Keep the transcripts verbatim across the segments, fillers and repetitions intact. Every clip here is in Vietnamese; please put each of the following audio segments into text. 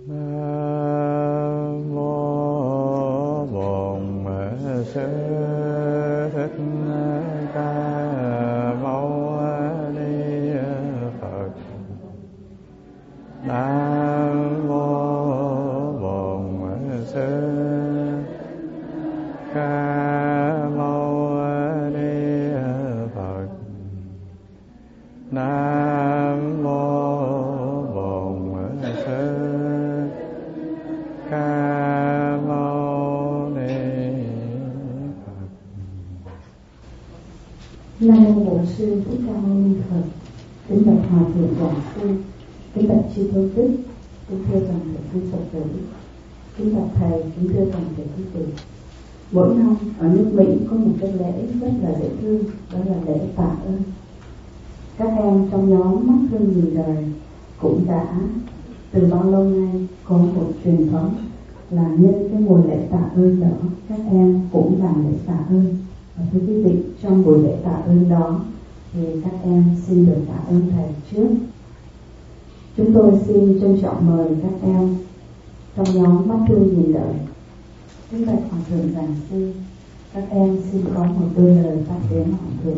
Nam mô Bổn Sư Thích Ca Mâu Ni Phật. Kính bạch Hòa thượng Giảng Sư, kính bạch chư Tôn Đức, kính thưa toàn thể quý Phật tử, kính bạch thầy, kính thưa toàn thể quý vị. Mỗi năm ở nước Mỹ có một cái lễ rất là dễ thương, đó là lễ tạ ơn. Các em trong nhóm Mắt Thương Nhìn Đời cũng đã từ bao lâu nay có một truyền thống là nhân cái mùa lễ tạ ơn đó, các em cũng làm lễ tạ ơn. Và thưa quý vị, trong buổi lễ tạ ơn đó thì các em xin được tạ ơn thầy trước. Chúng tôi xin trân trọng mời các em trong nhóm Mắt Thương Nhìn Đời. Kính bạch Hòa thượng Giảng Sư, các em xin có một đôi lời phát đến Hòa thượng.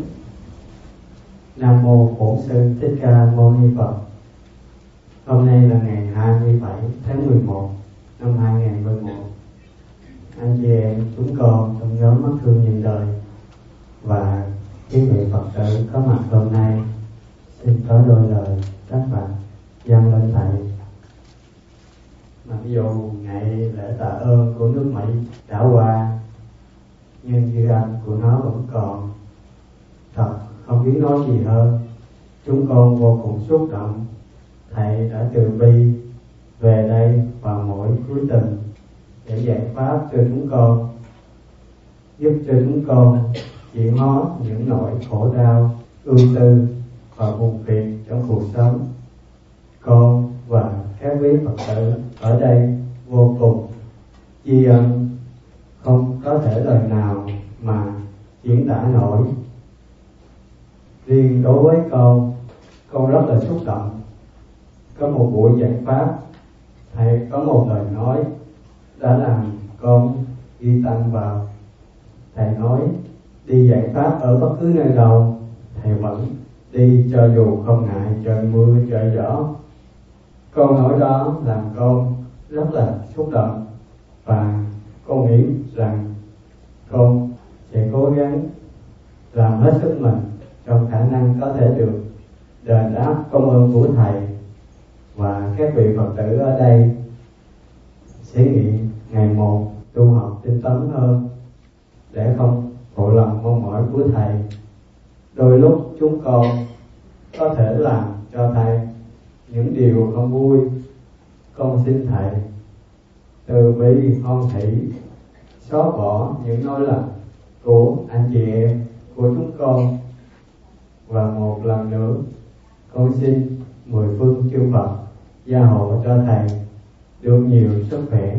Nam mô Bổn Sư Thích Ca Mâu Ni Phật. Hôm nay là ngày hai mươi bảy tháng mười một năm hai nghìn không trăm mười một. Anh chị em chúng con trong nhóm Mắt Thương Nhìn Đời và quý vị Phật tử có mặt hôm nay xin có đôi lời các bạn dâng lên thầy. Mặc dù ngày lễ tạ ơn của nước Mỹ đã qua, nhưng dư âm của nó vẫn còn. Thật không biết nói gì hơn, chúng con vô cùng xúc động. Thầy đã từ bi về đây vào mỗi cuối tuần để giải pháp cho chúng con, giúp cho chúng con chuyển hóa những nỗi khổ đau, ưu tư và buồn phiền trong cuộc sống. Con và các quý Phật tử ở đây vô cùng tri ân, không có thể lời nào mà diễn tả nổi. Riêng đối với con, con rất là xúc động. Có một buổi giải pháp, thầy có một lời nói đã làm con ghi tâm vào. Thầy nói đi giải pháp ở bất cứ nơi đâu, thầy vẫn đi cho dù không ngại trời mưa trời gió. Câu nói đó làm con rất là xúc động, và con nghĩ rằng con sẽ cố gắng làm hết sức mình trong khả năng có thể được đền đáp công ơn của thầy. Và các vị Phật tử ở đây sẽ nghĩ ngày một tu học tinh tấn hơn để không phụ lòng mong mỏi của thầy. Đôi lúc chúng con có thể làm cho thầy những điều không vui. Con xin thầy từ bi hoan hỷ xóa bỏ những lỗi lầm của anh chị em, của chúng con. Và một lần nữa con xin mười phương chư Phật gia hộ cho thầy được nhiều sức khỏe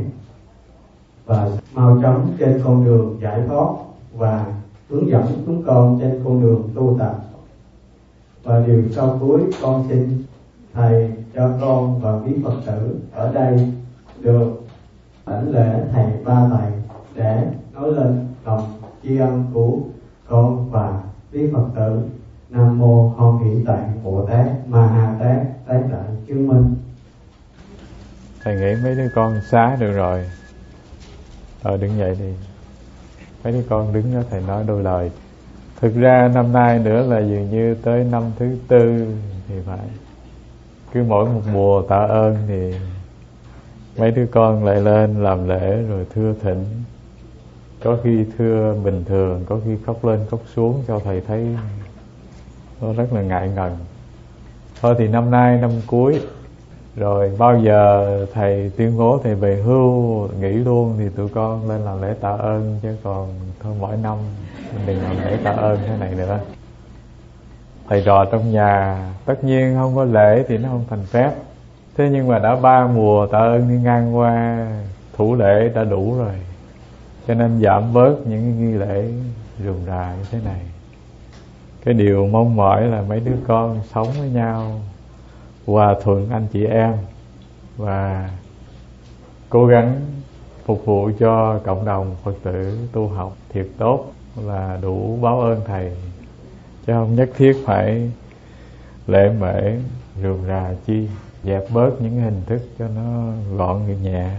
và mau chóng trên con đường giải thoát, và hướng dẫn chúng con trên con đường tu tập. Và điều sau cuối, con xin thầy cho con và quý Phật tử ở đây được đảnh lễ thầy ba thầy để nói lên lòng tri ân của con và quý Phật tử. Nam mô Hoan Hỷ Tạng Bồ Tát Ma Ha Tát Tát Đại Chứng Minh. Thầy nghĩ mấy đứa con xá được rồi. Ờ đứng dậy đi. Mấy đứa con đứng đó, thầy nói đôi lời. Thực ra năm nay nữa là dường như tới năm thứ tư thì phải. Cứ mỗi một mùa tạ ơn thì mấy đứa con lại lên làm lễ rồi thưa thỉnh. Có khi thưa bình thường, có khi khóc lên khóc xuống cho thầy thấy nó rất là ngại ngần. Thôi thì năm nay năm cuối rồi, bao giờ thầy tuyên bố thầy về hưu nghỉ luôn thì tụi con lên làm lễ tạ ơn, chứ còn thôi mỗi năm mình đừng làm lễ tạ ơn thế này nữa. Thầy trò trong nhà tất nhiên không có lễ thì nó không thành phép. Thế nhưng mà đã ba mùa tạ ơn đi ngang qua, thủ lễ đã đủ rồi, cho nên giảm bớt những nghi lễ rườm rà như thế này. Cái điều mong mỏi là mấy đứa con sống với nhau hòa thuận anh chị em, và cố gắng phục vụ cho cộng đồng Phật tử tu học thiệt tốt là đủ báo ơn thầy, chứ không nhất thiết phải lễ mễ rườm rà chi. Dẹp bớt những hình thức cho nó gọn nhẹ,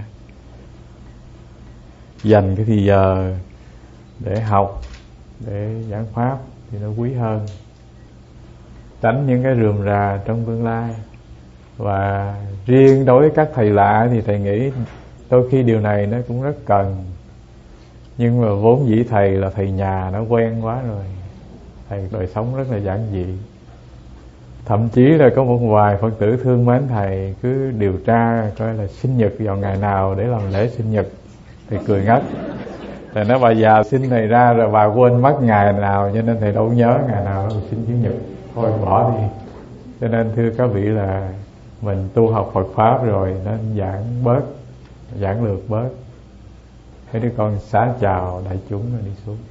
dành cái thời giờ để học, để giảng pháp thì nó quý hơn, tránh những cái rườm rà trong tương lai. Và riêng đối với các thầy lạ thì thầy nghĩ đôi khi điều này nó cũng rất cần, nhưng mà vốn dĩ thầy là thầy nhà, nó quen quá rồi, thầy đời sống rất là giản dị. Thậm chí là có một vài Phật tử thương mến thầy cứ điều tra coi là sinh nhật vào ngày nào để làm lễ sinh nhật, thì cười ngất. Thầy nói bà già sinh này ra rồi bà quên mất ngày nào, cho nên thầy đâu nhớ ngày nào là sinh chủ nhật, thôi bỏ đi. Cho nên thưa các vị là mình tu học Phật Pháp rồi nên giảng bớt, giảng lược bớt. Mấy đứa con xá chào đại chúng rồi đi xuống.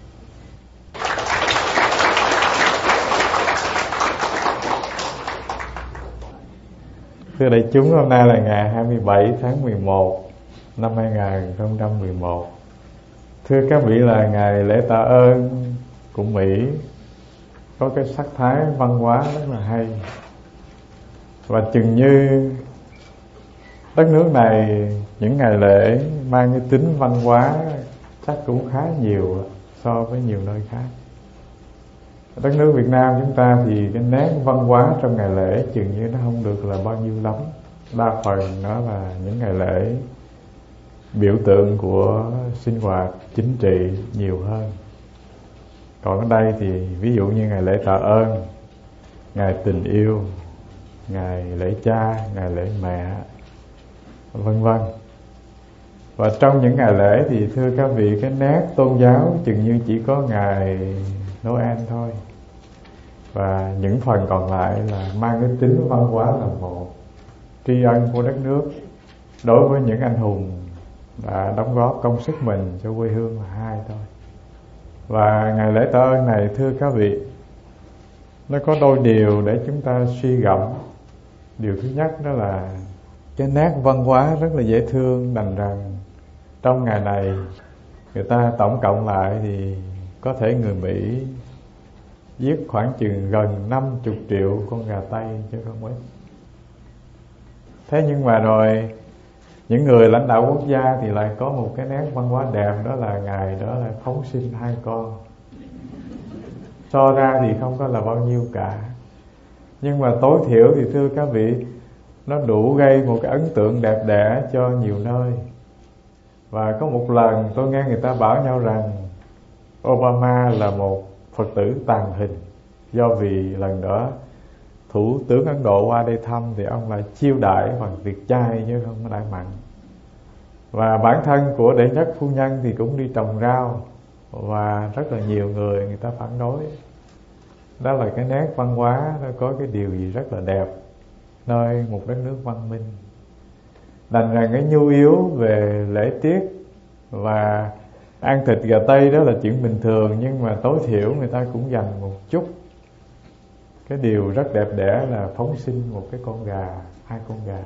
Thưa đại chúng, hôm nay là ngày hai mươi bảy tháng mười một năm hai nghìn không trăm mười một. Thưa các vị, là ngày lễ tạ ơn của Mỹ có cái sắc thái văn hóa rất là hay. Và chừng như đất nước này những ngày lễ mang cái tính văn hóa chắc cũng khá nhiều so với nhiều nơi khác. Đất nước Việt Nam chúng ta thì cái nét văn hóa trong ngày lễ chừng như nó không được là bao nhiêu lắm. Đa phần nó là những ngày lễ biểu tượng của sinh hoạt chính trị nhiều hơn. Còn ở đây thì ví dụ như ngày lễ tạ ơn, ngày tình yêu, ngày lễ cha, ngày lễ mẹ, vân vân. Và trong những ngày lễ thì thưa các vị, cái nét tôn giáo chừng như chỉ có ngày Noel thôi. Và những phần còn lại là mang cái tính văn hóa là một, tri ân của đất nước đối với những anh hùng đã đóng góp công sức mình cho quê hương là hai thôi. Và ngày lễ tạ ơn này thưa các vị, nó có đôi điều để chúng ta suy gẫm. Điều thứ nhất đó là cái nét văn hóa rất là dễ thương, đành rằng trong ngày này người ta tổng cộng lại thì có thể người Mỹ giết khoảng chừng gần năm mươi triệu con gà Tây chứ không ít. Thế nhưng mà rồi những người lãnh đạo quốc gia thì lại có một cái nét văn hóa đẹp, đó là ngày đó là phóng sinh hai con. So ra thì không có là bao nhiêu cả, nhưng mà tối thiểu thì thưa các vị, nó đủ gây một cái ấn tượng đẹp đẽ cho nhiều nơi. Và có một lần tôi nghe người ta bảo nhau rằng Obama là một Phật tử tàng hình, do vì lần đó Thủ tướng Ấn Độ qua đây thăm thì ông lại chiêu đãi bằng việc chay chứ không có đãi mặn. Và bản thân của đệ nhất phu nhân thì cũng đi trồng rau, và rất là nhiều người người ta phản đối. Đó là cái nét văn hóa, nó có cái điều gì rất là đẹp nơi một đất nước văn minh. Đành rằng cái nhu yếu về lễ tiết và ăn thịt gà Tây đó là chuyện bình thường, nhưng mà tối thiểu người ta cũng dành một chút. Cái điều rất đẹp đẽ là phóng sinh một cái con gà, hai con gà.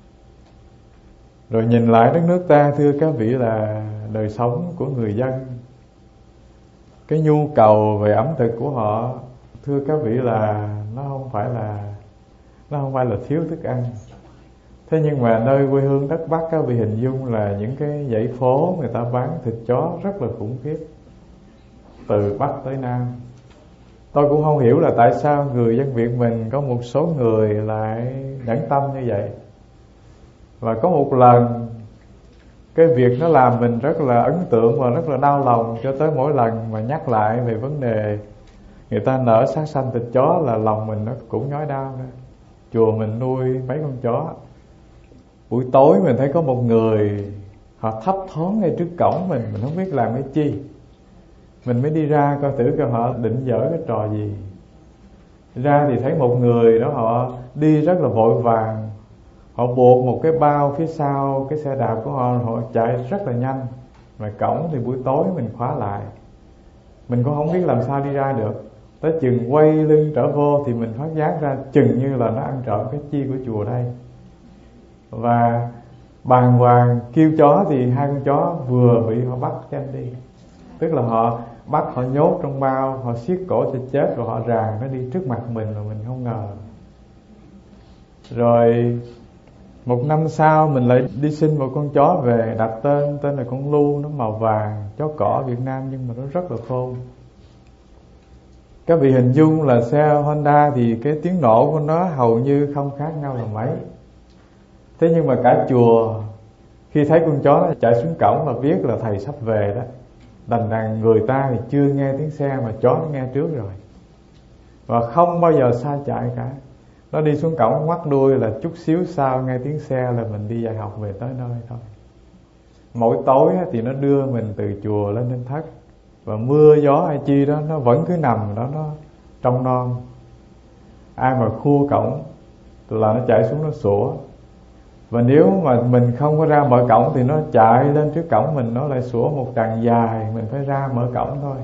Rồi nhìn lại đất nước ta thưa các vị, là đời sống của người dân, cái nhu cầu về ẩm thực của họ thưa các vị là nó không phải là nó không phải là thiếu thức ăn. Thế nhưng mà nơi quê hương đất Bắc các vị hình dung là những cái dãy phố người ta bán thịt chó rất là khủng khiếp, từ Bắc tới Nam. Tôi cũng không hiểu là tại sao người dân Việt mình có một số người lại nhẫn tâm như vậy. Và có một lần cái việc nó làm mình rất là ấn tượng và rất là đau lòng, cho tới mỗi lần mà nhắc lại về vấn đề người ta nở sát sanh thịt chó là lòng mình nó cũng nhói đau đó. Chùa mình nuôi mấy con chó, buổi tối mình thấy có một người họ thấp thoáng ngay trước cổng mình, mình không biết làm cái chi. Mình mới đi ra coi thử coi họ định dở cái trò gì. Ra thì thấy một người đó họ đi rất là vội vàng, họ buộc một cái bao phía sau cái xe đạp của họ, họ chạy rất là nhanh. Mà cổng thì buổi tối mình khóa lại, mình cũng không biết làm sao đi ra được. Tới chừng quay lưng trở vô thì mình phát giác ra chừng như là nó ăn trộm cái chi của chùa đây. Và bàng hoàng kêu chó thì hai con chó vừa bị họ bắt đem đi. Tức là họ bắt, họ nhốt trong bao, họ siết cổ cho chết, rồi họ ràng nó đi trước mặt mình mà mình không ngờ. Rồi một năm sau mình lại đi xin một con chó về, đặt tên, tên là con Lu, nó màu vàng, chó cỏ Việt Nam nhưng mà nó rất là khôn. Các vị hình dung là xe Honda thì cái tiếng nổ của nó hầu như không khác nhau là mấy. Thế nhưng mà cả chùa khi thấy con chó nó chạy xuống cổng là biết là thầy sắp về đó. Đành rằng người ta thì chưa nghe tiếng xe mà chó nó nghe trước rồi. Và không bao giờ xa chạy cả. Nó đi xuống cổng ngoắt đuôi là chút xíu sau nghe tiếng xe là mình đi dạy học về tới nơi thôi. Mỗi tối thì nó đưa mình từ chùa lên Ninh Thất. Và mưa gió hay chi đó nó vẫn cứ nằm đó, nó trong non. Ai mà khua cổng là nó chạy xuống nó sủa. Và nếu mà mình không có ra mở cổng thì nó chạy lên trước cổng mình, nó lại sủa một đằng dài, mình phải ra mở cổng thôi.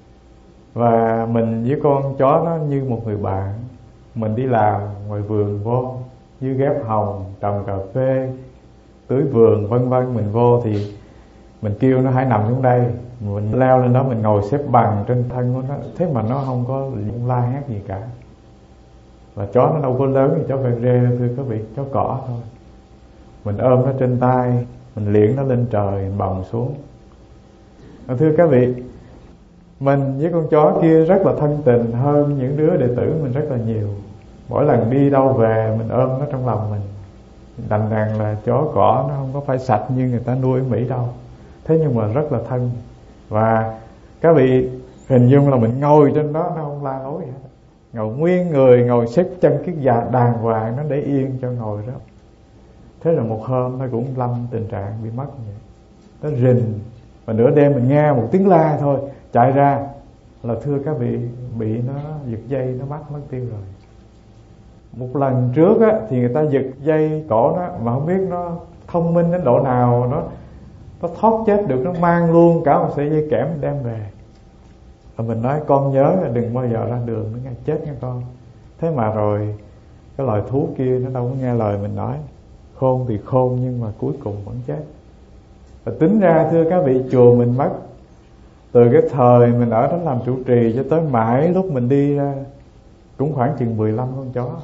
Và mình với con chó nó như một người bạn. Mình đi làm ngoài vườn vô, như ghép hồng, trồng cà phê, tưới vườn vân vân, mình vô thì mình kêu nó hãy nằm xuống đây, mình leo lên đó, mình ngồi xếp bằng trên thân của nó. Thế mà nó không có la hét gì cả. Và chó nó đâu có lớn thì chó vẹt rê, thưa các vị, chó cỏ thôi. Mình ôm nó trên tay, mình liễn nó lên trời, mình bồng xuống. Và thưa các vị, mình với con chó kia rất là thân tình hơn những đứa đệ tử mình rất là nhiều. Mỗi lần đi đâu về mình ôm nó trong lòng mình. Đành rằng là chó cỏ nó không có phải sạch như người ta nuôi ở Mỹ đâu. Thế nhưng mà rất là thân. Và các vị hình dung là mình ngồi trên đó nó không la lối hết. Ngồi nguyên người, ngồi xếp chân cái già đàng hoàng, nó để yên cho ngồi đó. Thế là một hôm nó cũng lâm tình trạng bị mất vậy. Nó rình. Và nửa đêm mình nghe một tiếng la thôi, chạy ra là thưa các vị, bị nó giật dây, nó bắt mất tiêu rồi. Một lần trước á, thì người ta giật dây cổ nó, mà không biết nó thông minh đến độ nào, nó nó thoát chết được, nó mang luôn cả một sợi dây kẽm đem về. Và mình nói con nhớ là đừng bao giờ ra đường nó nghe chết nha con. Thế mà rồi cái loài thú kia nó đâu có nghe lời mình nói. Khôn thì khôn nhưng mà cuối cùng vẫn chết. Và tính ra thưa các vị, chùa mình mất từ cái thời mình ở đó làm trụ trì cho tới mãi lúc mình đi ra cũng khoảng chừng mười lăm con chó.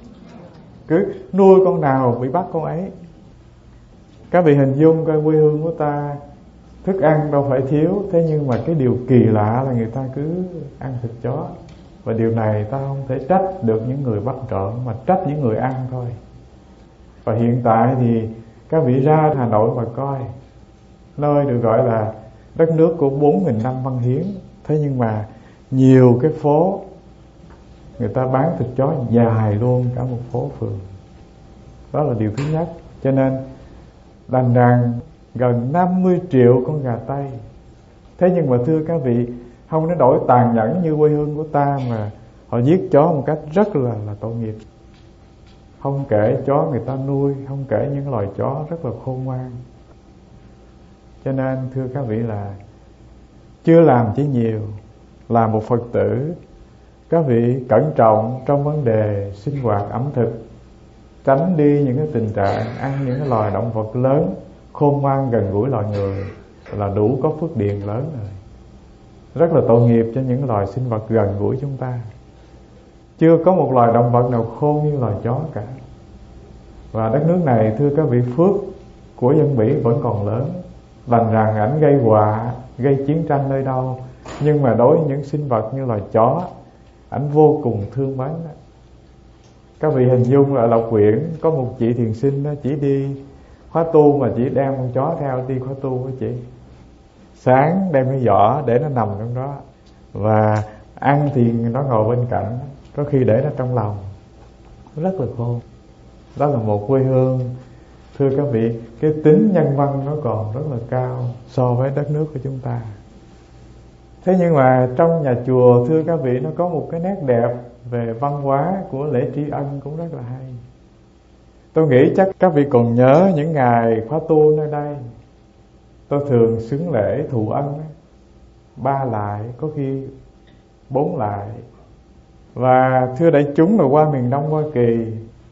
Cứ nuôi con nào bị bắt con ấy. Các vị hình dung coi quê hương của ta thức ăn đâu phải thiếu, thế nhưng mà cái điều kỳ lạ là người ta cứ ăn thịt chó. Và điều này ta không thể trách được những người bắt trộm, mà trách những người ăn thôi. Và hiện tại thì các vị ra Hà Nội mà coi, nơi được gọi là đất nước của bốn nghìn năm văn hiến, thế nhưng mà nhiều cái phố người ta bán thịt chó dài luôn cả một phố phường. Đó là điều thứ nhất. Cho nên đành rằng gần năm mươi triệu con gà Tây. Thế nhưng mà thưa các vị, không nó đổi tàn nhẫn như quê hương của ta, mà họ giết chó một cách rất là, là tội nghiệp. Không kể chó người ta nuôi, không kể những loài chó rất là khôn ngoan. Cho nên thưa các vị là chưa làm chỉ nhiều, là một Phật tử, các vị cẩn trọng trong vấn đề sinh hoạt ẩm thực, tránh đi những cái tình trạng ăn những cái loài động vật lớn, khôn ngoan gần gũi loài người là đủ có phước điền lớn rồi. Rất là tội nghiệp cho những loài sinh vật gần gũi chúng ta. Chưa có một loài động vật nào khôn như loài chó cả. Và đất nước này thưa các vị, phước của dân Mỹ vẫn còn lớn. Đành rằng ảnh gây họa, gây chiến tranh nơi đâu, nhưng mà đối với những sinh vật như loài chó, ảnh vô cùng thương mến. Các vị hình dung ở Lộc Quyển có một chị thiền sinh đó, chỉ đi khóa tu mà chỉ đem con chó theo đi khóa tu với chị. Sáng đem cái giỏ để nó nằm trong đó, và ăn thì nó ngồi bên cạnh, có khi để nó trong lòng. Rất là khôn. Đó là một quê hương. Thưa các vị, cái tính nhân văn nó còn rất là cao so với đất nước của chúng ta. Thế nhưng mà trong nhà chùa thưa các vị, nó có một cái nét đẹp về văn hóa của lễ tri ân cũng rất là hay. Tôi nghĩ chắc các vị còn nhớ những ngày khóa tu nơi đây, tôi thường xứng lễ thụ ân ba lại, có khi bốn lại. Và thưa đại chúng, mà qua miền Đông Hoa Kỳ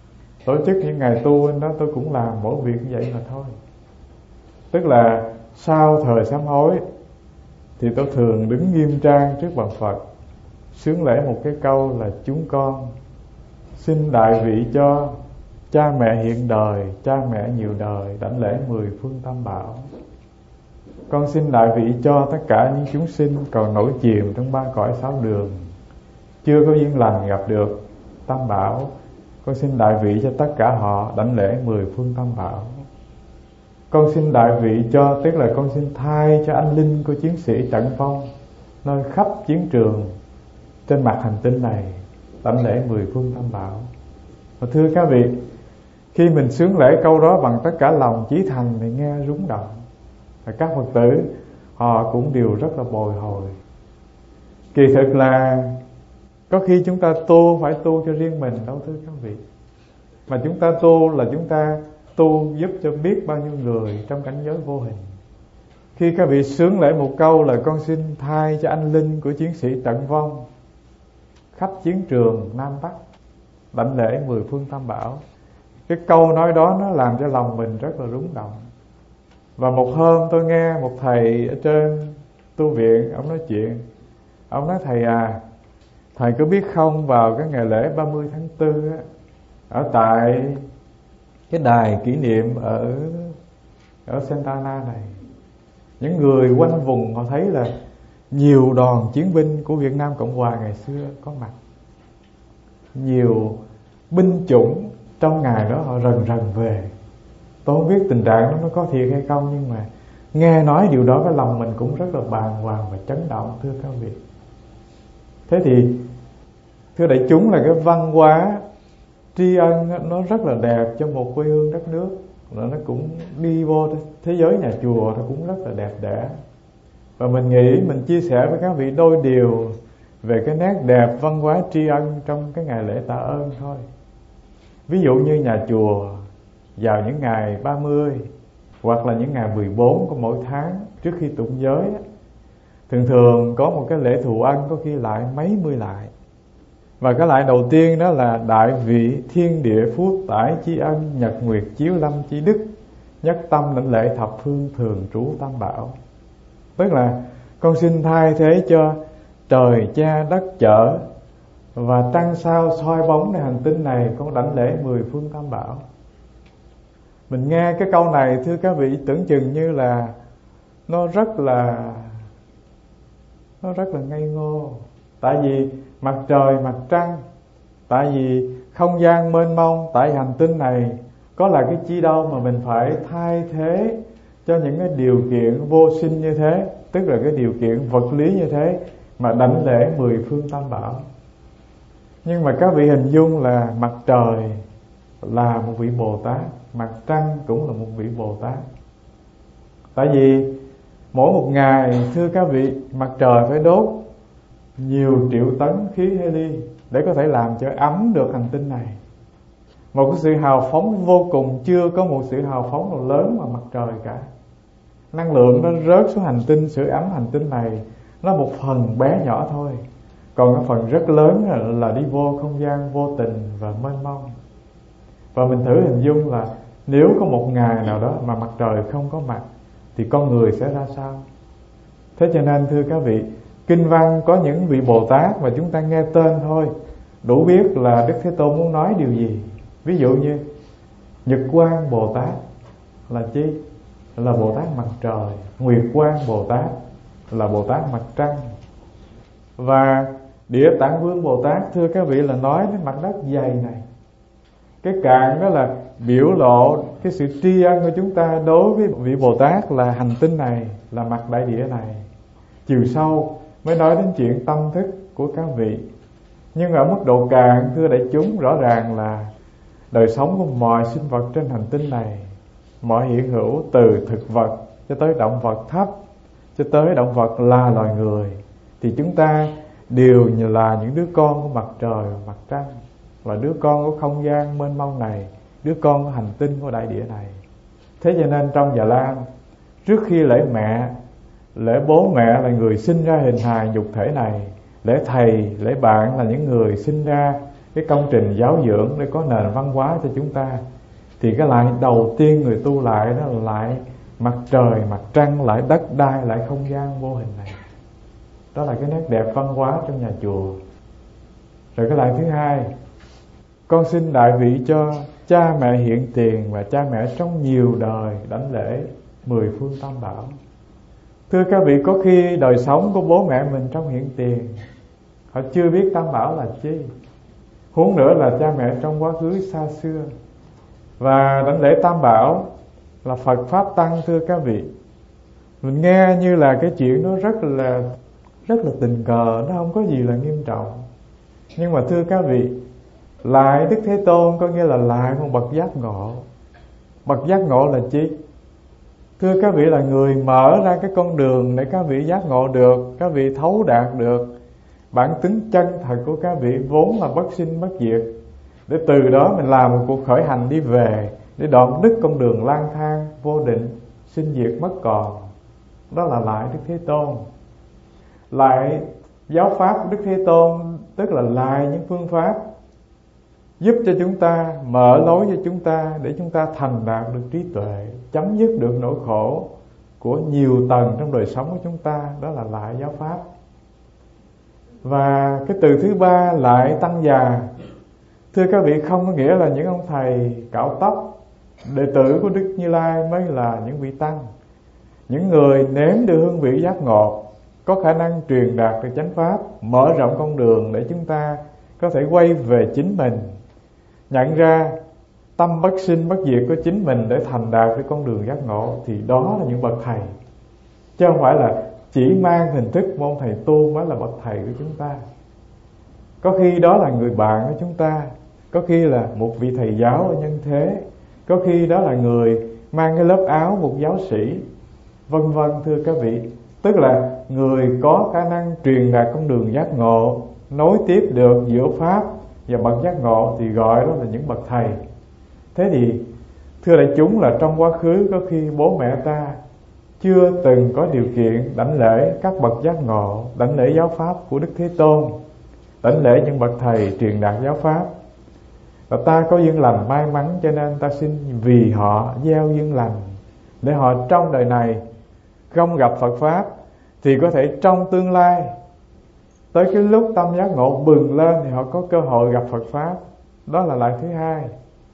tổ chức những ngày tu đó, tôi cũng làm mỗi việc như vậy mà thôi. Tức là sau thời sám hối thì tôi thường đứng nghiêm trang trước bàn Phật, xướng lễ một cái câu là: chúng con xin đại vị cho cha mẹ hiện đời, cha mẹ nhiều đời, đảnh lễ mười phương tam bảo. Con xin đại vị cho tất cả những chúng sinh còn nổi chìm trong ba cõi sáu đường, chưa có duyên lành gặp được tam bảo. Con xin đại vị cho tất cả họ, đảnh lễ mười phương tam bảo. Con xin đại vị cho, tức là con xin thay cho anh linh của chiến sĩ trận vong nơi khắp chiến trường trên mặt hành tinh này, đảnh lễ mười phương tam bảo. Và thưa các vị, khi mình xướng lễ câu đó bằng tất cả lòng chí thành thì nghe rúng động, và các Phật tử họ cũng đều rất là bồi hồi. Kỳ thực là có khi chúng ta tu phải tu cho riêng mình đâu thưa các vị, mà chúng ta tu là chúng ta tu giúp cho biết bao nhiêu người trong cảnh giới vô hình. Khi các vị xướng lễ một câu là con xin thay cho anh linh của chiến sĩ trận vong khắp chiến trường Nam Bắc, đảnh lễ mười phương tam bảo, cái câu nói đó nó làm cho lòng mình rất là rúng động. Và một hôm tôi nghe một thầy ở trên tu viện, ông nói chuyện. Ông nói: thầy à, thầy có biết không, vào cái ngày lễ ba mươi tháng tư á, ở tại cái đài kỷ niệm ở ở Santa Ana này, những người quanh vùng họ thấy là nhiều đoàn chiến binh của Việt Nam Cộng Hòa ngày xưa có mặt, nhiều binh chủng trong ngày đó họ rần rần về. Tôi không biết tình trạng đó nó có thiệt hay không, nhưng mà nghe nói điều đó cái lòng mình cũng rất là bàng hoàng và chấn động thưa các vị. Thế thì thưa đại chúng, là cái văn hóa tri ân nó rất là đẹp cho một quê hương đất nước, nó cũng đi vô thế giới nhà chùa nó cũng rất là đẹp đẽ. Và mình nghĩ mình chia sẻ với các vị đôi điều về cái nét đẹp văn hóa tri ân trong cái ngày lễ tạ ơn thôi. Ví dụ như nhà chùa vào những ngày ba mươi hoặc là những ngày mười bốn của mỗi tháng trước khi tụng giới, thường thường có một cái lễ thụ ân, có khi lại mấy mươi lại. Và cái lại đầu tiên đó là đại vị thiên địa phúc tải chi ân, nhật nguyệt chiếu lâm chi đức, nhất tâm lãnh lễ thập phương thường trú tam bảo. Tức là con xin thay thế cho trời cha đất chở và trăng sao soi bóngในhành tinh này, con đảnh lễ mười phương tam bảo. Mình nghe cái câu này thưa các vị, tưởng chừng như là nó rất là nó rất là ngây ngô. Tại vì mặt trời, mặt trăng, tại vì không gian mênh mông, tại hành tinh này có là cái chi đâu mà mình phải thay thế cho những cái điều kiện vô sinh như thế, tức là cái điều kiện vật lý như thế mà đảnh lễ mười phương tam bảo. Nhưng mà các vị hình dung là mặt trời là một vị Bồ Tát, mặt trăng cũng là một vị Bồ Tát. Tại vì mỗi một ngày thưa các vị, mặt trời phải đốt nhiều triệu tấn khí heli để có thể làm cho ấm được hành tinh này. Một cái sự hào phóng vô cùng, chưa có một sự hào phóng nào lớn mà mặt trời cả. Năng lượng nó rớt xuống hành tinh, sưởi ấm hành tinh này, nó một phần bé nhỏ thôi. Còn cái phần rất lớn là, là đi vô không gian vô tình và mênh mông. Và mình thử hình dung là nếu có một ngày nào đó mà mặt trời không có mặt thì con người sẽ ra sao? Thế cho nên thưa các vị, kinh văn có những vị Bồ Tát mà chúng ta nghe tên thôi đủ biết là Đức Thế Tôn muốn nói điều gì. Ví dụ như Nhật Quang Bồ Tát là chi? Là Bồ Tát mặt trời. Nguyệt Quang Bồ Tát là Bồ Tát mặt trăng. Và Địa Tạng Vương Bồ Tát thưa các vị là nói đến mặt đất dày này. Cái cạn đó là biểu lộ cái sự tri ân của chúng ta đối với vị Bồ Tát là hành tinh này, là mặt đại địa này. Chiều sâu mới nói đến chuyện tâm thức của các vị. Nhưng ở mức độ cạn thưa đại chúng, rõ ràng là đời sống của mọi sinh vật trên hành tinh này, mọi hiện hữu từ thực vật cho tới động vật thấp, cho tới động vật là loài người, thì chúng ta đều là những đứa con của mặt trời và mặt trăng, và đứa con của không gian mênh mông này, đứa con của hành tinh của đại địa này. Thế cho nên trong Già Lam, trước khi lễ mẹ, lễ bố mẹ là người sinh ra hình hài nhục thể này, lễ thầy, lễ bạn là những người sinh ra cái công trình giáo dưỡng để có nền văn hóa cho chúng ta, thì cái lại đầu tiên người tu lại đó là lại mặt trời, mặt trăng, lại đất đai, lại không gian vô hình này. Đó là cái nét đẹp văn hóa trong nhà chùa. Rồi cái lại thứ hai, con xin đại vị cho cha mẹ hiện tiền và cha mẹ trong nhiều đời đảnh lễ mười phương tam bảo. Thưa các vị, có khi đời sống của bố mẹ mình trong hiện tiền họ chưa biết tam bảo là chi, huống nữa là cha mẹ trong quá khứ xa xưa. Và đảnh lễ tam bảo là Phật Pháp Tăng. Thưa các vị, mình nghe như là cái chuyện đó rất là rất là tình cờ, nó không có gì là nghiêm trọng. Nhưng mà thưa các vị, lại Đức Thế Tôn có nghĩa là lại một bậc giác ngộ. Bậc giác ngộ là chi? Thưa các vị, là người mở ra cái con đường để các vị giác ngộ được, các vị thấu đạt được bản tính chân thật của các vị vốn là bất sinh bất diệt, để từ đó mình làm một cuộc khởi hành đi về, để đoạn đứt con đường lang thang vô định, sinh diệt mất còn. Đó là lại Đức Thế Tôn. Lại giáo pháp của Đức Thế Tôn tức là lại những phương pháp giúp cho chúng ta, mở lối cho chúng ta, để chúng ta thành đạt được trí tuệ, chấm dứt được nỗi khổ của nhiều tầng trong đời sống của chúng ta. Đó là lại giáo pháp. Và cái từ thứ ba, lại tăng già. Thưa các vị, không có nghĩa là những ông thầy cạo tóc, đệ tử của Đức Như Lai mới là những vị tăng. Những người nếm được hương vị giác ngộ, có khả năng truyền đạt được chánh pháp, mở rộng con đường để chúng ta có thể quay về chính mình, nhận ra tâm bất sinh bất diệt của chính mình để thành đạt cái con đường giác ngộ, thì đó là những bậc thầy. Chứ không phải là chỉ mang hình thức môn thầy tu mới là bậc thầy của chúng ta. Có khi đó là người bạn của chúng ta, có khi là một vị thầy giáo ở nhân thế, có khi đó là người mang cái lớp áo một giáo sĩ, vân vân. Thưa các vị, tức là người có khả năng truyền đạt con đường giác ngộ, nối tiếp được giữa pháp và bậc giác ngộ, thì gọi đó là những bậc thầy. Thế thì thưa đại chúng, là trong quá khứ có khi bố mẹ ta chưa từng có điều kiện đảnh lễ các bậc giác ngộ, đảnh lễ giáo pháp của Đức Thế Tôn, đảnh lễ những bậc thầy truyền đạt giáo pháp. Và ta có duyên lành may mắn, cho nên ta xin vì họ gieo duyên lành, để họ trong đời này không gặp Phật Pháp, thì có thể trong tương lai, tới cái lúc tâm giác ngộ bừng lên, thì họ có cơ hội gặp Phật Pháp. Đó là lại thứ hai.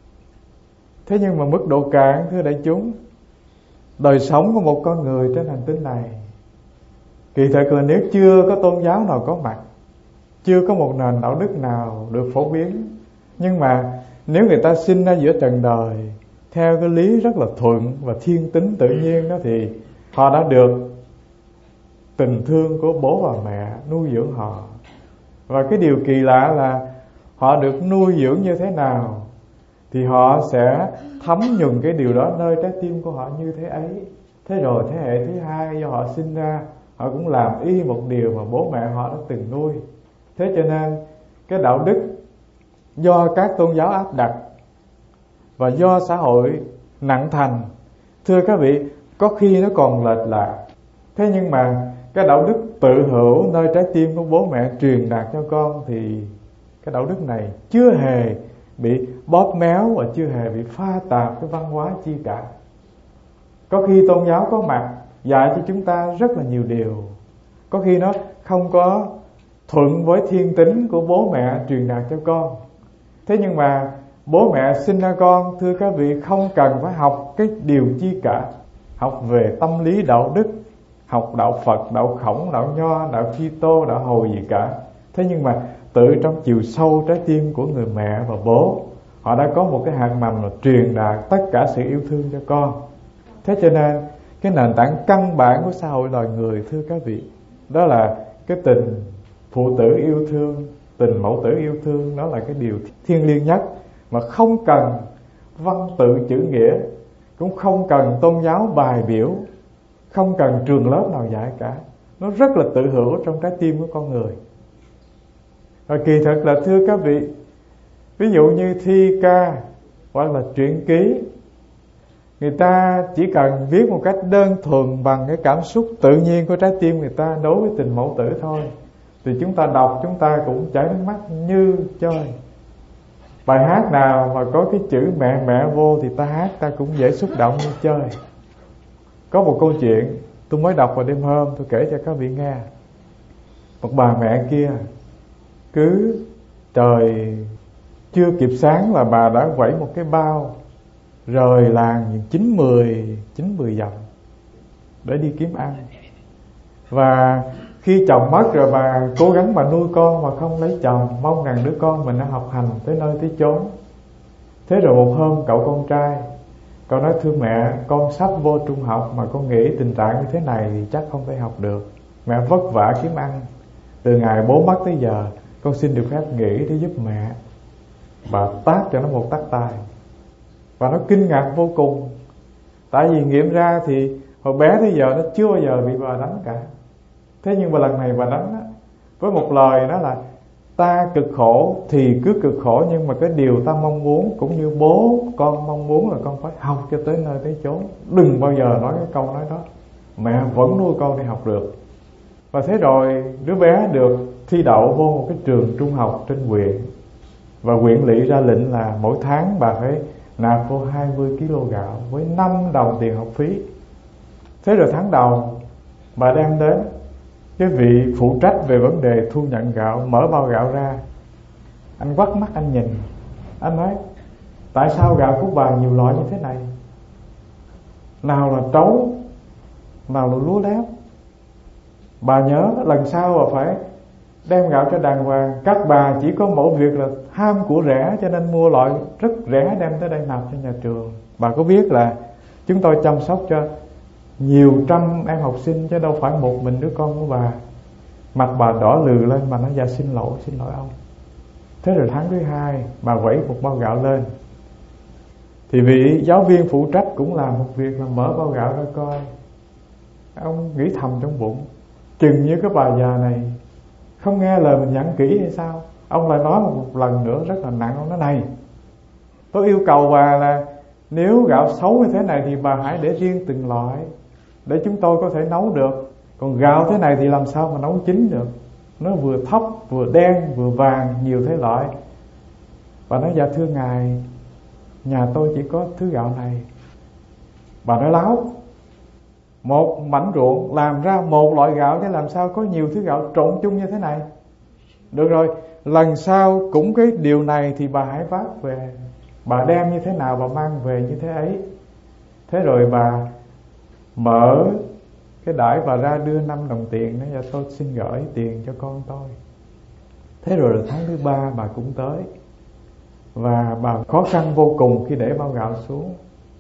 Thế nhưng mà mức độ cạn, thưa đại chúng, đời sống của một con người trên hành tinh này, kỳ thực là nếu chưa có tôn giáo nào có mặt, chưa có một nền đạo đức nào được phổ biến, nhưng mà nếu người ta sinh ra giữa trần đời theo cái lý rất là thuận và thiên tính tự nhiên đó, thì họ đã được tình thương của bố và mẹ nuôi dưỡng họ. Và cái điều kỳ lạ là họ được nuôi dưỡng như thế nào thì họ sẽ thấm nhuần cái điều đó nơi trái tim của họ như thế ấy. Thế rồi thế hệ thứ hai do họ sinh ra, họ cũng làm y một điều mà bố mẹ họ đã từng nuôi. Thế cho nên cái đạo đức do các tôn giáo áp đặt và do xã hội nặng thành, thưa các vị, có khi nó còn lệch lạc. Thế nhưng mà cái đạo đức tự hữu nơi trái tim của bố mẹ truyền đạt cho con, thì cái đạo đức này chưa hề bị bóp méo và chưa hề bị pha tạp cái văn hóa chi cả. Có khi tôn giáo có mặt dạy cho chúng ta rất là nhiều điều, có khi nó không có thuận với thiên tính của bố mẹ truyền đạt cho con. Thế nhưng mà bố mẹ sinh ra con, thưa các vị, không cần phải học cái điều chi cả, học về tâm lý đạo đức, học đạo Phật, đạo Khổng, đạo Nho, đạo Kitô, đạo Hồi gì cả. Thế nhưng mà tự trong chiều sâu trái tim của người mẹ và bố, họ đã có một cái hạt mầm là truyền đạt tất cả sự yêu thương cho con. Thế cho nên cái nền tảng căn bản của xã hội loài người, thưa các vị, đó là cái tình phụ tử yêu thương, tình mẫu tử yêu thương. Đó là cái điều thiêng liêng nhất, mà không cần văn tự chữ nghĩa, cũng không cần tôn giáo bài biểu, không cần trường lớp nào dạy cả. Nó rất là tự hữu trong trái tim của con người. Và kỳ thực là thưa các vị, ví dụ như thi ca hoặc là truyện ký, người ta chỉ cần viết một cách đơn thuần bằng cái cảm xúc tự nhiên của trái tim người ta đối với tình mẫu tử thôi, thì chúng ta đọc chúng ta cũng chảy nước mắt như chơi. Bài hát nào mà có cái chữ mẹ mẹ vô thì ta hát, ta cũng dễ xúc động như chơi. Có một câu chuyện tôi mới đọc vào đêm hôm, tôi kể cho các vị nghe. Một bà mẹ kia, cứ trời chưa kịp sáng là bà đã quẩy một cái bao rời làng chín mười chín mười dặm để đi kiếm ăn. Và khi chồng mất rồi bà cố gắng bà nuôi con mà không lấy chồng, mong rằng đứa con mình nó học hành tới nơi tới chốn. Thế rồi một hôm cậu con trai, con nói thưa mẹ, con sắp vô trung học mà con nghĩ tình trạng như thế này thì chắc không thể học được. Mẹ vất vả kiếm ăn, từ ngày bố mất tới giờ, con xin được phép nghỉ để giúp mẹ. Bà tát cho nó một tát tay. Và nó kinh ngạc vô cùng. Tại vì nghiệm ra thì hồi bé tới giờ nó chưa bao giờ bị bà đánh cả. Thế nhưng mà lần này bà đánh đó, với một lời đó là ta cực khổ thì cứ cực khổ, nhưng mà cái điều ta mong muốn cũng như bố con mong muốn là con phải học cho tới nơi tới chốn. Đừng bao giờ nói cái câu nói đó. Mẹ vẫn nuôi con đi học được. Và thế rồi đứa bé được thi đậu vô một cái trường trung học trên huyện. Và huyện lỵ ra lệnh là mỗi tháng bà phải nạp vô hai mươi ki lô gạo với năm đồng tiền học phí. Thế rồi tháng đầu bà đem đến, cái vị phụ trách về vấn đề thu nhận gạo mở bao gạo ra. Anh quắt mắt anh nhìn, anh nói tại sao gạo của bà nhiều loại như thế này? Nào là trấu, nào là lúa lép. Bà nhớ lần sau bà phải đem gạo cho đàng hoàng. Các bà chỉ có mỗi việc là ham của rẻ, cho nên mua loại rất rẻ đem tới đây nạp cho nhà trường. Bà có biết là chúng tôi chăm sóc cho nhiều trăm em học sinh, chứ đâu phải một mình đứa con của bà. Mặt bà đỏ lừ lên mà nói dạ xin lỗi, xin lỗi ông. Thế rồi tháng thứ hai bà quẩy một bao gạo lên, thì vị giáo viên phụ trách cũng làm một việc là mở bao gạo ra coi. Ông nghĩ thầm trong bụng, chừng như cái bà già này không nghe lời mình dặn kỹ hay sao. Ông lại nói một lần nữa rất là nặng. Ông nói này, tôi yêu cầu bà là nếu gạo xấu như thế này thì bà hãy để riêng từng loại để chúng tôi có thể nấu được. Còn gạo thế này thì làm sao mà nấu chín được. Nó vừa thấp, vừa đen, vừa vàng, nhiều thế loại. Bà nói dạ thưa ngài, nhà tôi chỉ có thứ gạo này. Bà nói láo, một mảnh ruộng làm ra một loại gạo, chứ làm sao có nhiều thứ gạo trộn chung như thế này. Được rồi, lần sau cũng cái điều này thì bà hãy vác về. Bà đem như thế nào bà mang về như thế ấy. Thế rồi bà mở cái đãi bà ra đưa năm đồng tiền. Nói dạ tôi xin gửi tiền cho con tôi. Thế rồi là tháng thứ ba bà cũng tới. Và bà khó khăn vô cùng khi để bao gạo xuống.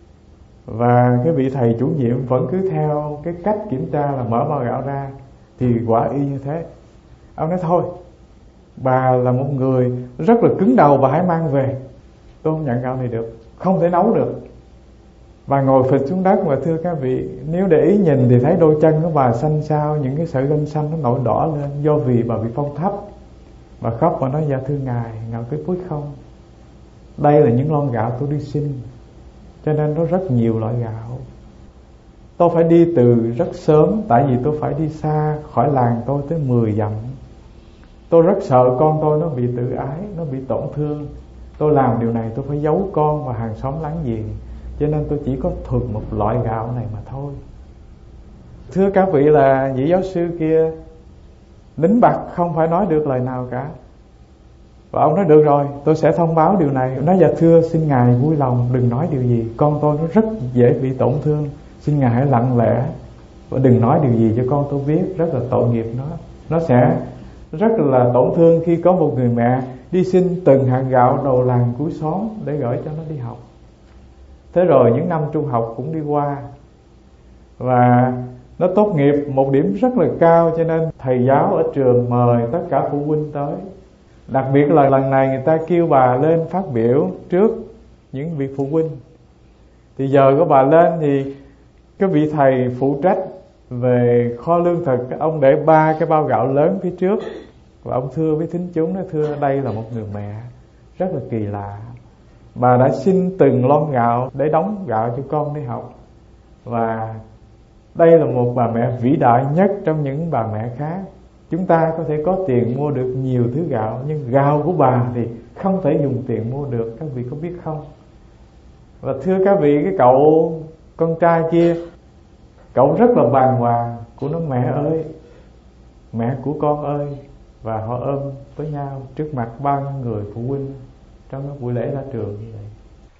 Và cái vị thầy chủ nhiệm vẫn cứ theo cái cách kiểm tra là mở bao gạo ra. Thì quả y như thế. Ông nói thôi, bà là một người rất là cứng đầu, bà hãy mang về. Tôi không nhận gạo này được, không thể nấu được. Bà ngồi phịch xuống đất và thưa các vị, nếu để ý nhìn thì thấy đôi chân của bà xanh xao, những cái sợi gân xanh nó nổi đỏ lên, do vì bà bị phong thấp. Bà khóc và nói dạ thưa ngài, ngài cứ biết không, đây là những lon gạo tôi đi xin, cho nên nó rất nhiều loại gạo. Tôi phải đi từ rất sớm, tại vì tôi phải đi xa khỏi làng tôi tới mười dặm. Tôi rất sợ con tôi nó bị tự ái, nó bị tổn thương. Tôi làm điều này tôi phải giấu con và hàng xóm láng giềng, cho nên tôi chỉ có thuần một loại gạo này mà thôi. Thưa các vị là vị giáo sư kia nín bặt không phải nói được lời nào cả. Và ông nói được rồi, tôi sẽ thông báo điều này. Nói dạ thưa xin ngài vui lòng đừng nói điều gì, con tôi nó rất dễ bị tổn thương, xin ngài hãy lặng lẽ và đừng nói điều gì cho con tôi biết, rất là tội nghiệp nó. Nó sẽ rất là tổn thương khi có một người mẹ đi xin từng hạt gạo đầu làng cuối xóm để gửi cho nó đi học. Thế rồi những năm trung học cũng đi qua, và nó tốt nghiệp một điểm rất là cao, cho nên thầy giáo ở trường mời tất cả phụ huynh tới. Đặc biệt là lần này người ta kêu bà lên phát biểu trước những vị phụ huynh. Thì giờ của bà lên thì cái vị thầy phụ trách về kho lương thực, ông để ba cái bao gạo lớn phía trước. Và ông thưa với thính chúng, nói thưa đây là một người mẹ rất là kỳ lạ. Bà đã xin từng lon gạo để đóng gạo cho con đi học. Và đây là một bà mẹ vĩ đại nhất trong những bà mẹ khác. Chúng ta có thể có tiền mua được nhiều thứ gạo, nhưng gạo của bà thì không thể dùng tiền mua được, các vị có biết không? Và thưa các vị, cái cậu con trai kia, cậu rất là bàng hoàng, của nó mẹ ơi, mẹ của con ơi, và họ ôm với nhau trước mặt bao nhiêu người phụ huynh trong cái buổi lễ ra trường như vậy.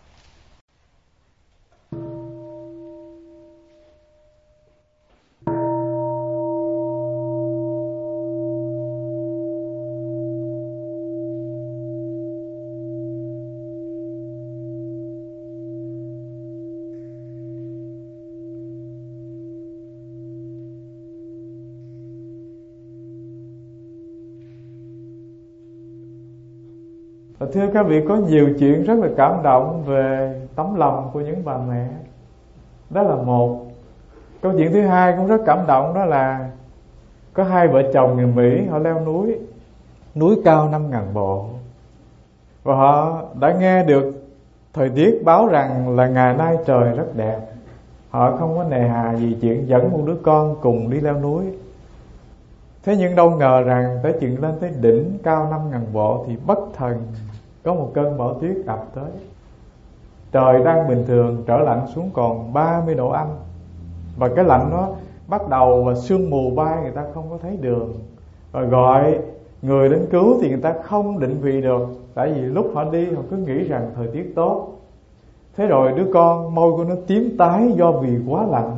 Và thưa các vị, có nhiều chuyện rất là cảm động về tấm lòng của những bà mẹ. Đó là một. Câu chuyện thứ hai cũng rất cảm động, đó là có hai vợ chồng người Mỹ, họ leo núi, núi cao năm ngàn bộ. Và họ đã nghe được thời tiết báo rằng là ngày nay trời rất đẹp. Họ không có nề hà gì chuyện dẫn một đứa con cùng đi leo núi. Thế nhưng đâu ngờ rằng tới chuyện lên tới đỉnh cao năm ngàn bộ thì bất thần có một cơn bão tuyết ập tới. Trời đang bình thường trở lạnh xuống còn ba mươi độ âm. Và cái lạnh nó bắt đầu và sương mù bay, người ta không có thấy đường. Và gọi người đến cứu thì người ta không định vị được. Tại vì lúc họ đi họ cứ nghĩ rằng thời tiết tốt. Thế rồi đứa con môi của nó tím tái do vì quá lạnh.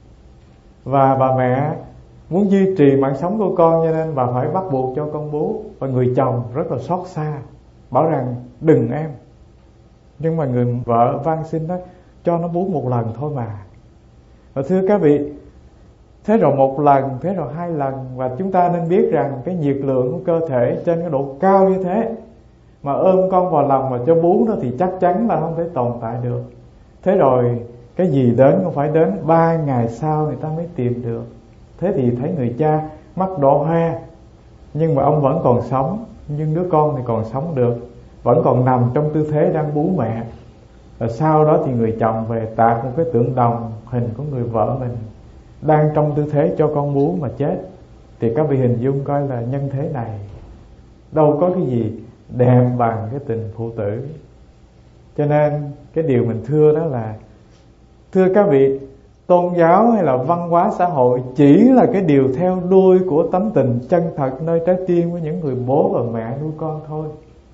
Và bà mẹ muốn duy trì mạng sống của con, cho nên bà phải bắt buộc cho con bú. Và người chồng rất là xót xa, bảo rằng đừng em. Nhưng mà người vợ van xin đó, cho nó bú một lần thôi mà. Và thưa các vị, thế rồi một lần, thế rồi hai lần. Và chúng ta nên biết rằng cái nhiệt lượng của cơ thể trên cái độ cao như thế, mà ôm con vào lòng mà cho bú nó thì chắc chắn là không thể tồn tại được. Thế rồi cái gì đến cũng phải đến ba ngày sau người ta mới tìm được. Thế thì thấy người cha mắt đỏ hoe, nhưng mà ông vẫn còn sống. Nhưng đứa con thì còn sống được, vẫn còn nằm trong tư thế đang bú mẹ. Và sau đó thì người chồng về tạc một cái tượng đồng hình của người vợ mình đang trong tư thế cho con bú mà chết. Thì các vị hình dung coi là nhân thế này đâu có cái gì đẹp bằng cái tình phụ tử. Cho nên cái điều mình thưa đó là, thưa các vị, tôn giáo hay là văn hóa xã hội chỉ là cái điều theo đuôi của tấm tình chân thật nơi trái tim của những người bố và mẹ nuôi con thôi.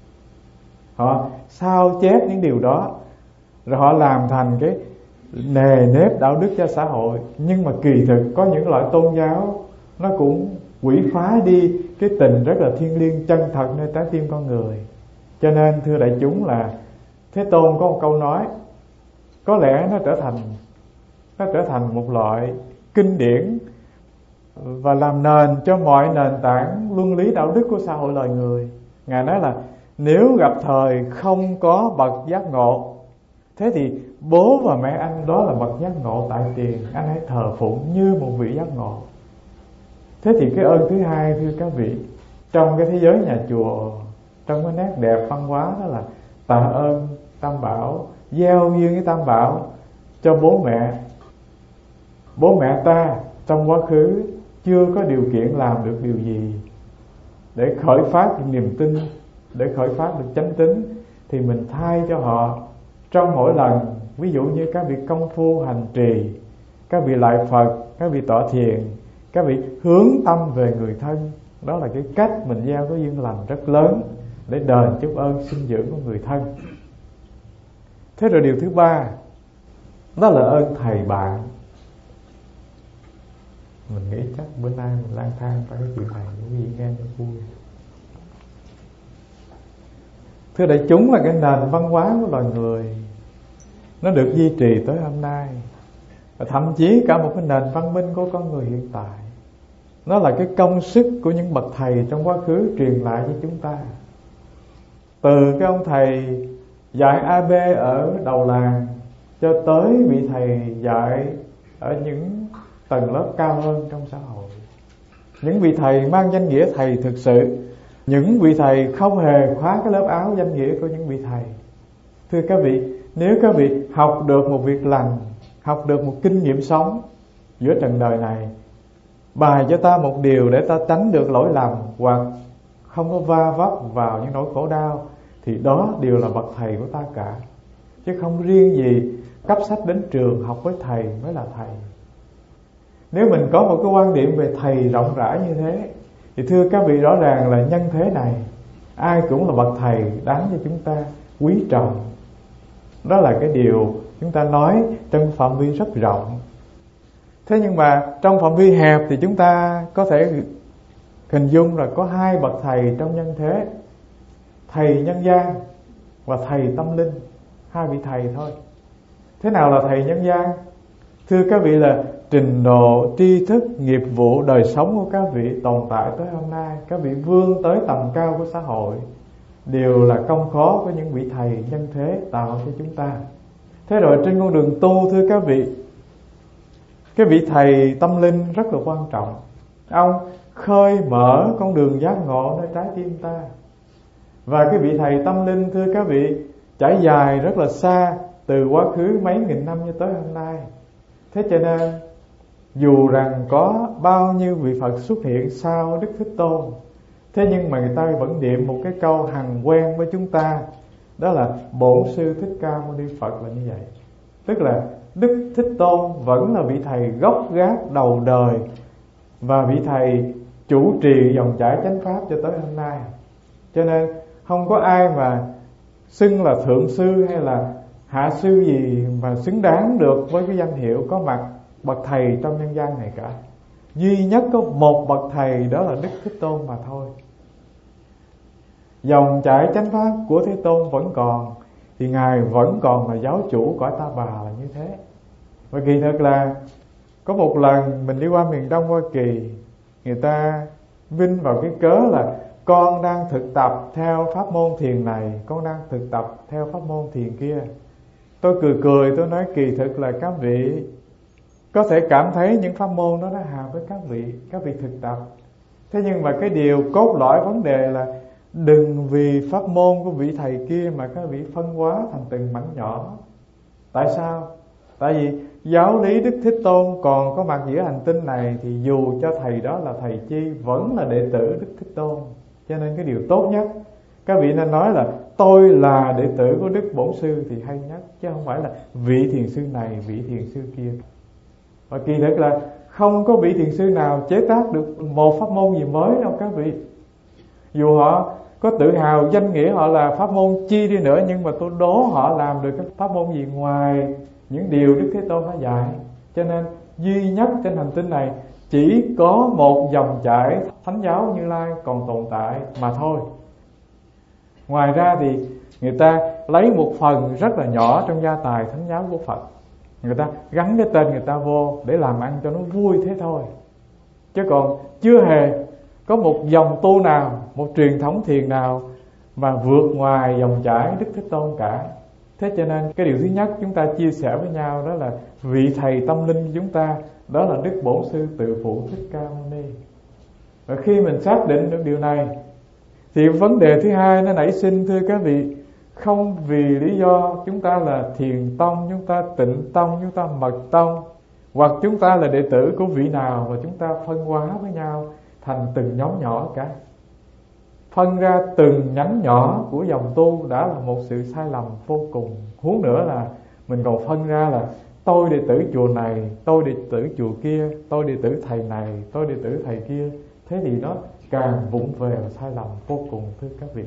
Họ sao chép những điều đó, rồi họ làm thành cái nề nếp đạo đức cho xã hội. Nhưng mà kỳ thực có những loại tôn giáo nó cũng quỷ phá đi cái tình rất là thiêng liêng chân thật nơi trái tim con người. Cho nên thưa đại chúng là Thế Tôn có một câu nói, có lẽ nó trở thành Nó trở thành một loại kinh điển và làm nền cho mọi nền tảng luân lý đạo đức của xã hội loài người. Ngài nói là nếu gặp thời không có bậc giác ngộ, thế thì bố và mẹ anh đó là bậc giác ngộ tại tiền, anh hãy thờ phụng như một vị giác ngộ. Thế thì cái ơn thứ hai, thưa các vị, trong cái thế giới nhà chùa, trong cái nét đẹp văn hóa đó là tạ ơn Tam Bảo, gieo duyên cái Tam Bảo cho bố mẹ. Bố mẹ ta trong quá khứ chưa có điều kiện làm được điều gì để khởi phát được niềm tin, để khởi phát được chánh tín, thì mình thay cho họ trong mỗi lần. Ví dụ như các vị công phu hành trì, các vị lại Phật, các vị tọa thiền, các vị hướng tâm về người thân. Đó là cái cách mình gieo cái duyên lành rất lớn để đền chút ơn sinh dưỡng của người thân. Thế rồi điều thứ ba, đó là ơn thầy bạn. Mình nghĩ chắc bữa nay mình lang thang qua cái chuyện này, những gì nghe cho vui. Thưa đại chúng, là cái nền văn hóa của loài người nó được duy trì tới hôm nay, và thậm chí cả một cái nền văn minh của con người hiện tại. Nó là cái công sức của những bậc thầy trong quá khứ truyền lại cho chúng ta. Từ cái ông thầy dạy a bê ở đầu làng cho tới vị thầy dạy ở những tầng lớp cao hơn trong xã hội. Những vị thầy mang danh nghĩa thầy thực sự, những vị thầy không hề khóa cái lớp áo danh nghĩa của những vị thầy. Thưa các vị, nếu các vị học được một việc lành, học được một kinh nghiệm sống giữa trần đời này, bài cho ta một điều để ta tránh được lỗi lầm, hoặc không có va vấp vào những nỗi khổ đau, thì đó đều là bậc thầy của ta cả. Chứ không riêng gì cấp sách đến trường học với thầy mới là thầy. Nếu mình có một cái quan điểm về thầy rộng rãi như thế, thì thưa các vị, rõ ràng là nhân thế này ai cũng là bậc thầy đáng cho chúng ta quý trọng. Đó là cái điều chúng ta nói trong phạm vi rất rộng. Thế nhưng mà trong phạm vi hẹp thì chúng ta có thể hình dung là có hai bậc thầy trong nhân thế: thầy nhân gian và thầy tâm linh. Hai vị thầy thôi. Thế nào là thầy nhân gian? Thưa các vị, là trình độ tri thức, nghiệp vụ, đời sống của các vị tồn tại tới hôm nay, các vị vươn tới tầm cao của xã hội, đều là công khó của những vị thầy nhân thế tạo cho chúng ta. Thế rồi trên con đường tu, thưa các vị, cái vị thầy tâm linh rất là quan trọng. Ông khơi mở con đường giác ngộ nơi trái tim ta. Và cái vị thầy tâm linh, thưa các vị, trải dài rất là xa, từ quá khứ mấy nghìn năm cho tới hôm nay. Thế cho nên dù rằng có bao nhiêu vị Phật xuất hiện sau Đức Thích Tôn, thế nhưng mà người ta vẫn niệm một cái câu hằng quen với chúng ta, đó là Bổn Sư Thích Ca Mâu Ni Phật, là như vậy. Tức là Đức Thích Tôn vẫn là vị thầy gốc gác đầu đời, và vị thầy chủ trì dòng chảy chánh pháp cho tới hôm nay. Cho nên không có ai mà xưng là thượng sư hay là hạ sư gì mà xứng đáng được với cái danh hiệu có mặt bậc thầy trong nhân gian này cả. Duy nhất có một bậc thầy, đó là Đức Thích Tôn mà thôi. Dòng chảy chánh pháp của Thế Tôn vẫn còn, thì Ngài vẫn còn là giáo chủ cõi Ta Bà, là như thế. Và kỳ thật là có một lần mình đi qua miền Đông Hoa Kỳ, người ta vinh vào cái cớ là con đang thực tập theo pháp môn thiền này, con đang thực tập theo pháp môn thiền kia. Tôi cười cười, tôi nói kỳ thực là các vị có thể cảm thấy những pháp môn đó nó hào với các vị, các vị thực tập. Thế nhưng mà cái điều cốt lõi vấn đề là đừng vì pháp môn của vị thầy kia mà các vị phân hóa thành từng mảnh nhỏ. Tại sao? Tại vì giáo lý Đức Thích Tôn còn có mặt giữa hành tinh này, thì dù cho thầy đó là thầy chi, vẫn là đệ tử Đức Thích Tôn. Cho nên cái điều tốt nhất, các vị nên nói là tôi là đệ tử của Đức Bổn Sư thì hay nhất, chứ không phải là vị thiền sư này, vị thiền sư kia. Và kỳ thực là không có vị thiền sư nào chế tác được một pháp môn gì mới đâu các vị. Dù họ có tự hào danh nghĩa họ là pháp môn chi đi nữa, nhưng mà tôi đố họ làm được cái pháp môn gì ngoài những điều Đức Thế Tôn đã dạy. Cho nên duy nhất trên hành tinh này chỉ có một dòng chảy Thánh giáo Như Lai còn tồn tại mà thôi. Ngoài ra thì người ta lấy một phần rất là nhỏ trong gia tài Thánh giáo của Phật, người ta gắn cái tên người ta vô để làm ăn cho nó vui thế thôi. Chứ còn chưa hề có một dòng tu nào, một truyền thống thiền nào mà vượt ngoài dòng chảy Đức Thế Tôn cả. Thế cho nên cái điều thứ nhất chúng ta chia sẻ với nhau, đó là vị thầy tâm linh của chúng ta, đó là Đức Bổn Sư Từ Phụ Thích Ca Mâu Ni. Và khi mình xác định được điều này, thì vấn đề thứ hai nó nảy sinh, thưa các vị, không vì lý do chúng ta là thiền tông, chúng ta tịnh tông, chúng ta mật tông, hoặc chúng ta là đệ tử của vị nào mà chúng ta phân hóa với nhau thành từng nhóm nhỏ cả. Phân ra từng nhánh nhỏ của dòng tu đã là một sự sai lầm vô cùng. Huống nữa là mình còn phân ra là tôi đệ tử chùa này, tôi đệ tử chùa kia, tôi đệ tử thầy này, tôi đệ tử thầy kia. Thế thì nó càng vụng về và sai lầm vô cùng, thưa các vị.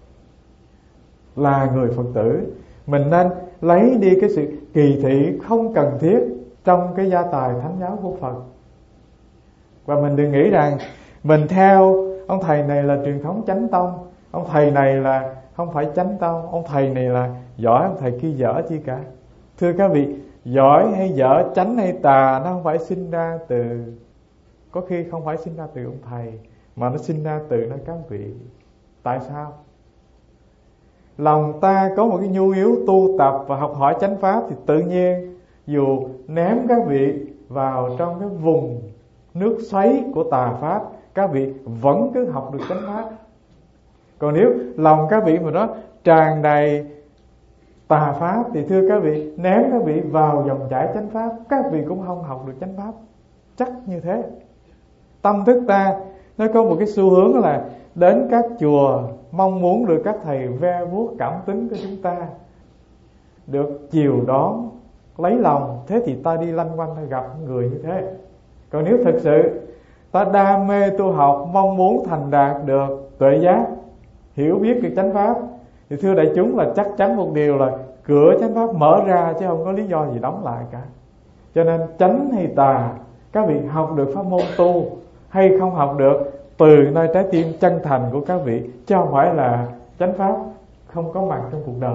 Là người Phật tử, mình nên lấy đi cái sự kỳ thị không cần thiết trong cái gia tài Thánh giáo của Phật. Và mình đừng nghĩ rằng mình theo ông thầy này là truyền thống chánh tông, ông thầy này là không phải chánh tông, ông thầy này là giỏi, ông thầy kia dở chi cả. Thưa các vị, giỏi hay dở, chánh hay tà, nó không phải sinh ra từ, có khi không phải sinh ra từ ông thầy, mà nó sinh ra từ nơi các vị. Tại sao? Lòng ta có một cái nhu yếu tu tập và học hỏi chánh pháp, thì tự nhiên dù ném các vị vào trong cái vùng nước xoáy của tà pháp, các vị vẫn cứ học được chánh pháp. Còn nếu lòng các vị mà nó tràn đầy tà pháp, thì thưa các vị, ném các vị vào dòng chảy chánh pháp, các vị cũng không học được chánh pháp. Chắc như thế. Tâm thức ta nó có một cái xu hướng là đến các chùa mong muốn được các thầy ve vuốt cảm tính của chúng ta, được chiều đón, lấy lòng. Thế thì ta đi lanh quanh ta gặp người như thế. Còn nếu thực sự ta đam mê tu học, mong muốn thành đạt được tuệ giác, hiểu biết được chánh pháp, thì thưa đại chúng là chắc chắn một điều là cửa chánh pháp mở ra, chứ không có lý do gì đóng lại cả. Cho nên chánh hay tà, các vị học được pháp môn tu hay không học được, từ nơi trái tim chân thành của các vị, chứ không phải là chánh pháp không có mặt trong cuộc đời.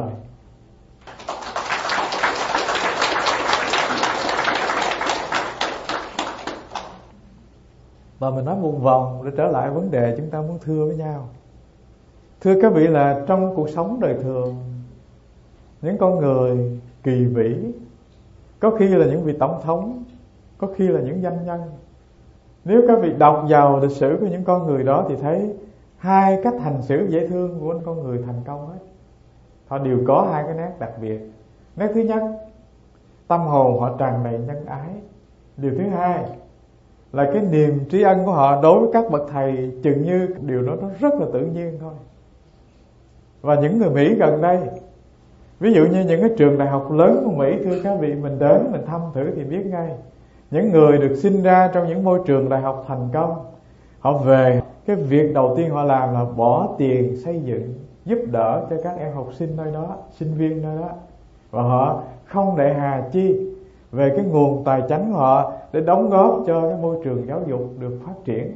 Và mình nói một vòng để trở lại vấn đề chúng ta muốn thưa với nhau. Thưa các vị là trong cuộc sống đời thường, những con người kỳ vĩ, có khi là những vị tổng thống, có khi là những doanh nhân. Nếu các vị đọc vào lịch sử của những con người đó thì thấy hai cách hành xử dễ thương của những con người thành công hết. Họ đều có hai cái nét đặc biệt. Nét thứ nhất, tâm hồn họ tràn đầy nhân ái. Điều thứ hai là cái niềm tri ân của họ đối với các bậc thầy chừng như điều đó nó rất là tự nhiên thôi. Và những người Mỹ gần đây, ví dụ như những cái trường đại học lớn của Mỹ, thưa các vị, mình đến mình thăm thử thì biết ngay. Những người được sinh ra trong những môi trường đại học thành công, họ về, cái việc đầu tiên họ làm là bỏ tiền xây dựng, giúp đỡ cho các em học sinh nơi đó, sinh viên nơi đó. Và họ không để hà chi về cái nguồn tài chánh của họ để đóng góp cho cái môi trường giáo dục được phát triển.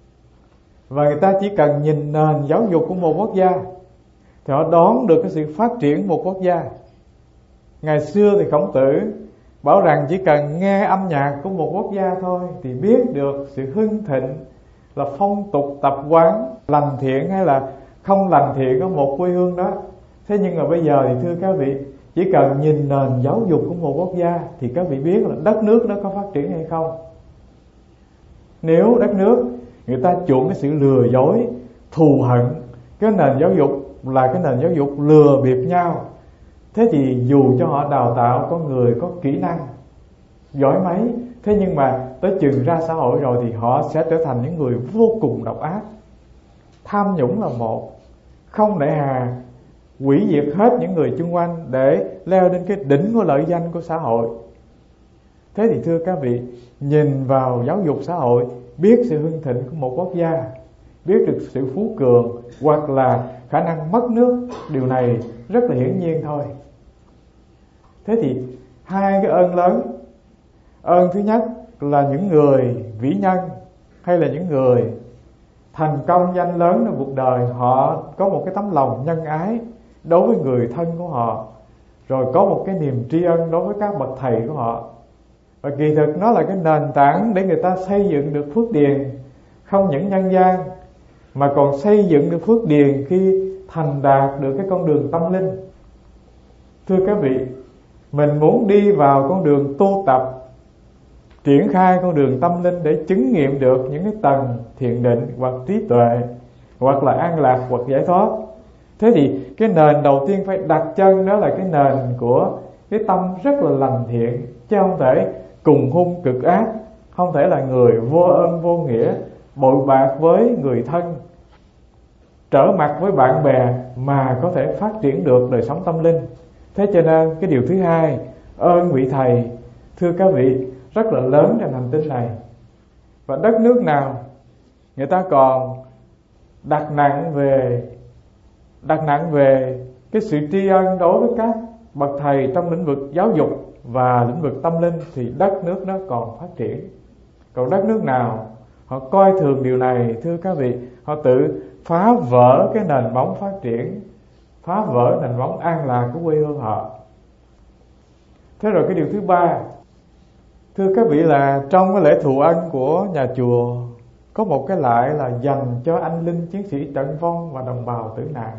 Và người ta chỉ cần nhìn nền giáo dục của một quốc gia thì họ đoán được cái sự phát triển của một quốc gia. Ngày xưa thì Khổng Tử bảo rằng chỉ cần nghe âm nhạc của một quốc gia thôi thì biết được sự hưng thịnh là phong tục tập quán lành thiện hay là không lành thiện của một quê hương đó. Thế nhưng mà bây giờ thì thưa các vị, chỉ cần nhìn nền giáo dục của một quốc gia thì các vị biết là đất nước đó có phát triển hay không. Nếu đất nước người ta chuộng cái sự lừa dối, thù hận, cái nền giáo dục là cái nền giáo dục lừa bịp nhau, thế thì dù cho họ đào tạo con người có kỹ năng giỏi mấy, thế nhưng mà tới chừng ra xã hội rồi thì họ sẽ trở thành những người vô cùng độc ác. Tham nhũng là một, không để hà hủy diệt hết những người chung quanh để leo lên cái đỉnh của lợi danh của xã hội. Thế thì thưa các vị, nhìn vào giáo dục xã hội, biết sự hưng thịnh của một quốc gia, biết được sự phú cường hoặc là khả năng mất nước, điều này rất là hiển nhiên thôi. Thế thì hai cái ơn lớn, ơn thứ nhất là những người vĩ nhân hay là những người thành công danh lớn trong cuộc đời, họ có một cái tấm lòng nhân ái đối với người thân của họ, rồi có một cái niềm tri ân đối với các bậc thầy của họ. Và kỳ thực nó là cái nền tảng để người ta xây dựng được phước điền, không những nhân gian mà còn xây dựng được phước điền khi thành đạt được cái con đường tâm linh. Thưa các vị, mình muốn đi vào con đường tu tập, triển khai con đường tâm linh để chứng nghiệm được những cái tầng thiền định hoặc trí tuệ hoặc là an lạc hoặc giải thoát. Thế thì cái nền đầu tiên phải đặt chân đó là cái nền của cái tâm rất là lành thiện, chứ không thể cùng hung cực ác, không thể là người vô ơn vô nghĩa, bội bạc với người thân, trở mặt với bạn bè mà có thể phát triển được đời sống tâm linh. Thế cho nên cái điều thứ hai, ơn vị thầy, thưa các vị, rất là lớn trên hành tinh này. Và đất nước nào người ta còn đặt nặng về đặt nặng về cái sự tri ân đối với các bậc thầy trong lĩnh vực giáo dục và lĩnh vực tâm linh thì đất nước đó còn phát triển. Còn đất nước nào họ coi thường điều này, thưa các vị, họ tự phá vỡ cái nền móng phát triển, phá vỡ nền móng an lạc của quê hương họ. Thế rồi cái điều thứ ba, thưa các vị, là trong cái lễ thụ ân của nhà chùa có một cái lại là dành cho anh linh chiến sĩ trận vong và đồng bào tử nạn.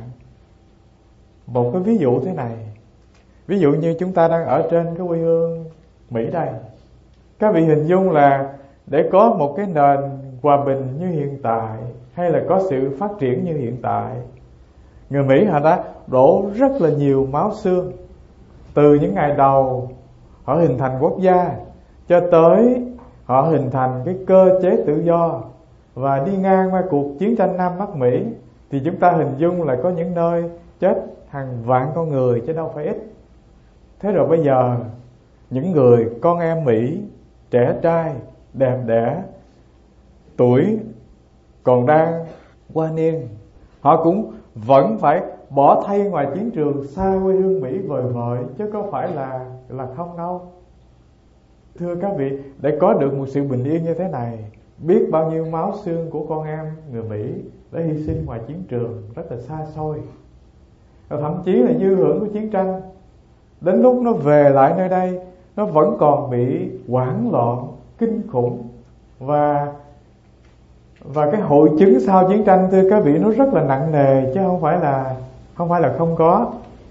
Một cái ví dụ thế này, ví dụ như chúng ta đang ở trên cái quê hương Mỹ đây, các vị hình dung là để có một cái nền hòa bình như hiện tại hay là có sự phát triển như hiện tại, người Mỹ họ đã đổ rất là nhiều máu xương từ những ngày đầu họ hình thành quốc gia cho tới họ hình thành cái cơ chế tự do và đi ngang qua cuộc chiến tranh Nam Bắc Mỹ. thì chúng ta hình dung là có những nơi chết hàng vạn con người chứ đâu phải ít. Thế rồi bây giờ những người con em Mỹ trẻ trai, đẹp đẽ, tuổi còn đang qua niên, họ cũng vẫn phải bỏ thay ngoài chiến trường xa quê hương Mỹ vời vợi, chứ có phải là là không đâu. Thưa các vị, để có được một sự bình yên như thế này, biết bao nhiêu máu xương của con em người Mỹ đã hy sinh ngoài chiến trường rất là xa xôi, và thậm chí là dư hưởng của chiến tranh. Đến lúc nó về lại nơi đây, nó vẫn còn bị hoảng loạn, kinh khủng, và và cái hội chứng sau chiến tranh, thưa các vị, nó rất là nặng nề, chứ không phải là không phải là không có.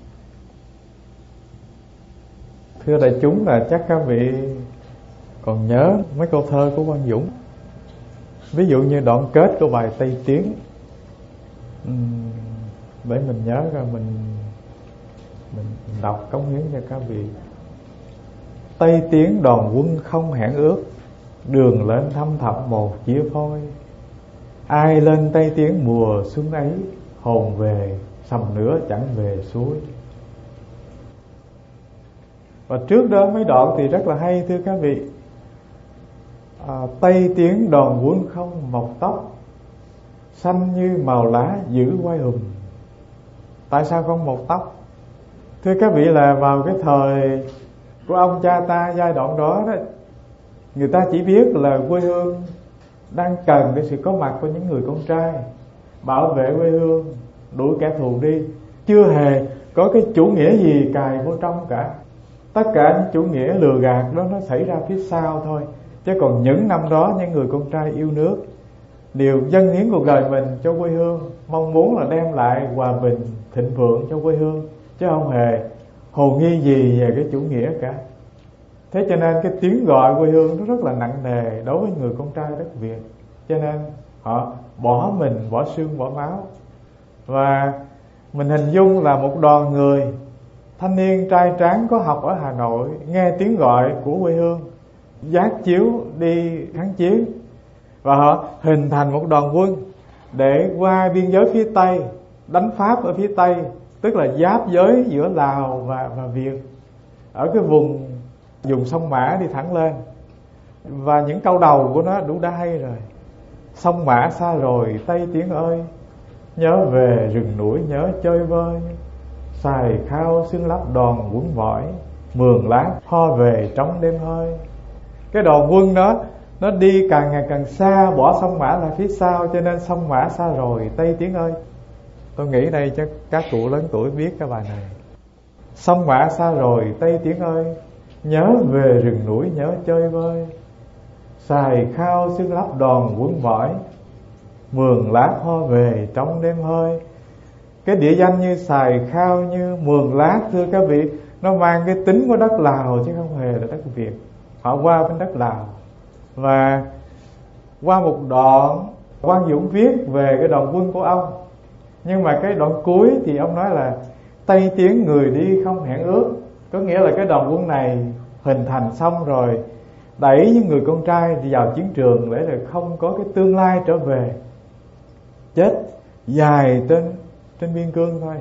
Thưa đại chúng, là chắc các vị còn nhớ mấy câu thơ của Quang Dũng. Ví dụ như đoạn kết của bài Tây Tiến, uhm, để mình nhớ rồi mình mình đọc cống hiến cho các vị. Tây Tiến đoàn quân không hẹn ước, đường lên thăm thẳm một chia phôi. Ai lên Tây Tiến mùa xuân ấy, hồn về sầm nữa chẳng về suối. Và trước đó mấy đoạn thì rất là hay, thưa các vị. à, Tây Tiến đoàn quân không mọc tóc, xanh như màu lá giữ quai hùm. Tại sao không mọc tóc? Thưa các vị, là vào cái thời của ông cha ta, giai đoạn đó đó, người ta chỉ biết là quê hương đang cần cái sự có mặt của những người con trai, bảo vệ quê hương, đuổi kẻ thù đi, chưa hề có cái chủ nghĩa gì cài vô trong cả. Tất cả những chủ nghĩa lừa gạt đó nó xảy ra phía sau thôi. Chứ còn những năm đó, những người con trai yêu nước đều dâng hiến cuộc đời mình cho quê hương, mong muốn là đem lại hòa bình, thịnh vượng cho quê hương, chứ không hề hồ nghi gì về cái chủ nghĩa cả. Thế cho nên cái tiếng gọi quê hương nó rất là nặng nề đối với người con trai đất Việt. Cho nên họ bỏ mình, bỏ xương, bỏ máu. Và mình hình dung là một đoàn người thanh niên trai tráng có học ở Hà Nội, nghe tiếng gọi của quê hương, vác chiếu đi kháng chiến, và họ hình thành một đoàn quân để qua biên giới phía Tây đánh Pháp ở phía Tây, tức là giáp giới giữa Lào và, và Việt, ở cái vùng dùng sông Mã đi thẳng lên. Và những câu đầu của nó đủ đã hay rồi. Sông Mã xa rồi Tây Tiến ơi, nhớ về rừng núi nhớ chơi vơi. Xài khao xương lắp đòn quấn vỏi, mường lát ho về trong đêm hơi. Cái đoàn quân đó nó đi càng ngày càng xa, bỏ sông Mã lại phía sau, cho nên sông Mã xa rồi Tây Tiến ơi. Tôi nghĩ đây chắc các cụ lớn tuổi biết cái bài này. Sông Mã xa rồi Tây Tiến ơi, nhớ về rừng núi nhớ chơi vơi. Xài khao xương lắp đòn quấn vỏi, mường lát ho về trong đêm hơi. Cái địa danh như Xài Khao, như Mường Lát, thưa các vị, nó mang cái tính của đất Lào chứ không hề là đất Việt. Họ qua bên đất Lào. Và qua một đoạn, Quang Dũng viết về cái đoàn quân của ông, nhưng mà cái đoạn cuối thì ông nói là Tây Tiến người đi không hẹn ước. Có nghĩa là cái đoàn quân này hình thành xong rồi, đẩy những người con trai đi vào chiến trường để là không có cái tương lai trở về, chết dài trên trên biên cương thôi.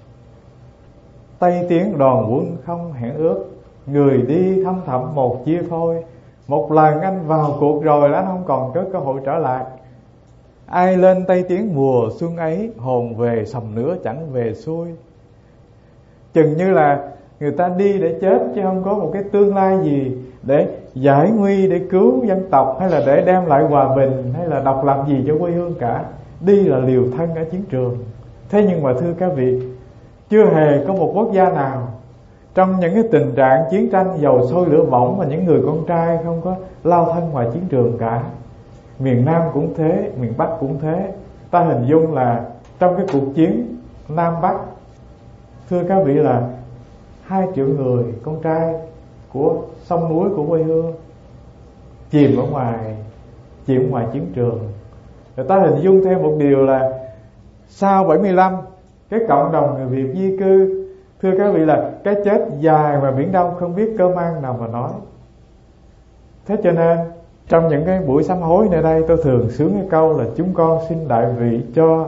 Tây Tiến đoàn quân không hẹn ước, người đi thăm thẳm một chia phôi. Một lần anh vào cuộc rồi là anh không còn có cơ hội trở lại. Ai lên Tây Tiến mùa xuân ấy, hồn về sầm nữa chẳng về xuôi. Chừng như là người ta đi để chết, chứ không có một cái tương lai gì để giải nguy, để cứu dân tộc, hay là để đem lại hòa bình, hay là độc lập gì cho quê hương cả. Đi là liều thân ở chiến trường. Thế nhưng mà thưa các vị, chưa hề có một quốc gia nào trong những cái tình trạng chiến tranh dầu sôi lửa bỏng mà những người con trai không có lao thân ngoài chiến trường cả. Miền Nam cũng thế, miền Bắc cũng thế. Ta hình dung là trong cái cuộc chiến Nam Bắc, thưa các vị, là hai triệu người con trai của sông núi của quê hương chìm ở ngoài, chìm ngoài chiến trường. Người ta hình dung thêm một điều là sau bảy mươi lăm, cái cộng đồng người Việt di cư, thưa các vị, là cái chết dài mà Biển Đông không biết cơ mang nào mà nói. Thế cho nên trong những cái buổi sám hối nơi đây, tôi thường sướng cái câu là chúng con xin đại vị cho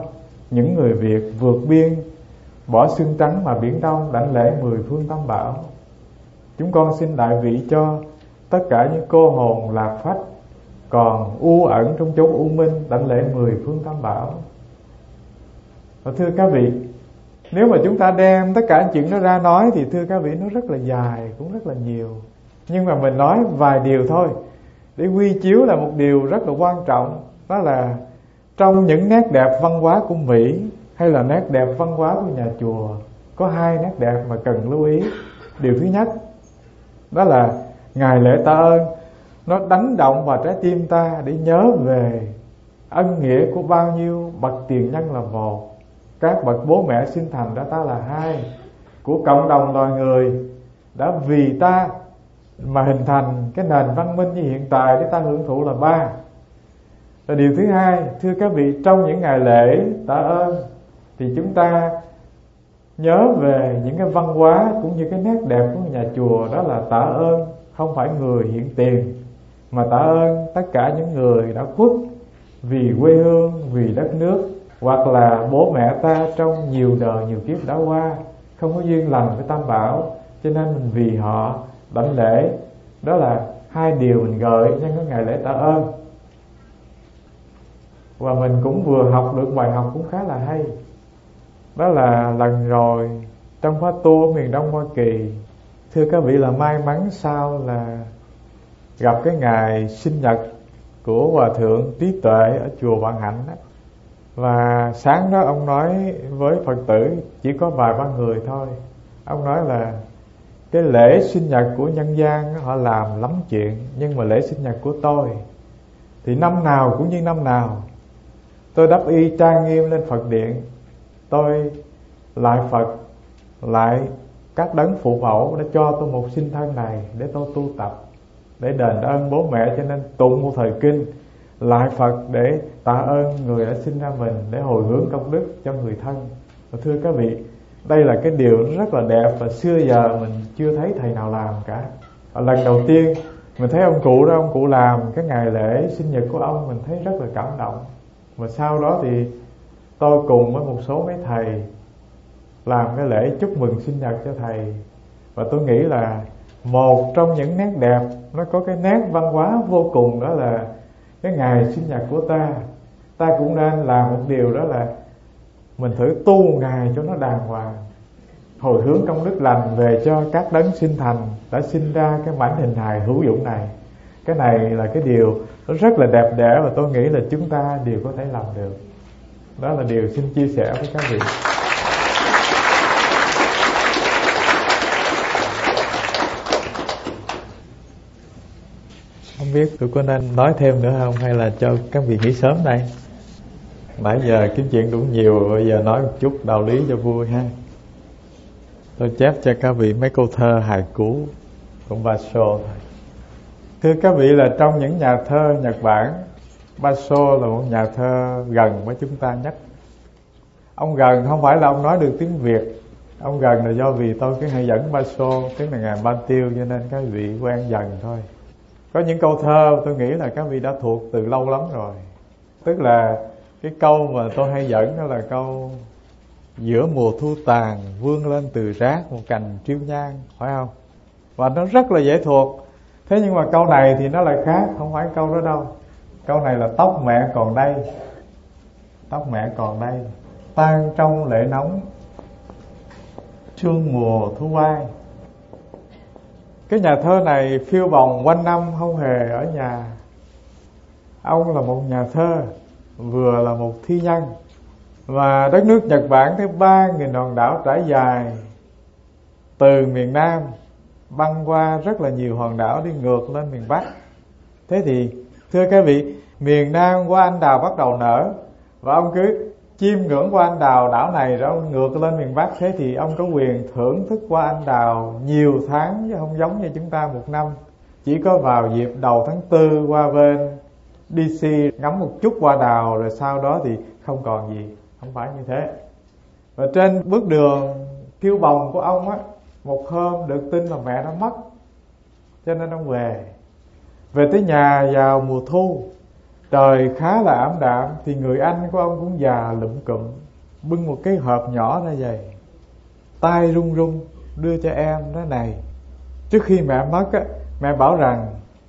những người Việt vượt biên bỏ xương trắng mà Biển Đông đảnh lễ mười phương tam bảo. Chúng con xin đại vị cho tất cả những cô hồn lạc phách còn u ẩn trong chốn u minh đảnh lễ mười phương tam bảo. Và thưa các vị, nếu mà chúng ta đem tất cả chuyện đó ra nói thì thưa các vị nó rất là dài, cũng rất là nhiều. Nhưng mà mình nói vài điều thôi để quy chiếu là một điều rất là quan trọng. Đó là trong những nét đẹp văn hóa của Mỹ hay là nét đẹp văn hóa của nhà chùa, có hai nét đẹp mà cần lưu ý. Điều thứ nhất, đó là ngày lễ tạ ơn nó đánh động vào trái tim ta để nhớ về ân nghĩa của bao nhiêu bậc tiền nhân là một, các bậc bố mẹ sinh thành ra ta là hai, của cộng đồng loài người đã vì ta mà hình thành cái nền văn minh như hiện tại để ta hưởng thụ là ba. Và điều thứ hai, thưa các vị, trong những ngày lễ tạ ơn thì chúng ta nhớ về những cái văn hóa cũng như cái nét đẹp của nhà chùa. Đó là tạ ơn không phải người hiện tiền, mà tạ ơn tất cả những người đã khuất vì quê hương, vì đất nước, hoặc là bố mẹ ta trong nhiều đời nhiều kiếp đã qua, không có duyên lành với Tam Bảo, cho nên mình vì họ đảnh lễ. Đó là hai điều mình gợi nhân cái ngày lễ tạ ơn. Và mình cũng vừa học được bài học cũng khá là hay. Đó là lần rồi trong khóa tu ở miền Đông Hoa Kỳ, thưa các vị, là may mắn sao là gặp cái ngày sinh nhật của Hòa Thượng Trí Tuệ ở chùa Vạn Hạnh đó. Và sáng đó ông nói với Phật tử chỉ có vài ba người thôi. Ông nói là cái lễ sinh nhật của nhân gian họ làm lắm chuyện, nhưng mà lễ sinh nhật của tôi thì năm nào cũng như năm nào. Tôi đắp y trang nghiêm lên Phật điện, tôi lại Phật, lại các đấng phụ mẫu đã cho tôi một sinh thân này để tôi tu tập, để đền ơn bố mẹ, cho nên tụng một thời kinh lại Phật để tạ ơn người đã sinh ra mình, để hồi hướng công đức cho người thân. Và thưa các vị, đây là cái điều rất là đẹp và xưa giờ mình chưa thấy thầy nào làm cả. Và lần đầu tiên mình thấy ông cụ đó, ông cụ làm cái ngày lễ sinh nhật của ông, mình thấy rất là cảm động. Và sau đó thì tôi cùng với một số mấy thầy làm cái lễ chúc mừng sinh nhật cho thầy. Và tôi nghĩ là một trong những nét đẹp, nó có cái nét văn hóa vô cùng, đó là cái ngày sinh nhật của ta, ta cũng nên làm một điều, đó là mình thử tu một ngày cho nó đàng hoàng, hồi hướng công đức lành về cho các đấng sinh thành đã sinh ra cái mảnh hình hài hữu dụng này. Cái này là cái điều nó rất là đẹp đẽ, và tôi nghĩ là chúng ta đều có thể làm được. Đó là điều xin chia sẻ với các vị. Không biết tôi có nên nói thêm nữa không, hay là cho các vị nghỉ sớm đây? Nãy giờ kiếm chuyện cũng nhiều, bây giờ nói một chút đạo lý cho vui ha. Tôi chép cho các vị mấy câu thơ hài cú của Basho. Thưa các vị, là trong những nhà thơ Nhật Bản, Basho là một nhà thơ gần với chúng ta nhất. Ông gần không phải là ông nói được tiếng Việt, ông gần là do vì tôi cái hay dẫn Basho, tức là ngày Ban Tiêu, cho nên các vị quen dần thôi. Có những câu thơ tôi nghĩ là các vị đã thuộc từ lâu lắm rồi. Tức là cái câu mà tôi hay dẫn đó là câu: giữa mùa thu tàn vươn lên từ rác một cành triêu nhang, phải không? Và nó rất là dễ thuộc. Thế nhưng mà câu này thì nó lại khác, không phải câu đó đâu. Câu này là tóc mẹ còn đây, tóc mẹ còn đây, tan trong lệ nóng, sương mùa thu vai. Cái nhà thơ này phiêu bồng quanh năm không hề ở nhà. Ông là một nhà thơ, vừa là một thi nhân. Và đất nước Nhật Bản tới ba nghìn hòn đảo trải dài từ miền Nam băng qua rất là nhiều hòn đảo đi ngược lên miền Bắc. Thế thì thưa các vị, miền Nam hoa anh đào bắt đầu nở, và ông cứ chiêm ngưỡng hoa anh đào đảo này rồi ông ngược lên miền Bắc. Thế thì ông có quyền thưởng thức hoa anh đào nhiều tháng, chứ không giống như chúng ta một năm chỉ có vào dịp đầu tháng tư qua bên đê xê ngắm một chút hoa đào, rồi sau đó thì không còn gì. Không phải như thế. Và trên bước đường phiêu bồng của ông á, một hôm được tin là mẹ đã mất, cho nên ông về. Về tới nhà vào mùa thu, trời khá là ảm đạm, thì người anh của ông cũng già lụm cụm, bưng một cái hộp nhỏ ra vậy, tay run run đưa cho em nói này, trước khi mẹ mất á, mẹ bảo rằng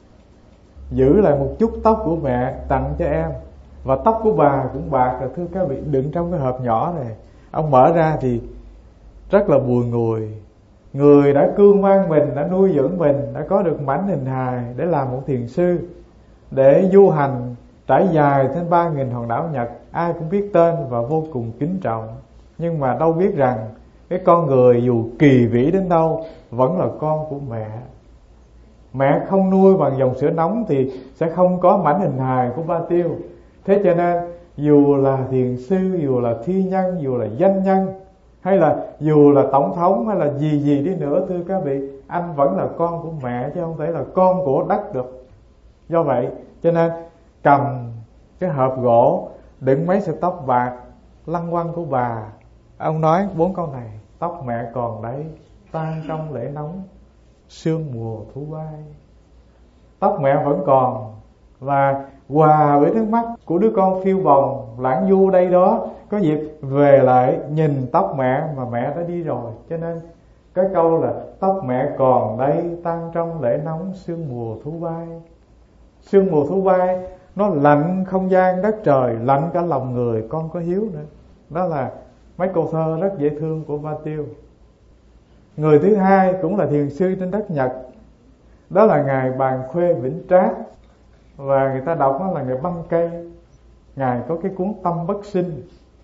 giữ lại một chút tóc của mẹ tặng cho em, và tóc của bà cũng bạc rồi thưa các vị, đựng trong cái hộp nhỏ này. Ông mở ra thì rất là bùi ngùi. Người đã cưu mang mình, đã nuôi dưỡng mình, đã có được mảnh hình hài để làm một thiền sư, để du hành trải dài trên ba nghìn hòn đảo Nhật, ai cũng biết tên và vô cùng kính trọng. Nhưng mà đâu biết rằng cái con người dù kỳ vĩ đến đâu vẫn là con của mẹ. Mẹ không nuôi bằng dòng sữa nóng thì sẽ không có mảnh hình hài của Ba Tiêu. Thế cho nên dù là thiền sư, dù là thi nhân, dù là danh nhân, hay là dù là tổng thống hay là gì gì đi nữa, thưa các vị, anh vẫn là con của mẹ chứ không thể là con của đất được. Do vậy cho nên cầm cái hộp gỗ đựng mấy sợi tóc bạc lăn quăng của bà, ông nói bốn câu này: tóc mẹ còn đấy, tan trong lễ nóng, sương mùa thu bay. Tóc mẹ vẫn còn, và hòa với nước mắt của đứa con phiêu bồng lãng du đây đó có dịp về lại nhìn tóc mẹ mà mẹ đã đi rồi. Cho nên cái câu là tóc mẹ còn đây, tan trong lễ nóng, sương mùa thu bay. Sương mùa thu bay nó lạnh không gian đất trời, lạnh cả lòng người con có hiếu nữa. Đó là mấy câu thơ rất dễ thương của Ba Tiêu. Người thứ hai cũng là thiền sư trên đất Nhật, đó là ngài Bàn Khuê Vĩnh Trác, và người ta đọc nó là ngài Băng Cây. Ngài có cái cuốn Tâm Bất Sinh,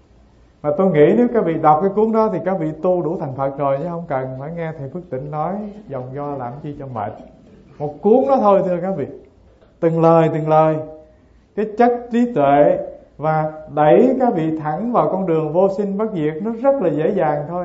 mà tôi nghĩ nếu các vị đọc cái cuốn đó thì các vị tu đủ thành Phật rồi, chứ không cần phải nghe thầy Phước Tịnh nói dòng do làm chi cho mệt. Một cuốn đó thôi thưa các vị, từng lời từng lời, cái chất trí tuệ và đẩy các vị thẳng vào con đường vô sinh bất diệt, nó rất là dễ dàng thôi.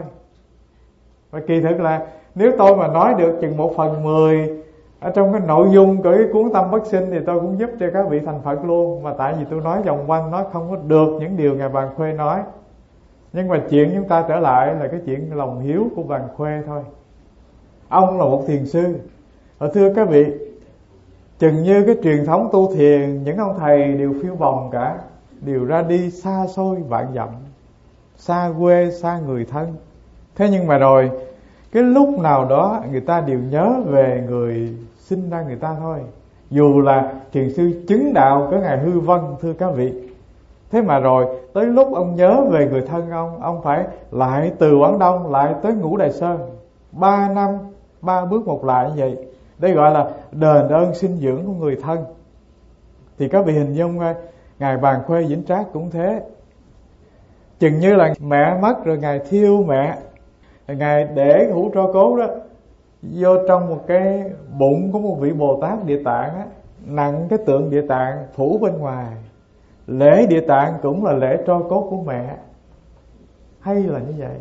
Và kỳ thực là nếu tôi mà nói được chừng một phần mười ở trong cái nội dung của cái cuốn Tâm Bất Sinh thì tôi cũng giúp cho các vị thành Phật luôn. Mà tại vì tôi nói vòng quanh nó không có được những điều ngài Bàn Khuê nói. Nhưng mà chuyện chúng ta trở lại là cái chuyện lòng hiếu của Bàn Khuê thôi. Ông là một thiền sư, và thưa các vị, chừng như cái truyền thống tu thiền, những ông thầy đều phiêu bồng cả, đều ra đi xa xôi vạn dặm, xa quê, xa người thân. Thế nhưng mà rồi cái lúc nào đó người ta đều nhớ về người sinh ra người ta thôi. Dù là thiền sư chứng đạo của ngài Hư Vân, thưa các vị. Thế mà rồi tới lúc ông nhớ về người thân ông, ông phải lại từ Quảng Đông lại tới Ngũ Đài Sơn, ba năm ba bước một lại như vậy. Đây gọi là đền ơn sinh dưỡng của người thân. Thì các vị hình dung ngài Bàn Khuê Vĩnh Trác cũng thế. Chừng như là mẹ mất rồi ngài thiêu mẹ, ngài để hũ tro cốt đó vô trong một cái bụng của một vị Bồ Tát Địa Tạng á, nặng cái tượng Địa Tạng phủ bên ngoài. Lễ Địa Tạng cũng là lễ tro cốt của mẹ. Hay là như vậy.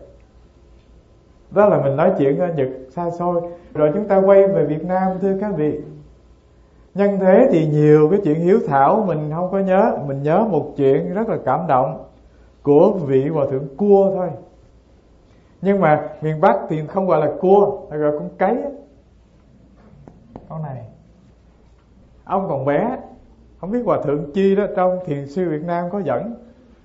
Đó là mình nói chuyện ở Nhật xa xôi. Rồi chúng ta quay về Việt Nam thưa các vị. Nhân thế thì nhiều cái chuyện hiếu thảo mình không có nhớ. Mình nhớ một chuyện rất là cảm động của vị Hòa Thượng Cua thôi. Nhưng mà miền Bắc thì không gọi là cua, mà gọi con cấy. Con này ông còn bé, không biết Hòa Thượng Chi đó trong Thiền sư Việt Nam có dẫn.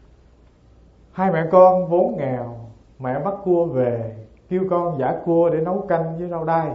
Hai mẹ con vốn nghèo, mẹ bắt cua về, kêu con giã cua để nấu canh với rau đay.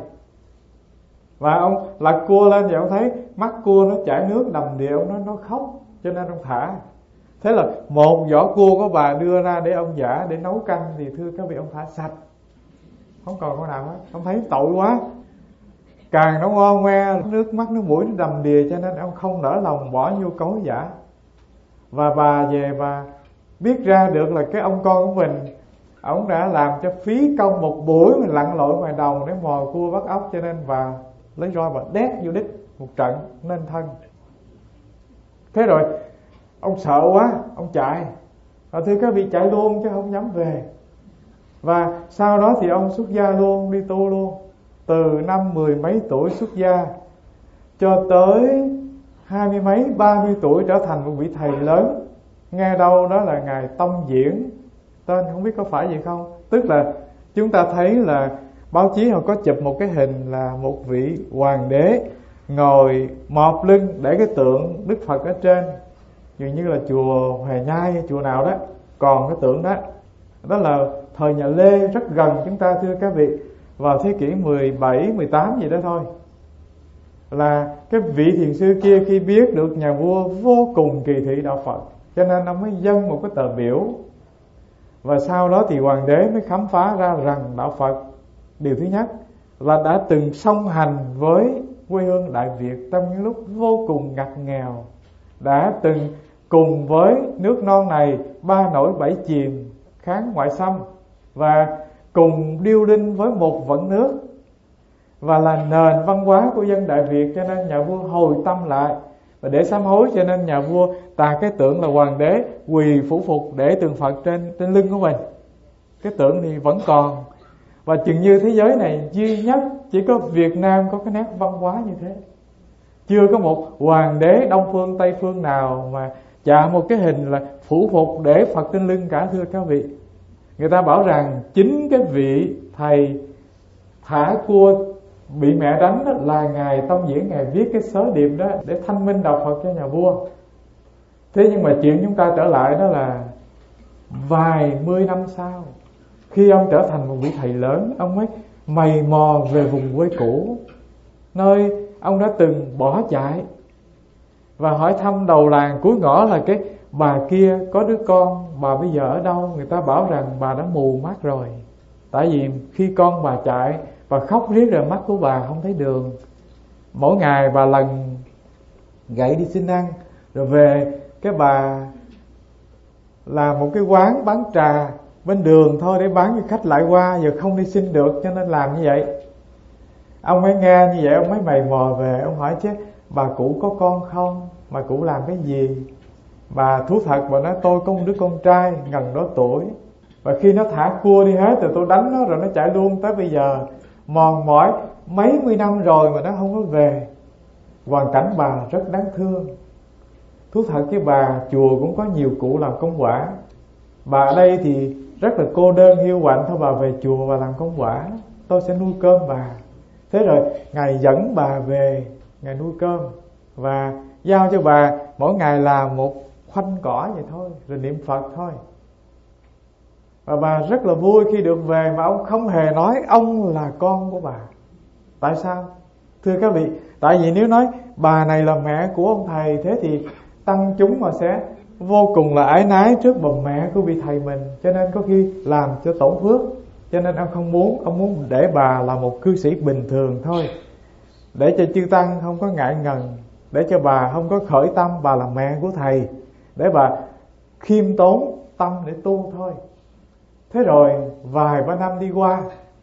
Và ông lật cua lên thì ông thấy mắt cua nó chảy nước đầm đìa, ông nói nó khóc, cho nên ông thả. Thế là một vỏ cua của bà đưa ra để ông giã để nấu canh, thì thưa các vị ông thả sạch, không còn con nào hết. Ông thấy tội quá, càng nó ngon ngoe, nước mắt nước mũi nó đầm đìa, cho nên ông không nỡ lòng bỏ vô cối giã. Và bà về bà biết ra được là cái ông con của mình, ông đã làm cho phí công một buổi mình lặn lội ngoài đồng để mò cua bắt ốc, cho nên bà lấy roi bà đét vô đích một trận nên thân. Thế rồi ông sợ quá, ông chạy. Và thưa các vị, chạy luôn chứ không dám về. Và sau đó thì ông xuất gia luôn, đi tu luôn. Từ năm mười mấy tuổi xuất gia cho tới hai mươi mấy, ba mươi tuổi trở thành một vị thầy lớn. Nghe đâu đó là ngài Tông Diễn, tên không biết có phải vậy không. Tức là chúng ta thấy là báo chí họ có chụp một cái hình là một vị hoàng đế ngồi mọp lưng để cái tượng Đức Phật ở trên, dường như là chùa Hoè Nhai, chùa nào đó còn cái tượng đó. Đó là thời nhà Lê, rất gần chúng ta thưa các vị, vào thế kỷ mười bảy, mười tám gì đó thôi. Là cái vị thiền sư kia khi biết được nhà vua vô cùng kỳ thị đạo Phật, cho nên ông mới dâng một cái tờ biểu. Và sau đó thì hoàng đế mới khám phá ra rằng đạo Phật, điều thứ nhất là đã từng song hành với quê hương Đại Việt trong những lúc vô cùng ngặt nghèo, đã từng cùng với nước non này ba nổi bảy chìm kháng ngoại xâm, và cùng điêu linh với một vận nước, và là nền văn hóa của dân Đại Việt. Cho nên nhà vua hồi tâm lại, và để sám hối cho nên nhà vua tà cái tượng là hoàng đế quỳ phủ phục để tượng Phật trên trên lưng của mình. Cái tượng thì vẫn còn, và chừng như thế giới này duy nhất chỉ có Việt Nam có cái nét văn hóa như thế. Chưa có một hoàng đế Đông Phương Tây Phương nào mà chạm một cái hình là phủ phục để Phật trên lưng cả, thưa các vị. Người ta bảo rằng chính cái vị thầy thả cua bị mẹ đánh đó là ngài Tông Diễn, ngài viết cái sớ điệp đó để thanh minh đạo Phật cho nhà vua. Thế nhưng mà chuyện chúng ta trở lại đó là vài mươi năm sau, khi ông trở thành một vị thầy lớn, ông mới mày mò về vùng quê cũ, nơi ông đã từng bỏ chạy, và hỏi thăm đầu làng cuối ngõ là cái bà kia có đứa con, bà bây giờ ở đâu? Người ta bảo rằng bà đã mù mắt rồi. Tại vì khi con bà chạy, bà khóc riết rồi mắt của bà không thấy đường. Mỗi ngày bà lần gậy đi xin ăn, rồi về cái bà làm một cái quán bán trà bên đường thôi để bán cho khách lại qua, giờ không đi xin được cho nên làm như vậy. Ông mới nghe như vậy, ông mới mày mò về, ông hỏi chứ bà cụ có con không? Bà cụ làm cái gì? Bà thú thật, bà nói tôi có một đứa con trai gần đó tuổi, và khi nó thả cua đi hết rồi tôi đánh nó rồi nó chạy luôn, tới bây giờ mòn mỏi mấy mươi năm rồi mà nó không có về. Hoàn cảnh bà rất đáng thương. Thú thật với bà, chùa cũng có nhiều cụ làm công quả. Bà ở đây thì rất là cô đơn hiu quạnh, thôi bà về chùa và làm công quả, tôi sẽ nuôi cơm bà. Thế rồi ngài dẫn bà về, ngài nuôi cơm và giao cho bà mỗi ngày làm một khoanh cỏ vậy thôi, rồi niệm Phật thôi. Và bà rất là vui khi được về, mà ông không hề nói ông là con của bà. Tại sao? Thưa các vị, tại vì nếu nói bà này là mẹ của ông thầy, thế thì tăng chúng mà sẽ vô cùng là ái nái trước bà mẹ của vị thầy mình, cho nên có khi làm cho tổn phước. Cho nên ông không muốn, ông muốn để bà là một cư sĩ bình thường thôi, để cho chư tăng không có ngại ngần, để cho bà không có khởi tâm bà là mẹ của thầy, để bà khiêm tốn tâm để tu thôi. Thế rồi vài ba năm đi qua,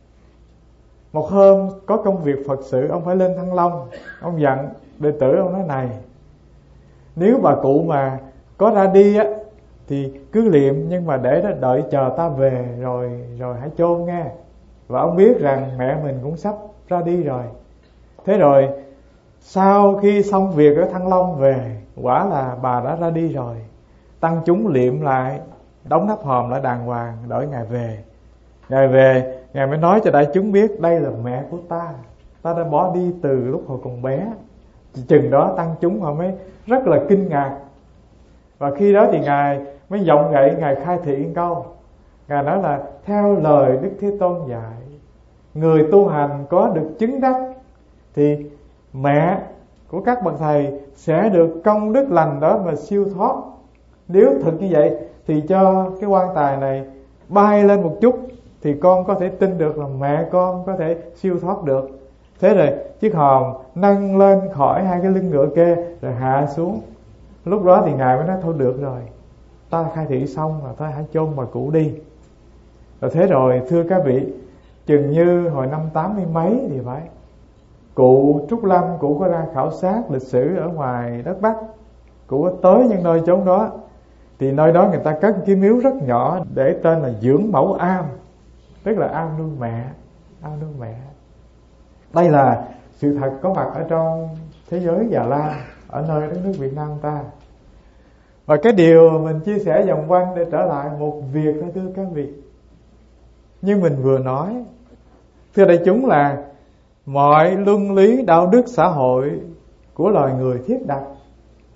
một hôm có công việc Phật sự, ông phải lên Thăng Long. Ông dặn đệ tử, ông nói này, nếu bà cụ mà có ra đi á thì cứ liệm, nhưng mà để đó đợi chờ ta về rồi rồi hãy chôn nghe. Và ông biết rằng mẹ mình cũng sắp ra đi rồi. Thế rồi sau khi xong việc ở Thăng Long về, quả là bà đã ra đi rồi. Tăng chúng liệm lại, đóng nắp hòm lại đàng hoàng, đợi ngài về. Ngài về, ngài mới nói cho đại chúng biết đây là mẹ của ta, ta đã bỏ đi từ lúc hồi còn bé. Chừng đó tăng chúng họ mới rất là kinh ngạc. Và khi đó thì ngài mới giọng gậy, ngài khai thị câu. Ngài nói là theo lời Đức Thế Tôn dạy, người tu hành có được chứng đắc thì mẹ của các bậc thầy sẽ được công đức lành đó mà siêu thoát. Nếu thực như vậy thì cho cái quan tài này bay lên một chút, thì con có thể tin được là mẹ con có thể siêu thoát được. Thế rồi chiếc hòm nâng lên khỏi hai cái lưng ngựa kia, rồi hạ xuống. Lúc đó thì ngài mới nói thôi được rồi, ta khai thị xong rồi, ta hãy chôn bà cụ đi. Rồi thế rồi thưa các vị, chừng như hồi năm tám mươi mấy thì phải, cụ Trúc Lâm, cụ có ra khảo sát lịch sử ở ngoài đất Bắc, cụ có tới những nơi chốn đó. Thì nơi đó người ta cất cái miếu rất nhỏ để tên là Dưỡng Mẫu Am, tức là am nuôi mẹ, am nuôi mẹ. Đây là sự thật có mặt ở trong thế giới Già La, ở nơi đất nước Việt Nam ta. Và cái điều mình chia sẻ vòng quanh để trở lại một việc thôi thưa các vị. Như mình vừa nói, thưa đại chúng, là mọi luân lý đạo đức xã hội của loài người thiết đặt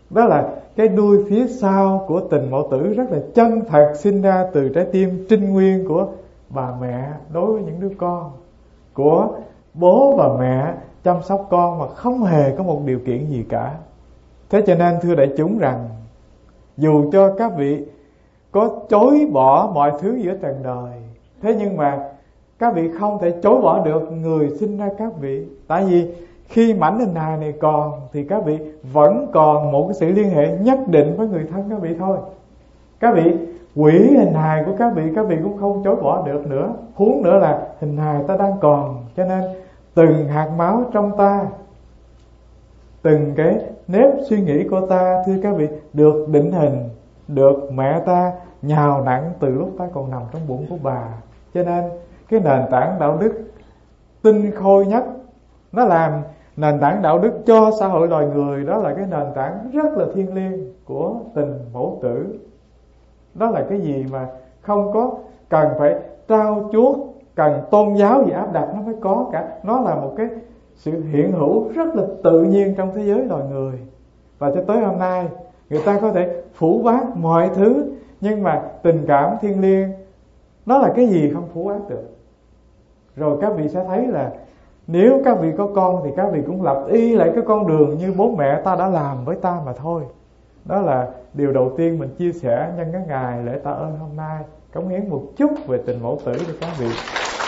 Đó là cái đuôi phía sau của tình mẫu tử rất là chân thật, sinh ra từ trái tim trinh nguyên của bà mẹ đối với những đứa con, của bố và mẹ chăm sóc con mà không hề có một điều kiện gì cả. Thế cho nên thưa đại chúng rằng, dù cho các vị có chối bỏ mọi thứ giữa trần đời, thế nhưng mà các vị không thể chối bỏ được người sinh ra các vị. Tại vì khi mảnh hình hài này còn thì các vị vẫn còn một cái sự liên hệ nhất định với người thân các vị thôi. Các vị hủy hình hài của các vị, các vị cũng không chối bỏ được nữa. Huống nữa là hình hài ta đang còn. Cho nên từng hạt máu trong ta, từng cái nếp suy nghĩ của ta, thưa các vị, được định hình, được mẹ ta nhào nặn từ lúc ta còn nằm trong bụng của bà. Cho nên cái nền tảng đạo đức tinh khôi nhất, nó làm nền tảng đạo đức cho xã hội loài người, đó là cái nền tảng rất là thiêng liêng của tình mẫu tử. Đó là cái gì mà không có cần phải trao chuốt, cần tôn giáo gì áp đặt nó mới có cả. Nó là một cái sự hiện hữu rất là tự nhiên trong thế giới loài người. Và cho tới hôm nay người ta có thể phủ bác mọi thứ, nhưng mà tình cảm thiêng liêng nó là cái gì không phủ bác được. Rồi các vị sẽ thấy là nếu các vị có con thì các vị cũng lập y lại cái con đường như bố mẹ ta đã làm với ta mà thôi. Đó là điều đầu tiên mình chia sẻ nhân cái ngày lễ tạ ơn hôm nay, cống hiến một chút về tình mẫu tử cho các vị.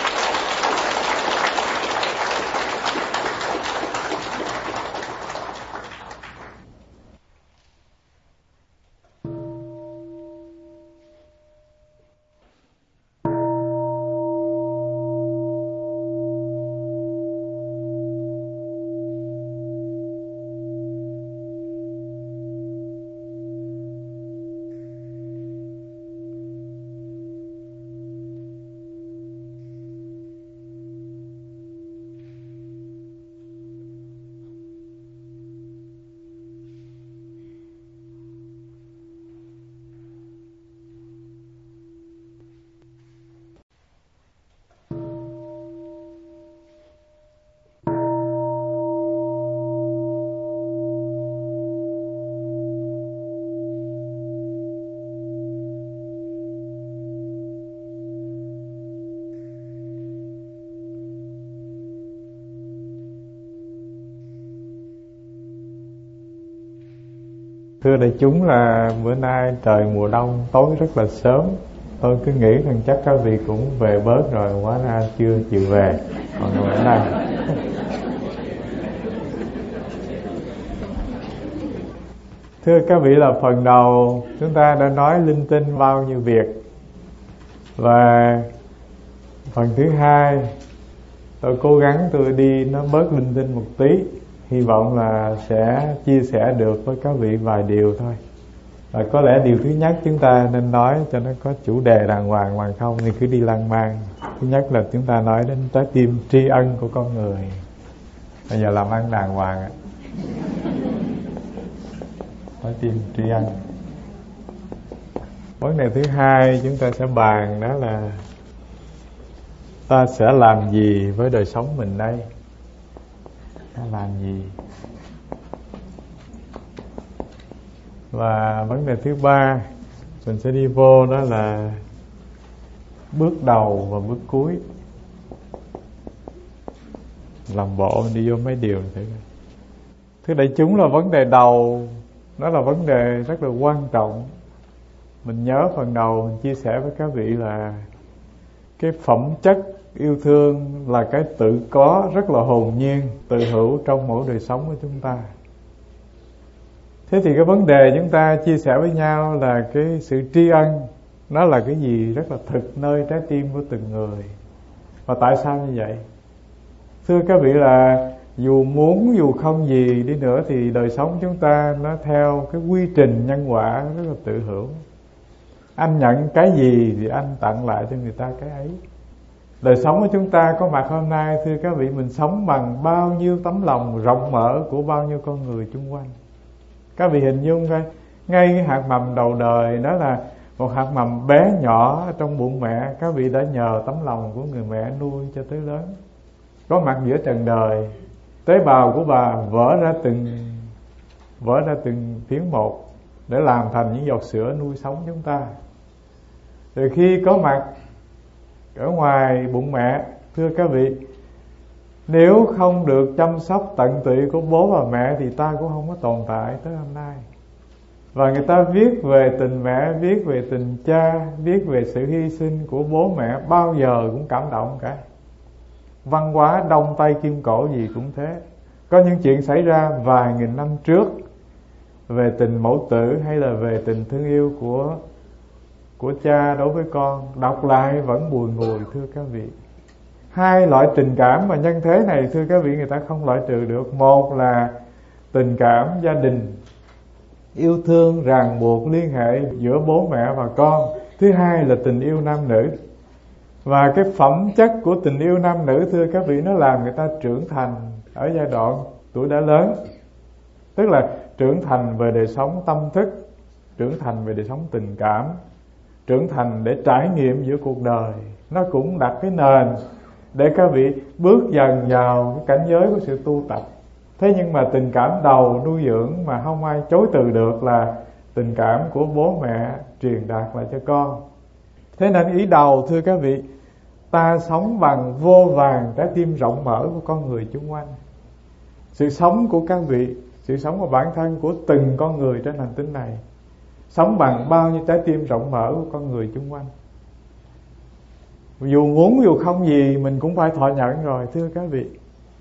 Thưa đại chúng, là bữa nay trời mùa đông tối rất là sớm. Tôi cứ nghĩ rằng chắc các vị cũng về bớt rồi, hóa ra chưa chịu về, còn ngồi ở đây. Thưa các vị, là phần đầu chúng ta đã nói linh tinh bao nhiêu việc, và phần thứ hai tôi cố gắng tôi đi nó bớt linh tinh một tí. Hy vọng là sẽ chia sẻ được với các vị vài điều thôi. Và có lẽ điều thứ nhất chúng ta nên nói cho nó có chủ đề đàng hoàng, bằng không thì cứ đi lan man. Thứ nhất là chúng ta nói đến trái tim tri ân của con người. Bây giờ làm ăn đàng hoàng ạ. Trái tim tri ân. Vấn đề thứ hai chúng ta sẽ bàn đó là ta sẽ làm gì với đời sống mình đây? Ta làm gì? Và vấn đề thứ ba mình sẽ đi vô, đó là bước đầu và bước cuối. Làm bộ mình đi vô mấy điều này. Thưa đại chúng, là vấn đề đầu, đó là vấn đề rất là quan trọng. Mình nhớ phần đầu mình chia sẻ với các vị là cái phẩm chất yêu thương là cái tự có rất là hồn nhiên, tự hữu trong mỗi đời sống của chúng ta. Thế thì cái vấn đề chúng ta chia sẻ với nhau là cái sự tri ân, nó là cái gì rất là thực nơi trái tim của từng người. Và tại sao như vậy? Thưa các vị, là dù muốn dù không gì đi nữa thì đời sống chúng ta nó theo cái quy trình nhân quả rất là tự hữu. Anh nhận cái gì thì anh tặng lại cho người ta cái ấy. Đời sống của chúng ta có mặt hôm nay, thưa các vị, mình sống bằng bao nhiêu tấm lòng rộng mở của bao nhiêu con người chung quanh. Các vị hình dung coi, ngay cái hạt mầm đầu đời đó là một hạt mầm bé nhỏ trong bụng mẹ. Các vị đã nhờ tấm lòng của người mẹ nuôi cho tới lớn, có mặt giữa trần đời. Tế bào của bà vỡ ra từng vỡ ra từng phiến một để làm thành những giọt sữa nuôi sống chúng ta. Rồi khi có mặt ở ngoài bụng mẹ, thưa các vị, nếu không được chăm sóc tận tụy của bố và mẹ thì ta cũng không có tồn tại tới hôm nay. Và người ta viết về tình mẹ, viết về tình cha, viết về sự hy sinh của bố mẹ, bao giờ cũng cảm động cả. Văn hóa Đông Tây Kim Cổ gì cũng thế. Có những chuyện xảy ra vài nghìn năm trước về tình mẫu tử hay là về tình thương yêu của của cha đối với con, đọc lại vẫn bùi ngùi, thưa các vị. Hai loại tình cảm mà nhân thế này, thưa các vị, người ta không loại trừ được. Một là tình cảm gia đình, yêu thương, ràng buộc, liên hệ giữa bố mẹ và con. Thứ hai là tình yêu nam nữ. Và cái phẩm chất của tình yêu nam nữ, thưa các vị, nó làm người ta trưởng thành ở giai đoạn tuổi đã lớn. Tức là trưởng thành về đời sống tâm thức, trưởng thành về đời sống tình cảm, trưởng thành để trải nghiệm giữa cuộc đời. Nó cũng đặt cái nền để các vị bước dần vào cái cảnh giới của sự tu tập. Thế nhưng mà tình cảm đầu nuôi dưỡng mà không ai chối từ được là tình cảm của bố mẹ truyền đạt lại cho con. Thế nên ý đầu, thưa các vị, ta sống bằng vô vàn trái tim rộng mở của con người chung quanh. Sự sống của các vị, sự sống của bản thân của từng con người trên hành tinh này, sống bằng bao nhiêu trái tim rộng mở của con người chung quanh. Dù muốn dù không gì mình cũng phải thọ nhận rồi, thưa các vị.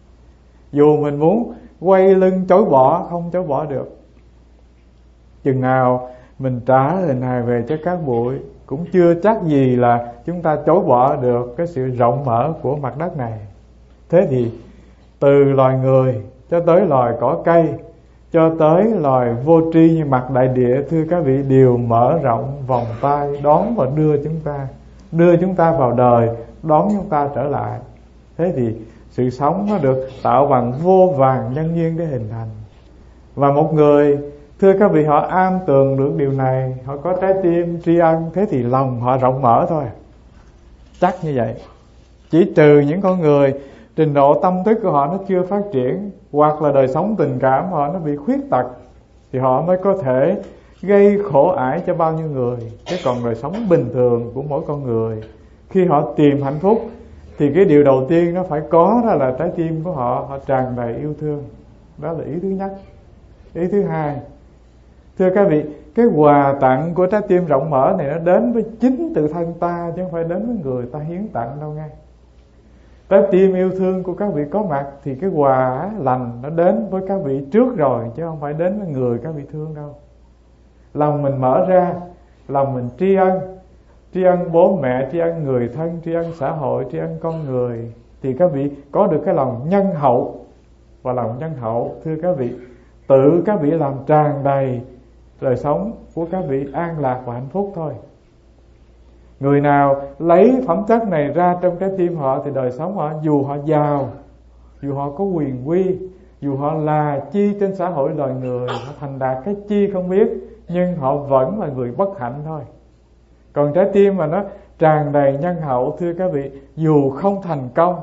Dù mình muốn quay lưng chối bỏ, không chối bỏ được. Chừng nào mình trả hình hài về cho các bụi, cũng chưa chắc gì là chúng ta chối bỏ được cái sự rộng mở của mặt đất này. Thế thì từ loài người cho tới loài cỏ cây, cho tới loài vô tri như mặt đại địa, thưa các vị, đều mở rộng vòng tay đón và đưa chúng ta, đưa chúng ta vào đời, đón chúng ta trở lại. Thế thì sự sống nó được tạo bằng vô vàn nhân duyên để hình thành. Và một người, thưa các vị, họ am tường được điều này, họ có trái tim tri ân, thế thì lòng họ rộng mở thôi. Chắc như vậy. Chỉ trừ những con người trình độ tâm thức của họ nó chưa phát triển, hoặc là đời sống tình cảm họ nó bị khuyết tật, thì họ mới có thể gây khổ ải cho bao nhiêu người. Chứ còn đời sống bình thường của mỗi con người, khi họ tìm hạnh phúc thì cái điều đầu tiên nó phải có đó là trái tim của họ, họ tràn đầy yêu thương. Đó là ý thứ nhất. Ý thứ hai, thưa các vị, cái quà tặng của trái tim rộng mở này nó đến với chính tự thân ta, chứ không phải đến với người ta hiến tặng đâu nghe. Trái tim yêu thương của các vị có mặt thì cái quà lành nó đến với các vị trước rồi, chứ không phải đến với người các vị thương đâu. Lòng mình mở ra, lòng mình tri ân, tri ân bố mẹ, tri ân người thân, tri ân xã hội, tri ân con người, thì các vị có được cái lòng nhân hậu. Và lòng nhân hậu, thưa các vị, tự các vị làm tràn đầy đời sống của các vị an lạc và hạnh phúc thôi. Người nào lấy phẩm chất này ra trong trái tim họ thì đời sống họ, dù họ giàu, dù họ có quyền quy, dù họ là chi trên xã hội loài người, họ thành đạt cái chi không biết, nhưng họ vẫn là người bất hạnh thôi. Còn trái tim mà nó tràn đầy nhân hậu, thưa các vị, dù không thành công,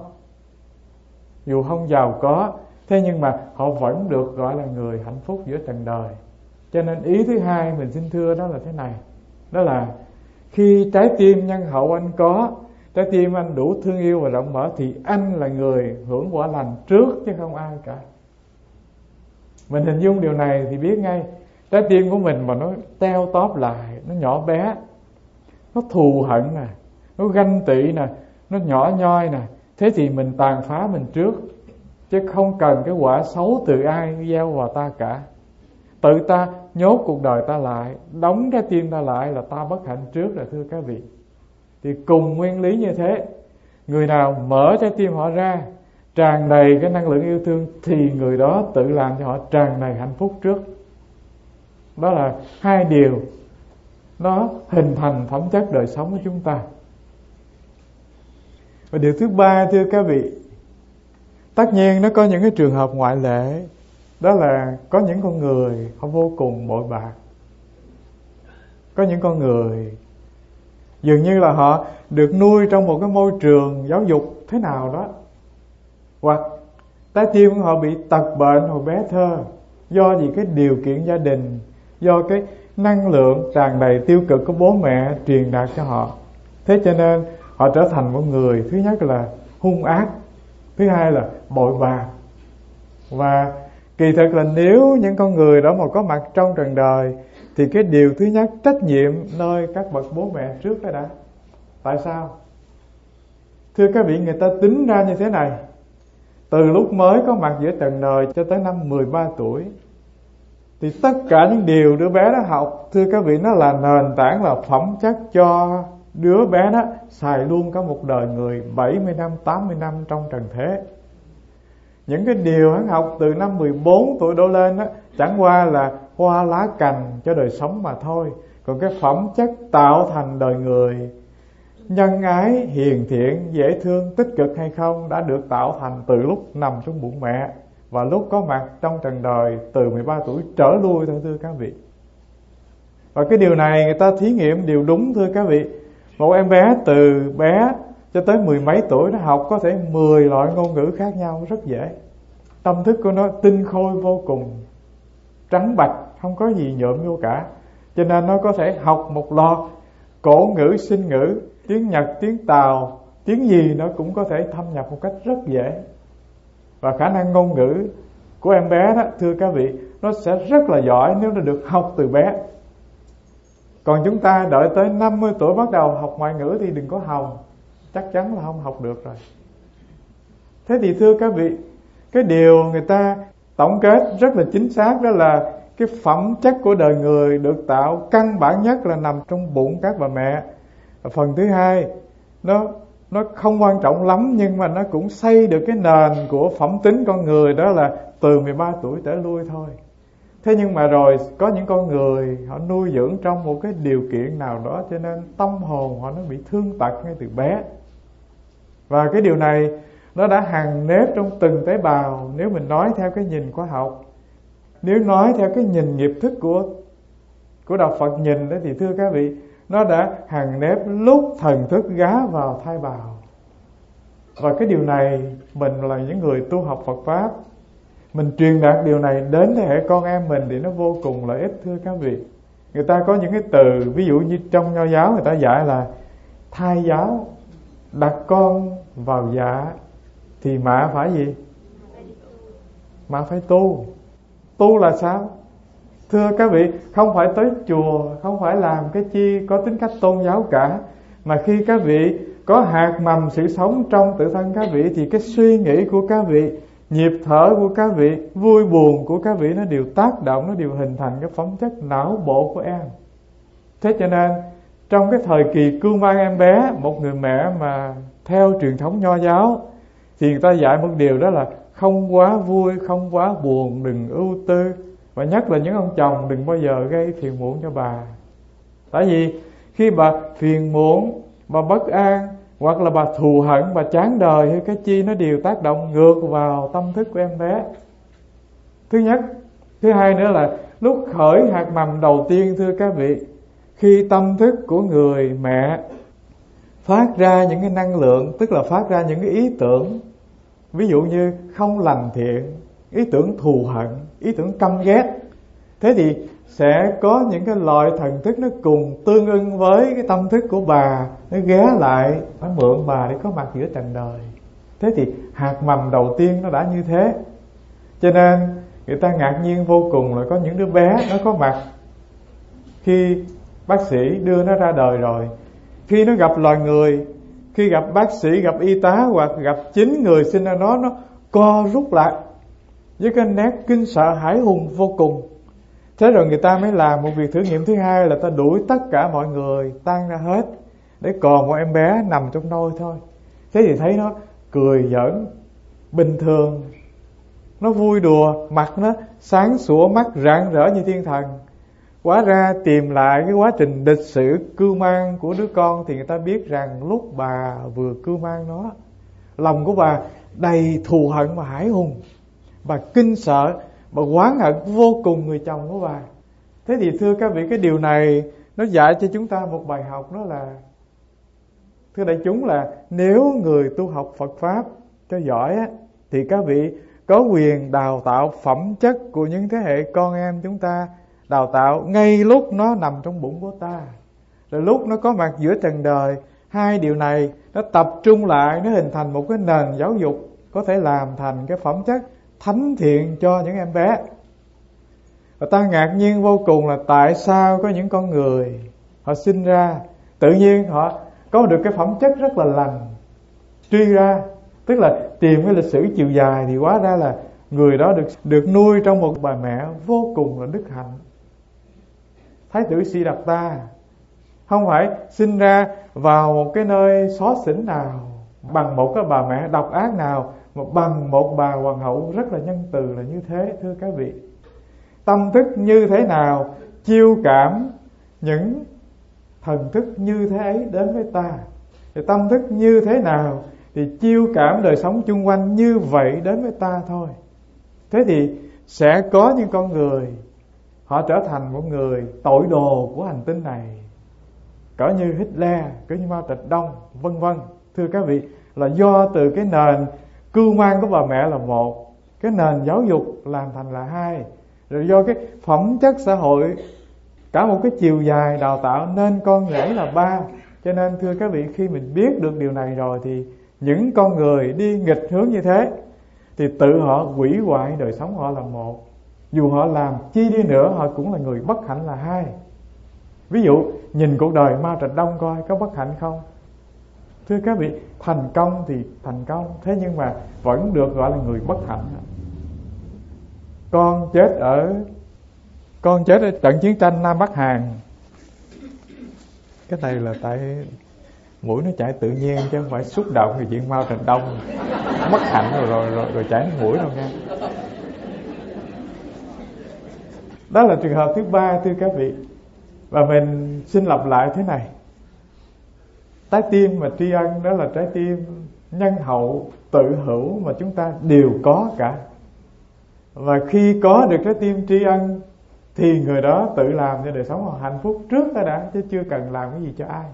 dù không giàu có, thế nhưng mà họ vẫn được gọi là người hạnh phúc giữa trần đời. Cho nên ý thứ hai mình xin thưa đó là thế này, đó là khi trái tim nhân hậu anh có, trái tim anh đủ thương yêu và rộng mở, thì anh là người hưởng quả lành trước chứ không ai cả. Mình hình dung điều này thì biết ngay, trái tim của mình mà nó teo tóp lại, nó nhỏ bé, nó thù hận nè, nó ganh tị nè, nó nhỏ nhoi nè, thế thì mình tàn phá mình trước, chứ không cần cái quả xấu từ ai gieo vào ta cả. Tự ta nhốt cuộc đời ta lại, đóng trái tim ta lại là ta bất hạnh trước rồi, thưa các vị. Thì cùng nguyên lý như thế, người nào mở trái tim họ ra, tràn đầy cái năng lượng yêu thương, thì người đó tự làm cho họ tràn đầy hạnh phúc trước. Đó là hai điều nó hình thành phẩm chất đời sống của chúng ta. Và điều thứ ba, thưa các vị, tất nhiên nó có những cái trường hợp ngoại lệ. Đó là có những con người họ vô cùng bội bạc. Có những con người dường như là họ được nuôi trong một cái môi trường giáo dục thế nào đó, hoặc trái tim của họ bị tật bệnh hồi bé thơ, do gì cái điều kiện gia đình, do cái năng lượng tràn đầy tiêu cực của bố mẹ truyền đạt cho họ. Thế cho nên họ trở thành một người, thứ nhất là hung ác, thứ hai là bội bạc. Và kỳ thực là nếu những con người đó mà có mặt trong trần đời thì cái điều thứ nhất, trách nhiệm nơi các bậc bố mẹ trước cái đã. Tại sao? Thưa các vị, người ta tính ra như thế này: từ lúc mới có mặt giữa trần đời cho tới năm mười ba tuổi thì tất cả những điều đứa bé đó học, thưa các vị, nó là nền tảng, là phẩm chất cho đứa bé đó xài luôn cả một đời người, bảy mươi năm, tám mươi năm trong trần thế. Những cái điều hắn học từ năm mười bốn tuổi đổ lên đó chẳng qua là hoa lá cành cho đời sống mà thôi. Còn cái phẩm chất tạo thành đời người, nhân ái, hiền thiện, dễ thương, tích cực hay không, đã được tạo thành từ lúc nằm trong bụng mẹ và lúc có mặt trong trần đời từ mười ba tuổi trở lui thôi, thưa các vị. Và cái điều này người ta thí nghiệm điều đúng, thưa các vị. Một em bé từ bé cho tới mười mấy tuổi nó học có thể mười loại ngôn ngữ khác nhau rất dễ. Tâm thức của nó tinh khôi vô cùng, trắng bạch, không có gì nhuộm vô cả. Cho nên nó có thể học một loạt cổ ngữ, sinh ngữ, tiếng Nhật, tiếng Tàu, tiếng gì nó cũng có thể thâm nhập một cách rất dễ. Và khả năng ngôn ngữ của em bé đó, thưa các vị, nó sẽ rất là giỏi nếu nó được học từ bé. Còn chúng ta đợi tới năm mươi tuổi bắt đầu học ngoại ngữ thì đừng có hòng, chắc chắn là không học được rồi. Thế thì thưa các vị, cái điều người ta tổng kết rất là chính xác đó là cái phẩm chất của đời người được tạo căn bản nhất là nằm trong bụng các bà mẹ. Và phần thứ hai, nó nó không quan trọng lắm nhưng mà nó cũng xây được cái nền của phẩm tính con người, đó là từ mười ba tuổi trở lui thôi. Thế nhưng mà rồi có những con người họ nuôi dưỡng trong một cái điều kiện nào đó, cho nên tâm hồn họ nó bị thương tật ngay từ bé. Và cái điều này nó đã hằn nếp trong từng tế bào. Nếu mình nói theo cái nhìn khoa học, nếu nói theo cái nhìn nghiệp thức của của đạo Phật nhìn đó, thì thưa các vị, nó đã hằn nếp lúc thần thức gá vào thai bào. Và cái điều này mình là những người tu học Phật Pháp, mình truyền đạt điều này đến thế hệ con em mình thì nó vô cùng lợi ích, thưa các vị. Người ta có những cái từ, ví dụ như trong Nho giáo người ta dạy là thai giáo, đặt con vào dạ thì mạ phải gì? Mạ phải tu. Tu là sao? Thưa các vị, không phải tới chùa, không phải làm cái chi có tính cách tôn giáo cả, mà khi các vị có hạt mầm sự sống trong tự thân các vị thì cái suy nghĩ của các vị, nhịp thở của các vị, vui buồn của các vị nó đều tác động, nó đều hình thành cái phẩm chất não bộ của em. Thế cho nên trong cái thời kỳ cưu mang em bé, một người mẹ mà theo truyền thống Nho giáo thì người ta dạy một điều, đó là không quá vui, không quá buồn, đừng ưu tư. Và nhất là những ông chồng đừng bao giờ gây phiền muộn cho bà. Tại vì khi bà phiền muộn, bà bất an, hoặc là bà thù hận, bà chán đời hay cái chi, nó đều tác động ngược vào tâm thức của em bé. Thứ nhất. Thứ hai nữa là lúc khởi hạt mầm đầu tiên, thưa các vị, khi tâm thức của người mẹ phát ra những cái năng lượng, tức là phát ra những cái ý tưởng, ví dụ như không lành thiện, ý tưởng thù hận, ý tưởng căm ghét, thế thì sẽ có những cái loại thần thức nó cùng tương ưng với cái tâm thức của bà, nó ghé lại, nó mượn bà để có mặt giữa trần đời. Thế thì hạt mầm đầu tiên nó đã như thế. Cho nên người ta ngạc nhiên vô cùng là có những đứa bé nó có mặt khi bác sĩ đưa nó ra đời rồi. Khi nó gặp loài người, khi gặp bác sĩ, gặp y tá hoặc gặp chính người sinh ra nó, nó co rút lại với cái nét kinh sợ hãi hùng vô cùng. Thế rồi người ta mới làm một việc thử nghiệm thứ hai, là ta đuổi tất cả mọi người tan ra hết, để còn một em bé nằm trong nôi thôi. Thế thì thấy nó cười giỡn bình thường, nó vui đùa, mặt nó sáng sủa, mắt rạng rỡ như thiên thần. Hóa ra tìm lại cái quá trình lịch sử cưu mang của đứa con thì người ta biết rằng lúc bà vừa cưu mang nó, lòng của bà đầy thù hận và hãi hùng, bà kinh sợ, bà oán hận vô cùng người chồng của bà. Thế thì thưa các vị, cái điều này nó dạy cho chúng ta một bài học, đó là, thưa đại chúng, là nếu người tu học Phật Pháp cho giỏi á, thì các vị có quyền đào tạo phẩm chất của những thế hệ con em chúng ta, đào tạo ngay lúc nó nằm trong bụng của ta. Rồi lúc nó có mặt giữa trần đời, hai điều này nó tập trung lại, nó hình thành một cái nền giáo dục có thể làm thành cái phẩm chất thánh thiện cho những em bé. Và ta ngạc nhiên vô cùng là tại sao có những con người họ sinh ra tự nhiên họ có được cái phẩm chất rất là lành, truy ra, tức là tìm cái lịch sử chiều dài thì hóa ra là người đó được được nuôi trong một bà mẹ vô cùng là đức hạnh. Thái tử Siddhartha không phải sinh ra vào một cái nơi xó xỉnh nào, bằng một cái bà mẹ độc ác nào, mà bằng một bà hoàng hậu rất là nhân từ là như thế. Thưa các vị, tâm thức như thế nào chiêu cảm những thần thức như thế ấy đến với ta, thì tâm thức như thế nào thì chiêu cảm đời sống chung quanh như vậy đến với ta thôi. Thế thì sẽ có những con người họ trở thành một người tội đồ của hành tinh này, cỡ như Hitler, cỡ như Mao Trạch Đông, vân vân. Thưa các vị, là do từ cái nền cưu mang của bà mẹ là một, cái nền giáo dục làm thành là hai, rồi do cái phẩm chất xã hội cả một cái chiều dài đào tạo nên con rể là ba. Cho nên thưa các vị, khi mình biết được điều này rồi thì những con người đi nghịch hướng như thế thì tự họ hủy hoại đời sống họ là một. Dù họ làm chi đi nữa họ cũng là người bất hạnh là hai. Ví dụ nhìn cuộc đời Mao Trạch Đông coi có bất hạnh không? Thưa các vị, thành công thì thành công, thế nhưng mà vẫn được gọi là người bất hạnh. Con chết ở Con chết ở trận chiến tranh Nam Bắc Hàn. Cái này là tại mũi nó chảy tự nhiên chứ không phải xúc động về chuyện Mao Trạch Đông mất hạnh rồi rồi rồi, rồi chảy nước mũi đâu nha. Đó là trường hợp thứ ba, thưa các vị. Và mình xin lặp lại thế này: trái tim mà tri ân đó là trái tim nhân hậu, tự hữu mà chúng ta đều có cả. Và khi có được trái tim tri ân thì người đó tự làm cho đời sống họ hạnh phúc trước đó đã, chứ chưa cần làm cái gì cho ai.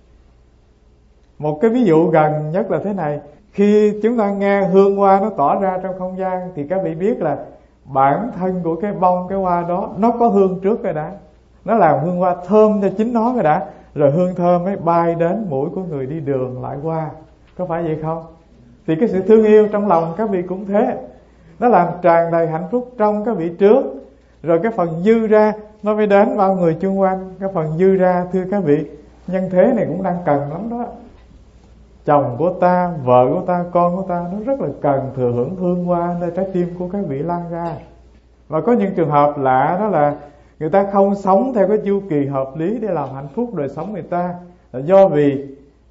Một cái ví dụ gần nhất là thế này: khi chúng ta nghe hương hoa nó tỏa ra trong không gian thì các vị biết là bản thân của cái bông, cái hoa đó nó có hương trước rồi đã, nó làm hương hoa thơm cho chính nó rồi đã, rồi hương thơm mới bay đến mũi của người đi đường lại qua. Có phải vậy không? Thì cái sự thương yêu trong lòng các vị cũng thế, nó làm tràn đầy hạnh phúc trong các vị trước, rồi cái phần dư ra nó mới đến bao người chung quanh. Cái phần dư ra, thưa các vị, nhân thế này cũng đang cần lắm đó. Chồng của ta, vợ của ta, con của ta nó rất là cần thừa hưởng hương hoa nơi trái tim của các vị lan ra. Và có những trường hợp lạ đó là người ta không sống theo cái chu kỳ hợp lý để làm hạnh phúc đời sống người ta, là do vì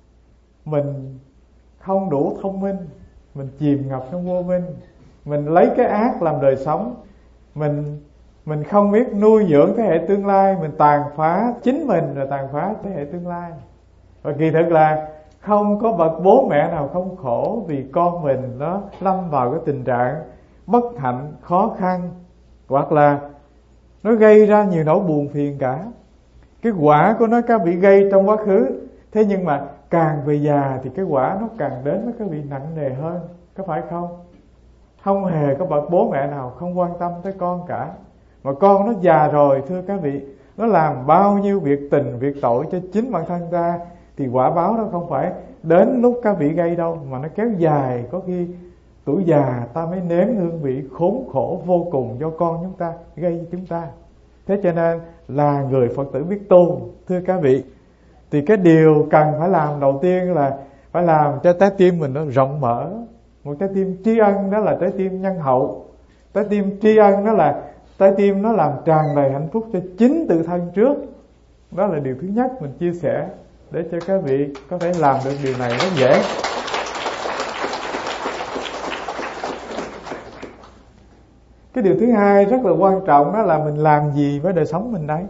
mình không đủ thông minh, mình chìm ngập trong vô minh, mình lấy cái ác làm đời sống, mình mình không biết nuôi dưỡng thế hệ tương lai, mình tàn phá chính mình rồi tàn phá thế hệ tương lai. Và kỳ thực là không có bậc bố mẹ nào không khổ vì con mình nó lâm vào cái tình trạng bất hạnh, khó khăn, hoặc là nó gây ra nhiều nỗi buồn phiền cả. Cái quả của nó các vị gây trong quá khứ, thế nhưng mà càng về già thì cái quả nó càng đến với các vị nặng nề hơn. Có phải không? Không hề có bậc bố mẹ nào không quan tâm tới con cả. Mà con nó già rồi, thưa các vị, nó làm bao nhiêu việc tình, việc tội cho chính bản thân ta, thì quả báo nó không phải đến lúc các vị gây đâu, mà nó kéo dài. Có khi tuổi già ta mới nếm hương vị khốn khổ vô cùng do con chúng ta gây cho chúng ta. Thế cho nên là người Phật tử biết tu, thưa các vị, thì cái điều cần phải làm đầu tiên là phải làm cho trái tim mình nó rộng mở. Một trái tim tri ân đó là trái tim nhân hậu. Trái tim tri ân đó là trái tim nó làm tràn đầy hạnh phúc cho chính tự thân trước. Đó là điều thứ nhất mình chia sẻ để cho các vị có thể làm được điều này rất dễ. Cái điều thứ hai rất là quan trọng đó là mình làm gì với đời sống mình đấy.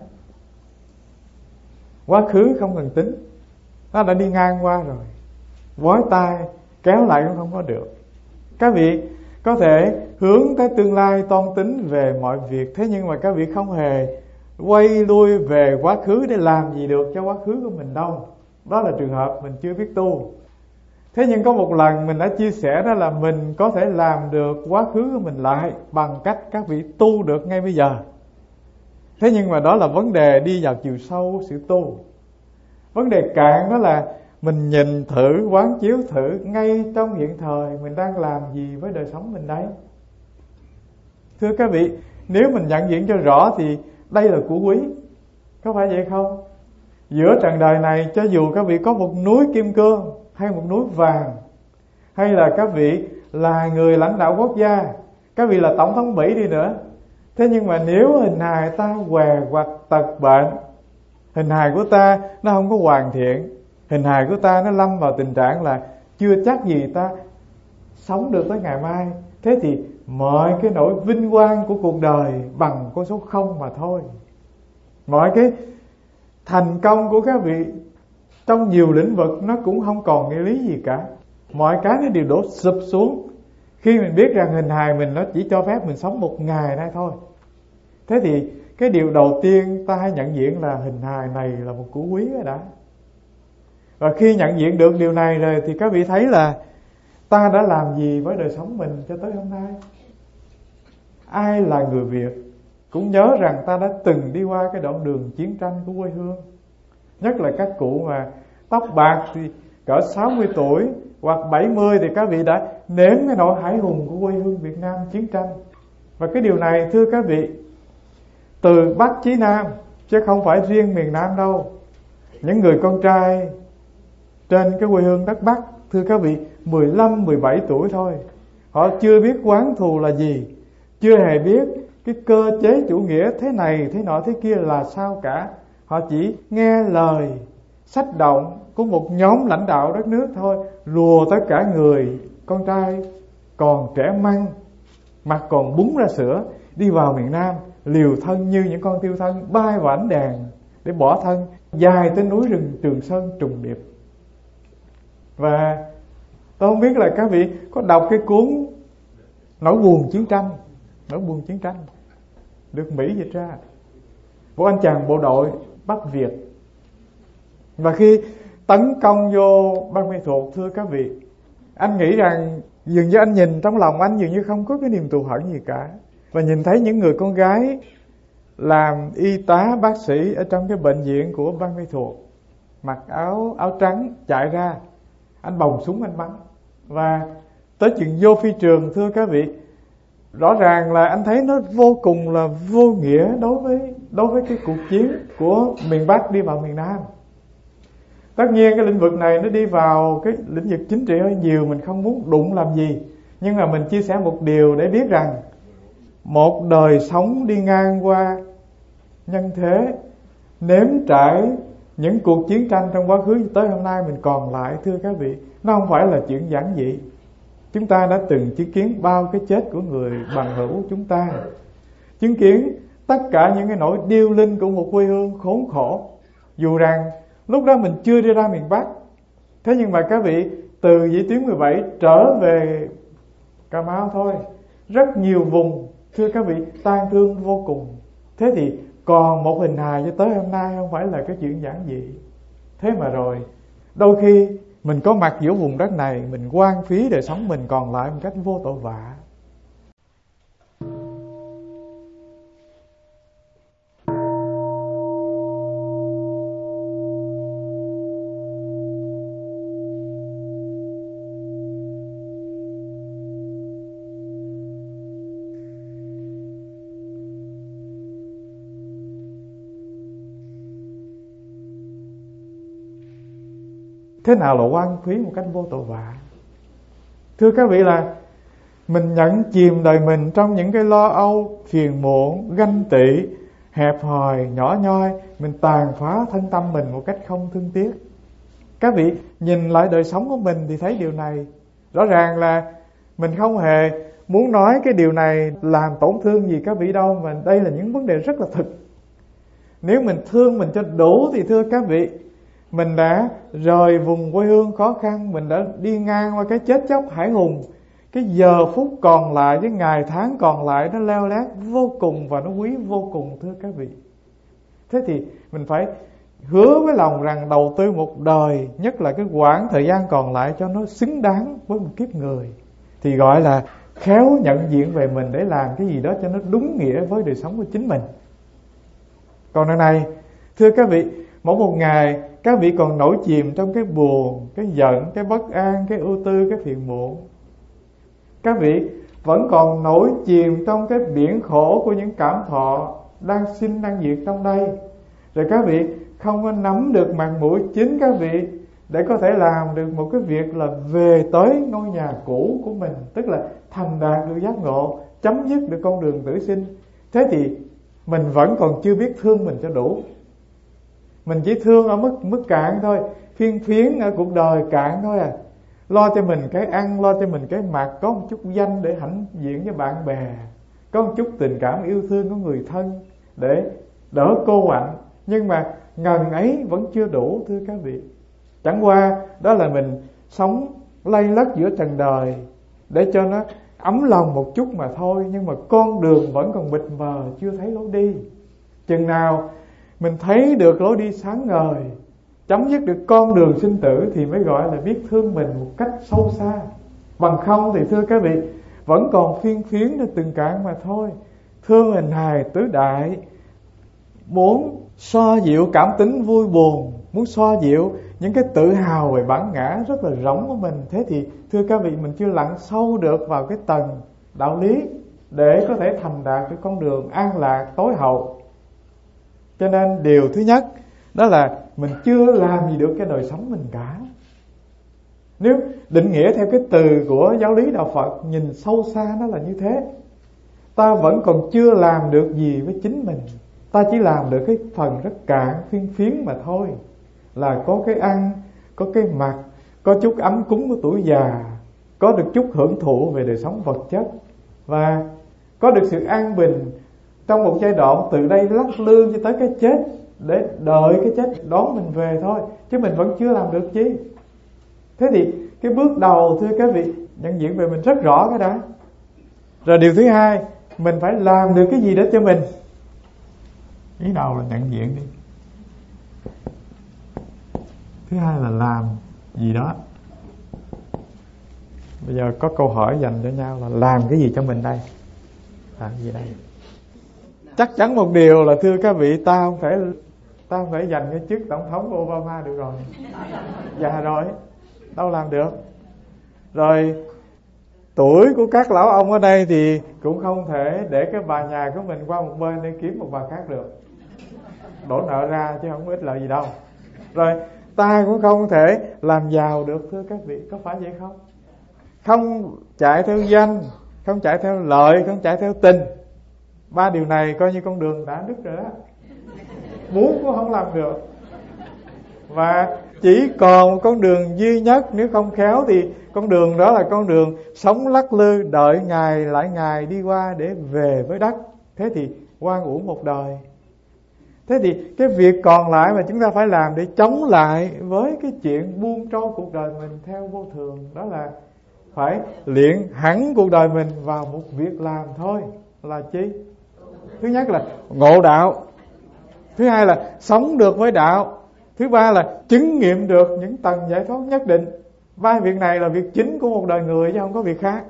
Quá khứ không cần tính, nó đã đi ngang qua rồi, vói tay kéo lại cũng không có được. Các vị có thể hướng tới tương lai toan tính về mọi việc, thế nhưng mà các vị không hề quay lui về quá khứ để làm gì được cho quá khứ của mình đâu. Đó là trường hợp mình chưa biết tu. Thế nhưng có một lần mình đã chia sẻ đó là mình có thể làm được quá khứ của mình lại bằng cách các vị tu được ngay bây giờ. Thế nhưng mà đó là vấn đề đi vào chiều sâu sự tu. Vấn đề cạn đó là mình nhìn thử, quán chiếu thử ngay trong hiện thời mình đang làm gì với đời sống mình đấy. Thưa các vị, nếu mình nhận diện cho rõ thì đây là của quý, có phải vậy không? Giữa trần đời này, cho dù các vị có một núi kim cương hay một núi vàng, hay là các vị là người lãnh đạo quốc gia, các vị là tổng thống Mỹ đi nữa, thế nhưng mà nếu hình hài ta què hoặc tật bệnh, hình hài của ta nó không có hoàn thiện, hình hài của ta nó lâm vào tình trạng là chưa chắc gì ta sống được tới ngày mai, thế thì mọi cái nỗi vinh quang của cuộc đời bằng con số không mà thôi. Mọi cái thành công của các vị trong nhiều lĩnh vực nó cũng không còn nghĩa lý gì cả. Mọi cái nó đều đổ sụp xuống khi mình biết rằng hình hài mình nó chỉ cho phép mình sống một ngày nay thôi. Thế thì cái điều đầu tiên ta hãy nhận diện là hình hài này là một của quý rồi đã. Và khi nhận diện được điều này rồi thì các vị thấy là ta đã làm gì với đời sống mình cho tới hôm nay. Ai là người Việt cũng nhớ rằng ta đã từng đi qua cái đoạn đường chiến tranh của quê hương. Nhất là các cụ mà tóc bạc thì cỡ sáu mươi tuổi hoặc bảy mươi thì các vị đã nếm cái nỗi hãi hùng của quê hương Việt Nam chiến tranh. Và cái điều này thưa các vị, từ Bắc chí Nam, chứ không phải riêng miền Nam đâu. Những người con trai trên cái quê hương đất Bắc, thưa các vị, mười lăm, mười bảy tuổi thôi, họ chưa biết oán thù là gì, chưa hề biết cái cơ chế chủ nghĩa thế này, thế nọ, thế kia là sao cả. Họ chỉ nghe lời sách động của một nhóm lãnh đạo đất nước thôi, lùa tất cả người con trai còn trẻ măng, mặt còn búng ra sữa, đi vào miền Nam, liều thân như những con tiêu thân, bay vào ánh đèn để bỏ thân dài tới núi rừng Trường Sơn trùng điệp. Và tôi không biết là các vị có đọc cái cuốn Nỗi buồn chiến tranh, Nỗi buồn chiến tranh được Mỹ dịch ra, của anh chàng bộ đội Bắc Việt. Và khi tấn công vô Ban Mê Thuột, thưa các vị, anh nghĩ rằng dường như anh nhìn trong lòng anh dường như không có cái niềm thù hận gì cả. Và nhìn thấy những người con gái làm y tá bác sĩ ở trong cái bệnh viện của Ban Mê Thuột, mặc áo áo trắng chạy ra, anh bồng súng anh bắn. Và tới chuyện vô phi trường, thưa các vị, rõ ràng là anh thấy nó vô cùng là vô nghĩa đối với đối với cái cuộc chiến của miền Bắc đi vào miền Nam. Tất nhiên cái lĩnh vực này nó đi vào cái lĩnh vực chính trị hơi nhiều, mình không muốn đụng làm gì, nhưng mà mình chia sẻ một điều để biết rằng một đời sống đi ngang qua nhân thế, nếm trải những cuộc chiến tranh trong quá khứ tới hôm nay mình còn lại, thưa các vị, nó không phải là chuyện giản dị. Chúng ta đã từng chứng kiến bao cái chết của người bằng hữu chúng ta, chứng kiến tất cả những cái nỗi điêu linh của một quê hương khốn khổ, dù rằng lúc đó mình chưa đi ra miền Bắc. Thế nhưng mà các vị, từ Vĩ Tuyến mười bảy trở về Cà Mau thôi, rất nhiều vùng, thưa các vị, tang thương vô cùng. Thế thì còn một hình hài cho tới hôm nay không phải là cái chuyện giản dị. Thế mà rồi, đôi khi mình có mặt giữa vùng đất này, mình hoang phí đời sống mình còn lại một cách vô tội vạ. Thế nào là hoang phí một cách vô tội vạ? Thưa các vị, là mình nhận chìm đời mình trong những cái lo âu, phiền muộn, ganh tị, hẹp hòi, nhỏ nhoi, mình tàn phá thân tâm mình một cách không thương tiếc. Các vị nhìn lại đời sống của mình thì thấy điều này. Rõ ràng là mình không hề muốn nói cái điều này làm tổn thương gì các vị đâu, mà đây là những vấn đề rất là thực. Nếu mình thương mình cho đủ thì thưa các vị, mình đã rời vùng quê hương khó khăn, mình đã đi ngang qua cái chết chóc hải hùng. Cái giờ phút còn lại, cái ngày tháng còn lại nó leo lét vô cùng và nó quý vô cùng, thưa các vị. Thế thì mình phải hứa với lòng rằng đầu tư một đời, nhất là cái quãng thời gian còn lại cho nó xứng đáng với một kiếp người, thì gọi là khéo nhận diện về mình để làm cái gì đó cho nó đúng nghĩa với đời sống của chính mình. Còn lần này, thưa các vị, mỗi một ngày các vị còn nổi chìm trong cái buồn, cái giận, cái bất an, cái ưu tư, cái phiền muộn. Các vị vẫn còn nổi chìm trong cái biển khổ của những cảm thọ đang sinh đang diệt trong đây. Rồi các vị không có nắm được mặt mũi chính các vị để có thể làm được một cái việc là về tới ngôi nhà cũ của mình, tức là thành đạt được giác ngộ, chấm dứt được con đường tử sinh. Thế thì mình vẫn còn chưa biết thương mình cho đủ. Mình chỉ thương ở mức mức cạn thôi, phiên phiến ở cuộc đời cạn thôi à. Lo cho mình cái ăn, lo cho mình cái mặc, có một chút danh để hãnh diện với bạn bè, có một chút tình cảm yêu thương của người thân để đỡ cô quạnh. Nhưng mà ngần ấy vẫn chưa đủ, thưa các vị. Chẳng qua đó là mình sống lây lất giữa trần đời để cho nó ấm lòng một chút mà thôi. Nhưng mà con đường vẫn còn mịt mờ, chưa thấy lối đi. Chừng nào mình thấy được lối đi sáng ngời, chấm dứt được con đường sinh tử, thì mới gọi là biết thương mình một cách sâu xa. Bằng không thì thưa các vị, vẫn còn phiên phiến đến từng cạn mà thôi. Thương hình hài tứ đại, muốn xoa dịu cảm tính vui buồn, muốn xoa dịu những cái tự hào về bản ngã rất là rỗng của mình. Thế thì thưa các vị, mình chưa lặn sâu được vào cái tầng đạo lý để có thể thành đạt cái con đường an lạc tối hậu. Cho nên điều thứ nhất đó là mình chưa làm gì được cái đời sống mình cả. Nếu định nghĩa theo cái từ của giáo lý đạo Phật, nhìn sâu xa nó là như thế. Ta vẫn còn chưa làm được gì với chính mình. Ta chỉ làm được cái phần rất cạn phiên phiến mà thôi. Là có cái ăn, có cái mặc, có chút ấm cúng của tuổi già, có được chút hưởng thụ về đời sống vật chất, và có được sự an bình trong một giai đoạn từ đây lắc lư cho tới cái chết, để đợi cái chết đón mình về thôi. Chứ mình vẫn chưa làm được chi. Thế thì cái bước đầu, thưa các vị, nhận diện về mình rất rõ cái đã. Rồi điều thứ hai, mình phải làm được cái gì đó cho mình. Ý đầu là nhận diện đi. Thứ hai là làm gì đó. Bây giờ có câu hỏi dành cho nhau là làm cái gì cho mình đây? Làm cái gì đây? Chắc chắn một điều là thưa các vị, ta không thể ta không thể giành cái chức tổng thống của Obama được rồi. Già rồi, đâu làm được. Rồi tuổi của các lão ông ở đây thì cũng không thể để cái bà nhà của mình qua một bên để kiếm một bà khác được. Đổ nợ ra chứ không có ích lợi gì đâu. Rồi ta cũng không thể làm giàu được, thưa các vị, có phải vậy không? Không chạy theo danh, không chạy theo lợi, không chạy theo tình. Ba điều này coi như con đường đã đứt rồi đó. Muốn cũng không làm được. Và chỉ còn một con đường duy nhất, nếu không khéo thì con đường đó là con đường sống lắc lư, đợi ngày lại ngày đi qua để về với đất. Thế thì oan uổng một đời. Thế thì cái việc còn lại mà chúng ta phải làm để chống lại với cái chuyện buông trôi cuộc đời mình theo vô thường, đó là phải luyện hẳn cuộc đời mình vào một việc làm thôi. Là chi? Thứ nhất là ngộ đạo. Thứ hai là sống được với đạo. Thứ ba là chứng nghiệm được những tầng giải thoát nhất định. Ba việc này là việc chính của một đời người chứ không có việc khác.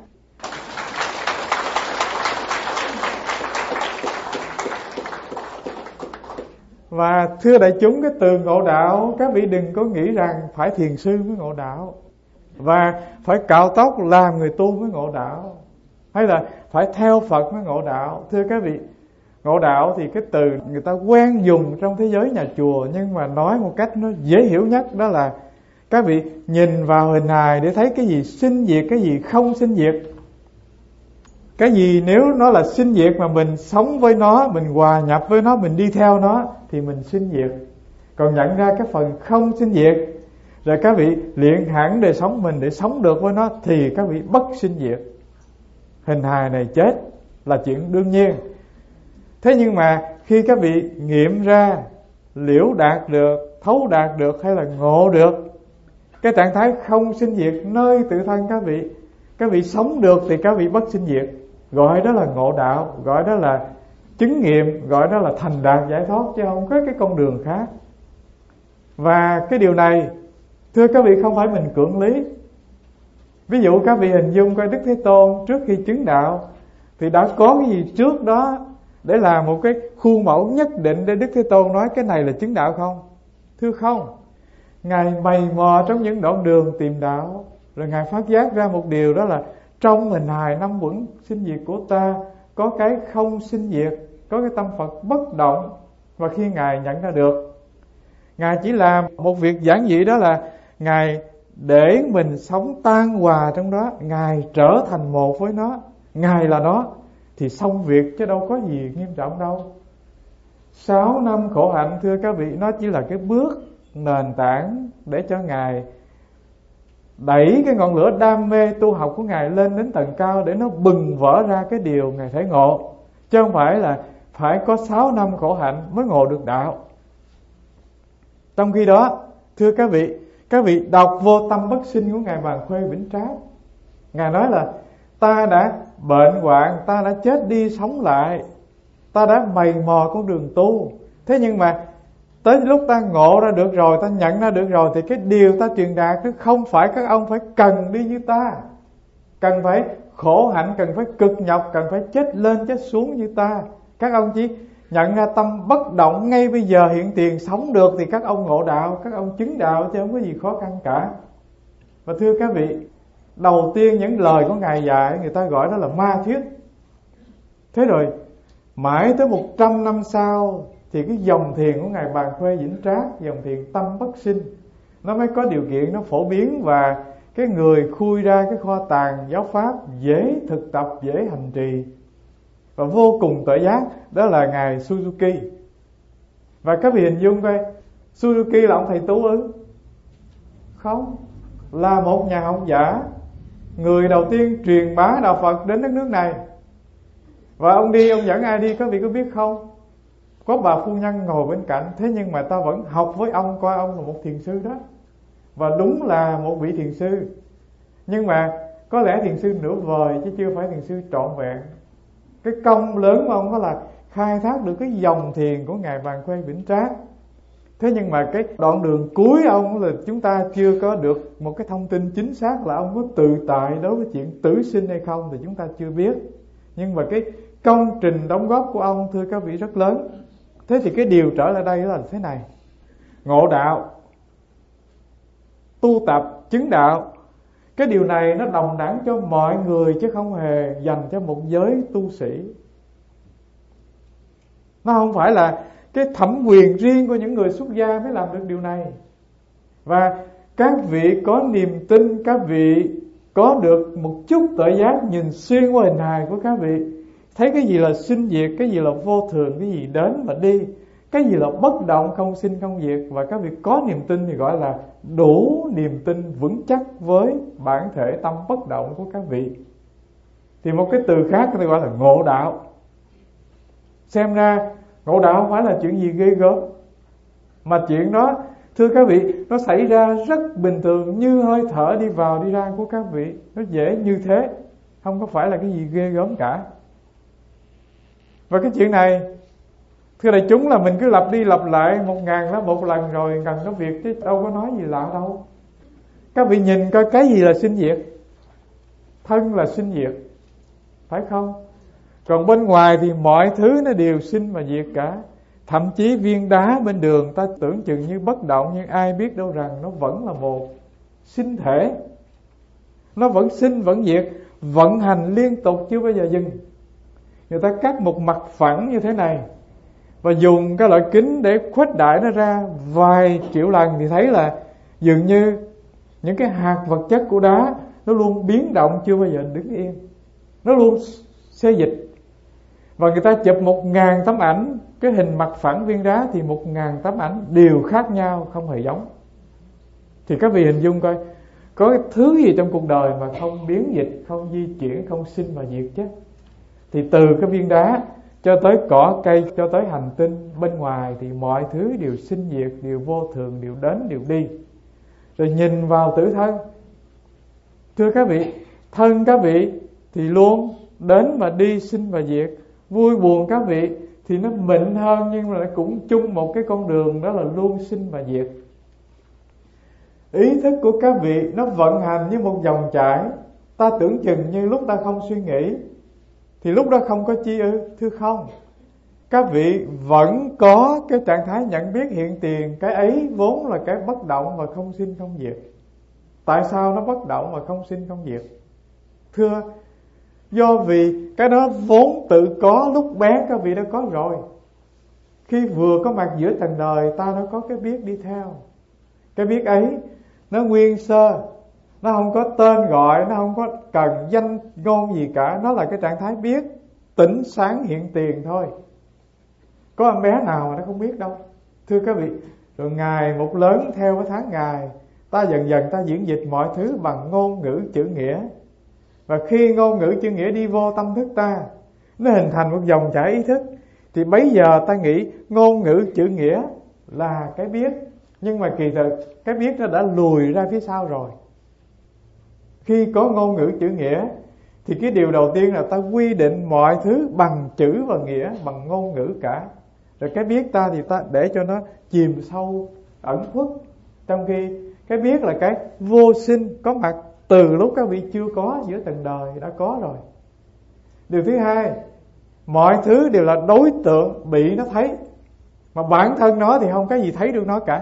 Và thưa đại chúng, cái từ ngộ đạo, các vị đừng có nghĩ rằng phải thiền sư mới ngộ đạo, và phải cạo tóc làm người tu mới ngộ đạo, hay là phải theo Phật mới ngộ đạo. Thưa các vị, ngộ đạo thì cái từ người ta quen dùng trong thế giới nhà chùa, nhưng mà nói một cách nó dễ hiểu nhất đó là các vị nhìn vào hình hài để thấy cái gì sinh diệt, cái gì không sinh diệt. Cái gì nếu nó là sinh diệt mà mình sống với nó, mình hòa nhập với nó, mình đi theo nó thì mình sinh diệt. Còn nhận ra cái phần không sinh diệt, rồi các vị luyện hẳn đời sống mình để sống được với nó, thì các vị bất sinh diệt. Hình hài này chết là chuyện đương nhiên. Thế nhưng mà khi các vị nghiệm ra, liễu đạt được, thấu đạt được, hay là ngộ được cái trạng thái không sinh diệt nơi tự thân các vị, các vị sống được thì các vị bất sinh diệt. Gọi đó là ngộ đạo, gọi đó là chứng nghiệm, gọi đó là thành đạt giải thoát, chứ không có cái con đường khác. Và cái điều này, thưa các vị, không phải mình cưỡng lý. Ví dụ các vị hình dung coi Đức Thế Tôn trước khi chứng đạo thì đã có cái gì trước đó để làm một cái khuôn mẫu nhất định để Đức Thế Tôn nói cái này là chứng đạo không? Thưa không. Ngài mày mò trong những đoạn đường tìm đạo, rồi Ngài phát giác ra một điều, đó là trong hình hài năm uẩn sinh diệt của ta có cái không sinh diệt, có cái tâm Phật bất động. Và khi Ngài nhận ra được, Ngài chỉ làm một việc giản dị, đó là Ngài để mình sống tan hòa trong đó, Ngài trở thành một với nó, Ngài là nó, thì xong việc chứ đâu có gì nghiêm trọng đâu. Sáu năm khổ hạnh, thưa các vị, nó chỉ là cái bước nền tảng để cho Ngài đẩy cái ngọn lửa đam mê tu học của Ngài lên đến tầng cao, để nó bừng vỡ ra cái điều Ngài thể ngộ. Chứ không phải là phải có sáu năm khổ hạnh mới ngộ được đạo. Trong khi đó, thưa các vị, các vị đọc Vô Tâm Bất Sinh của Ngài Bàn Khuê Vĩnh Trác. Ngài nói là ta đã bệnh hoạn, ta đã chết đi sống lại, ta đã mày mò con đường tu. Thế nhưng mà tới lúc ta ngộ ra được rồi, ta nhận ra được rồi, thì cái điều ta truyền đạt chứ không phải các ông phải cần đi như ta, cần phải khổ hạnh, cần phải cực nhọc, cần phải chết lên chết xuống như ta. Các ông chỉ nhận ra tâm bất động ngay bây giờ hiện tiền sống được thì các ông ngộ đạo, các ông chứng đạo, chứ không có gì khó khăn cả. Và thưa các vị, đầu tiên những lời của Ngài dạy người ta gọi đó là ma thuyết. Thế rồi mãi tới một trăm năm sau thì cái dòng thiền của Ngài Bàn Khuê Vĩnh Trác, dòng thiền Tâm Bất Sinh, nó mới có điều kiện nó phổ biến, và cái người khui ra cái kho tàng giáo pháp dễ thực tập, dễ hành trì và vô cùng tuệ giác, đó là Ngài Suzuki. Và các vị hình dung coi, Suzuki là ông thầy tu ư? Không, là một nhà học giả, người đầu tiên truyền bá đạo Phật đến đất nước này. Và ông đi, ông dẫn ai đi các vị có biết không? Có bà phu nhân ngồi bên cạnh, thế nhưng mà ta vẫn học với ông, coi ông là một thiền sư đó. Và đúng là một vị thiền sư, nhưng mà có lẽ thiền sư nửa vời chứ chưa phải thiền sư trọn vẹn. Cái công lớn của ông đó là khai thác được cái dòng thiền của Ngài Bàn Khuê Vĩnh Trác. Thế nhưng mà cái đoạn đường cuối ông là chúng ta chưa có được một cái thông tin chính xác là ông có tự tại đối với chuyện tử sinh hay không thì chúng ta chưa biết. Nhưng mà cái công trình đóng góp của ông, thưa các vị, rất lớn. Thế thì cái điều trở lại đây là thế này: ngộ đạo, tu tập, chứng đạo, cái điều này nó đồng đẳng cho mọi người chứ không hề dành cho một giới tu sĩ. Nó không phải là cái thẩm quyền riêng của những người xuất gia mới làm được điều này. Và các vị có niềm tin, các vị có được một chút tuệ giác nhìn xuyên qua hình hài của các vị, thấy cái gì là sinh diệt, cái gì là vô thường, cái gì đến và đi, cái gì là bất động, không sinh không diệt. Và các vị có niềm tin thì gọi là đủ niềm tin vững chắc với bản thể tâm bất động của các vị. Thì một cái từ khác tôi gọi là ngộ đạo. Xem ra ngộ đạo không phải là chuyện gì ghê gớm, mà chuyện đó, thưa các vị, nó xảy ra rất bình thường, như hơi thở đi vào đi ra của các vị. Nó dễ như thế, không có phải là cái gì ghê gớm cả. Và cái chuyện này, thưa đại chúng, là mình cứ lặp đi lặp lại một ngàn lá một lần rồi gần có việc, chứ đâu có nói gì lạ đâu. Các vị nhìn coi cái gì là sinh diệt. Thân là sinh diệt, phải không? Còn bên ngoài thì mọi thứ nó đều sinh và diệt cả. Thậm chí viên đá bên đường ta tưởng chừng như bất động, nhưng ai biết đâu rằng nó vẫn là một sinh thể. Nó vẫn sinh vẫn diệt, vận hành liên tục chưa bao giờ dừng. Người ta cắt một mặt phẳng như thế này và dùng cái loại kính để khuếch đại nó ra vài triệu lần thì thấy là dường như những cái hạt vật chất của đá nó luôn biến động, chưa bao giờ đứng yên, nó luôn xê dịch. Và người ta chụp một ngàn tấm ảnh cái hình mặt phẳng viên đá thì một ngàn tấm ảnh đều khác nhau, không hề giống. Thì các vị hình dung coi, có cái thứ gì trong cuộc đời mà không biến dịch, không di chuyển, không sinh và diệt chứ? Thì từ cái viên đá cho tới cỏ cây, cho tới hành tinh bên ngoài thì mọi thứ đều sinh diệt, đều vô thường, đều đến, đều đi. Rồi nhìn vào tử thân, thưa các vị, thân các vị thì luôn đến và đi, sinh và diệt. Vui buồn các vị thì nó mịn hơn, nhưng mà cũng chung một cái con đường, đó là luôn sinh và diệt. ý thức của các vị nó vận hành như một dòng chảy. Ta tưởng chừng như lúc ta không suy nghĩ thì lúc đó không có chi ư? Thưa không. Các vị vẫn có cái trạng thái nhận biết hiện tiền. Cái ấy vốn là cái bất động và không sinh không diệt. Tại sao nó bất động và không sinh không diệt? Thưa, do vì cái đó vốn tự có lúc bé các vị đã có rồi. Khi vừa có mặt giữa trần đời, ta đã có cái biết đi theo. Cái biết ấy nó nguyên sơ, nó không có tên gọi, nó không có cần danh ngôn gì cả. Nó là cái trạng thái biết tỉnh sáng hiện tiền thôi. Có em bé nào mà nó không biết đâu. Thưa các vị, rồi ngày một lớn theo cái tháng ngày, ta dần dần ta diễn dịch mọi thứ bằng ngôn ngữ chữ nghĩa. Và khi ngôn ngữ chữ nghĩa đi vô tâm thức ta, nó hình thành một dòng chảy ý thức, thì bấy giờ ta nghĩ ngôn ngữ chữ nghĩa là cái biết. Nhưng mà kỳ thực cái biết nó đã lùi ra phía sau rồi. Khi có ngôn ngữ chữ nghĩa thì cái điều đầu tiên là ta quy định mọi thứ bằng chữ và nghĩa, bằng ngôn ngữ cả. Rồi cái biết ta thì ta để cho nó chìm sâu ẩn khuất. Trong khi cái biết là cái vô sinh, có mặt từ lúc các vị chưa có, giữa từng đời đã có rồi. Điều thứ hai, mọi thứ đều là đối tượng bị nó thấy, mà bản thân nó thì không có gì thấy được nó cả.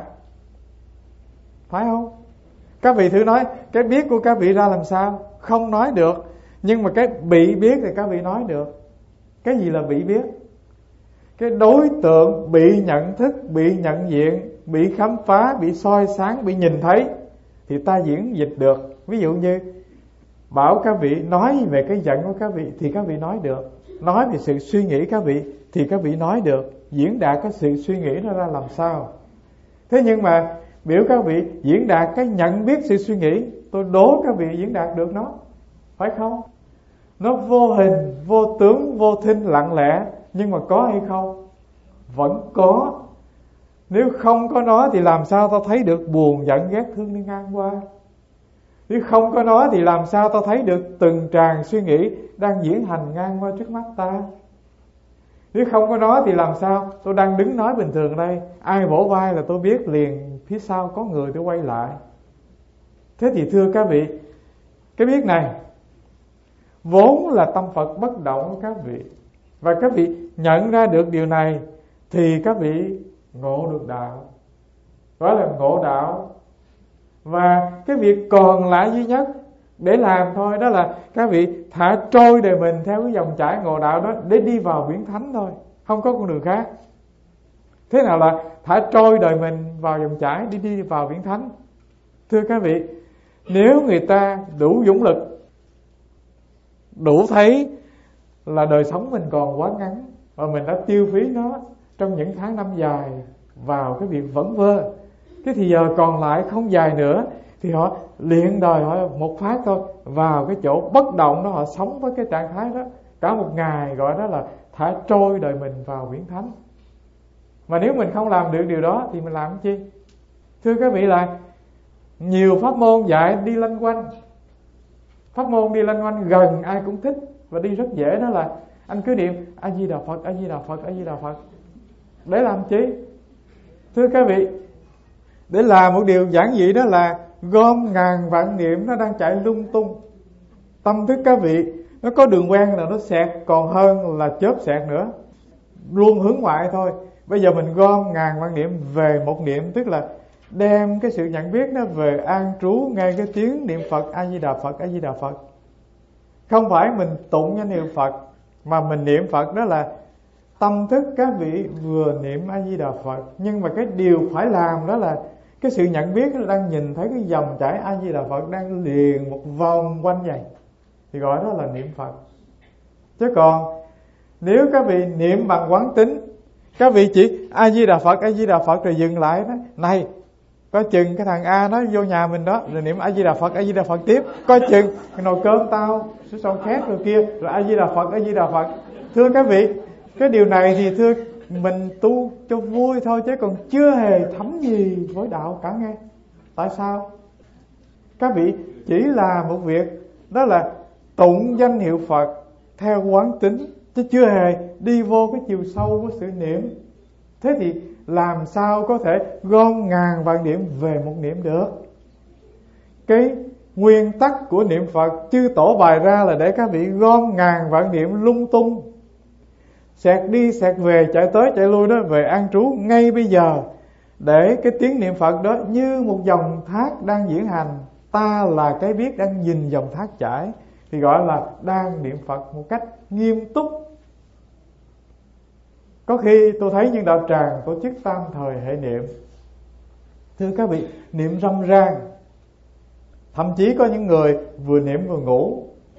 Phải không? Các vị thử nói cái biết của các vị ra làm sao? Không nói được. Nhưng mà cái bị biết thì các vị nói được. Cái gì là bị biết? Cái đối tượng bị nhận thức, bị nhận diện, bị khám phá, bị soi sáng, bị nhìn thấy thì ta diễn dịch được. Ví dụ như bảo các vị nói về cái giận của các vị thì các vị nói được. Nói về sự suy nghĩ các vị thì các vị nói được. Diễn đạt cái sự suy nghĩ nó ra làm sao. Thế nhưng mà biểu các vị diễn đạt cái nhận biết sự suy nghĩ, tôi đố các vị diễn đạt được nó. Phải không? Nó vô hình, vô tướng, vô thinh, lặng lẽ. Nhưng mà có hay không? Vẫn có. Nếu không có nó thì làm sao ta thấy được buồn, giận, ghét, thương đi ngang qua? Nếu không có nó thì làm sao ta thấy được từng tràng suy nghĩ đang diễn hành ngang qua trước mắt ta? Nếu không có nó thì làm sao tôi đang đứng nói bình thường đây, ai vỗ vai là tôi biết liền phía sau có người tôi quay lại. Thế thì thưa các vị, cái biết này vốn là tâm Phật bất động của các vị. Và các vị nhận ra được điều này thì các vị ngộ được đạo, gọi là ngộ đạo. Và cái việc còn lại duy nhất để làm thôi, đó là các vị thả trôi đời mình theo cái dòng chảy ngộ đạo đó để đi vào biển thánh thôi, không có con đường khác. Thế nào là thả trôi đời mình vào dòng chảy đi đi vào biển thánh? Thưa các vị, nếu người ta đủ dũng lực, đủ thấy là đời sống mình còn quá ngắn và mình đã tiêu phí nó trong những tháng năm dài vào cái việc vẩn vơ, cái thì giờ còn lại không dài nữa, thì họ luyện đời họ một phát thôi vào cái chỗ bất động đó, họ sống với cái trạng thái đó cả một ngày, gọi đó là thả trôi đời mình vào biển thánh. Mà nếu mình không làm được điều đó thì mình làm cái chi? Thưa các vị, là nhiều pháp môn dạy đi lanh quanh. Pháp môn đi lanh quanh gần ai cũng thích và đi rất dễ, đó là anh cứ niệm A Di Đà Phật, A Di Đà Phật, A Di Đà Phật. Để làm chi? Thưa các vị, để làm một điều giản dị, đó là gom ngàn vạn niệm nó đang chạy lung tung. Tâm thức các vị nó có đường quen là nó xẹt còn hơn là chớp xẹt nữa, luôn hướng ngoại thôi. Bây giờ mình gom ngàn vạn niệm về một niệm, tức là đem cái sự nhận biết nó về an trú ngay cái tiếng niệm Phật A Di Đà Phật, A Di Đà Phật. Không phải mình tụng danh hiệu Phật, mà mình niệm Phật đó là tâm thức các vị vừa niệm A Di Đà Phật. Nhưng mà cái điều phải làm đó là cái sự nhận biết nó đang nhìn thấy cái dòng chảy A Di Đà Phật đang liền một vòng quanh vậy, thì gọi đó là niệm Phật. Chứ còn nếu các vị niệm bằng quán tính, các vị chỉ A Di Đà Phật, A Di Đà Phật rồi dừng lại đó, này có chừng cái thằng A nó vô nhà mình đó, rồi niệm A Di Đà Phật, A Di Đà Phật tiếp, có chừng cái nồi cơm tao sẽ xong khét rồi kia, rồi A Di Đà Phật, A Di Đà Phật. Thưa các vị, cái điều này thì thưa mình tu cho vui thôi, chứ còn chưa hề thấm gì với đạo cả nghe. Tại sao? Các vị chỉ là một việc đó là tụng danh hiệu Phật theo quán tính, chứ chưa hề đi vô cái chiều sâu của sự niệm. Thế thì làm sao có thể gom ngàn vạn niệm về một niệm được? cái nguyên tắc của niệm Phật chư tổ bày ra là để các vị gom ngàn vạn niệm lung tung, xẹt đi xẹt về, chạy tới chạy lui đó, về an trú ngay bây giờ, để cái tiếng niệm Phật đó như một dòng thác đang diễn hành. Ta là cái biết đang nhìn dòng thác chảy, thì gọi là đang niệm Phật một cách nghiêm túc. Có khi tôi thấy những đạo tràng tổ chức tam thời hệ niệm, thưa các vị, niệm râm ran, thậm chí có những người vừa niệm vừa ngủ.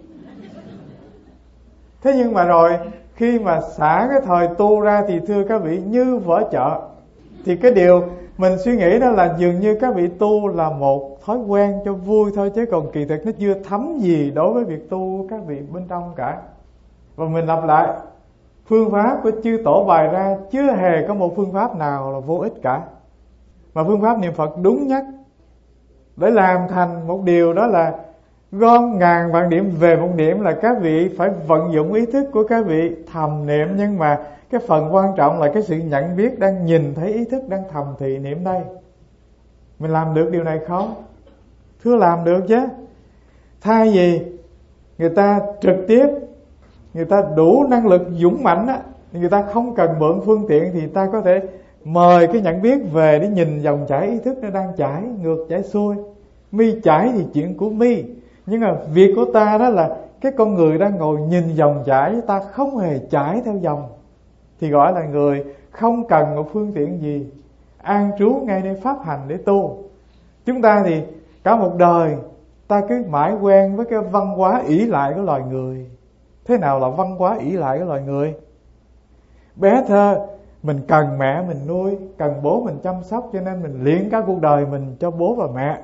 Thế nhưng mà rồi khi mà xả cái thời tu ra thì thưa các vị như vỡ chợ. Thì cái điều mình suy nghĩ đó là dường như các vị tu là một thói quen cho vui thôi, chứ còn kỳ thực nó chưa thấm gì đối với việc tu của các vị bên trong cả. Và mình lặp lại, phương pháp của chư tổ bày ra chưa hề có một phương pháp nào là vô ích cả, mà phương pháp niệm Phật đúng nhất để làm thành một điều đó là gom ngàn vạn điểm về một điểm, là các vị phải vận dụng ý thức của các vị thầm niệm. Nhưng mà cái phần quan trọng là cái sự nhận biết đang nhìn thấy ý thức đang thầm thì niệm đây. Mình làm được điều này không? Thưa làm được chứ. Thay vì người ta trực tiếp, người ta đủ năng lực dũng mãnh á, thì người ta không cần mượn phương tiện, thì ta có thể mời cái nhận biết về để nhìn dòng chảy ý thức nó đang chảy ngược chảy xuôi. Mi chảy thì chuyện của mi, nhưng mà việc của ta đó là cái con người đang ngồi nhìn dòng chảy, ta không hề chảy theo dòng, thì gọi là người không cần một phương tiện gì, an trú ngay nơi pháp hành để tu. Chúng ta thì cả một đời ta cứ mãi quen với cái văn hóa ỷ lại của loài người. Thế nào là văn hóa ỷ lại của loài người? Bé thơ mình cần mẹ mình nuôi, cần bố mình chăm sóc, cho nên mình luyện cả cuộc đời mình cho bố và mẹ.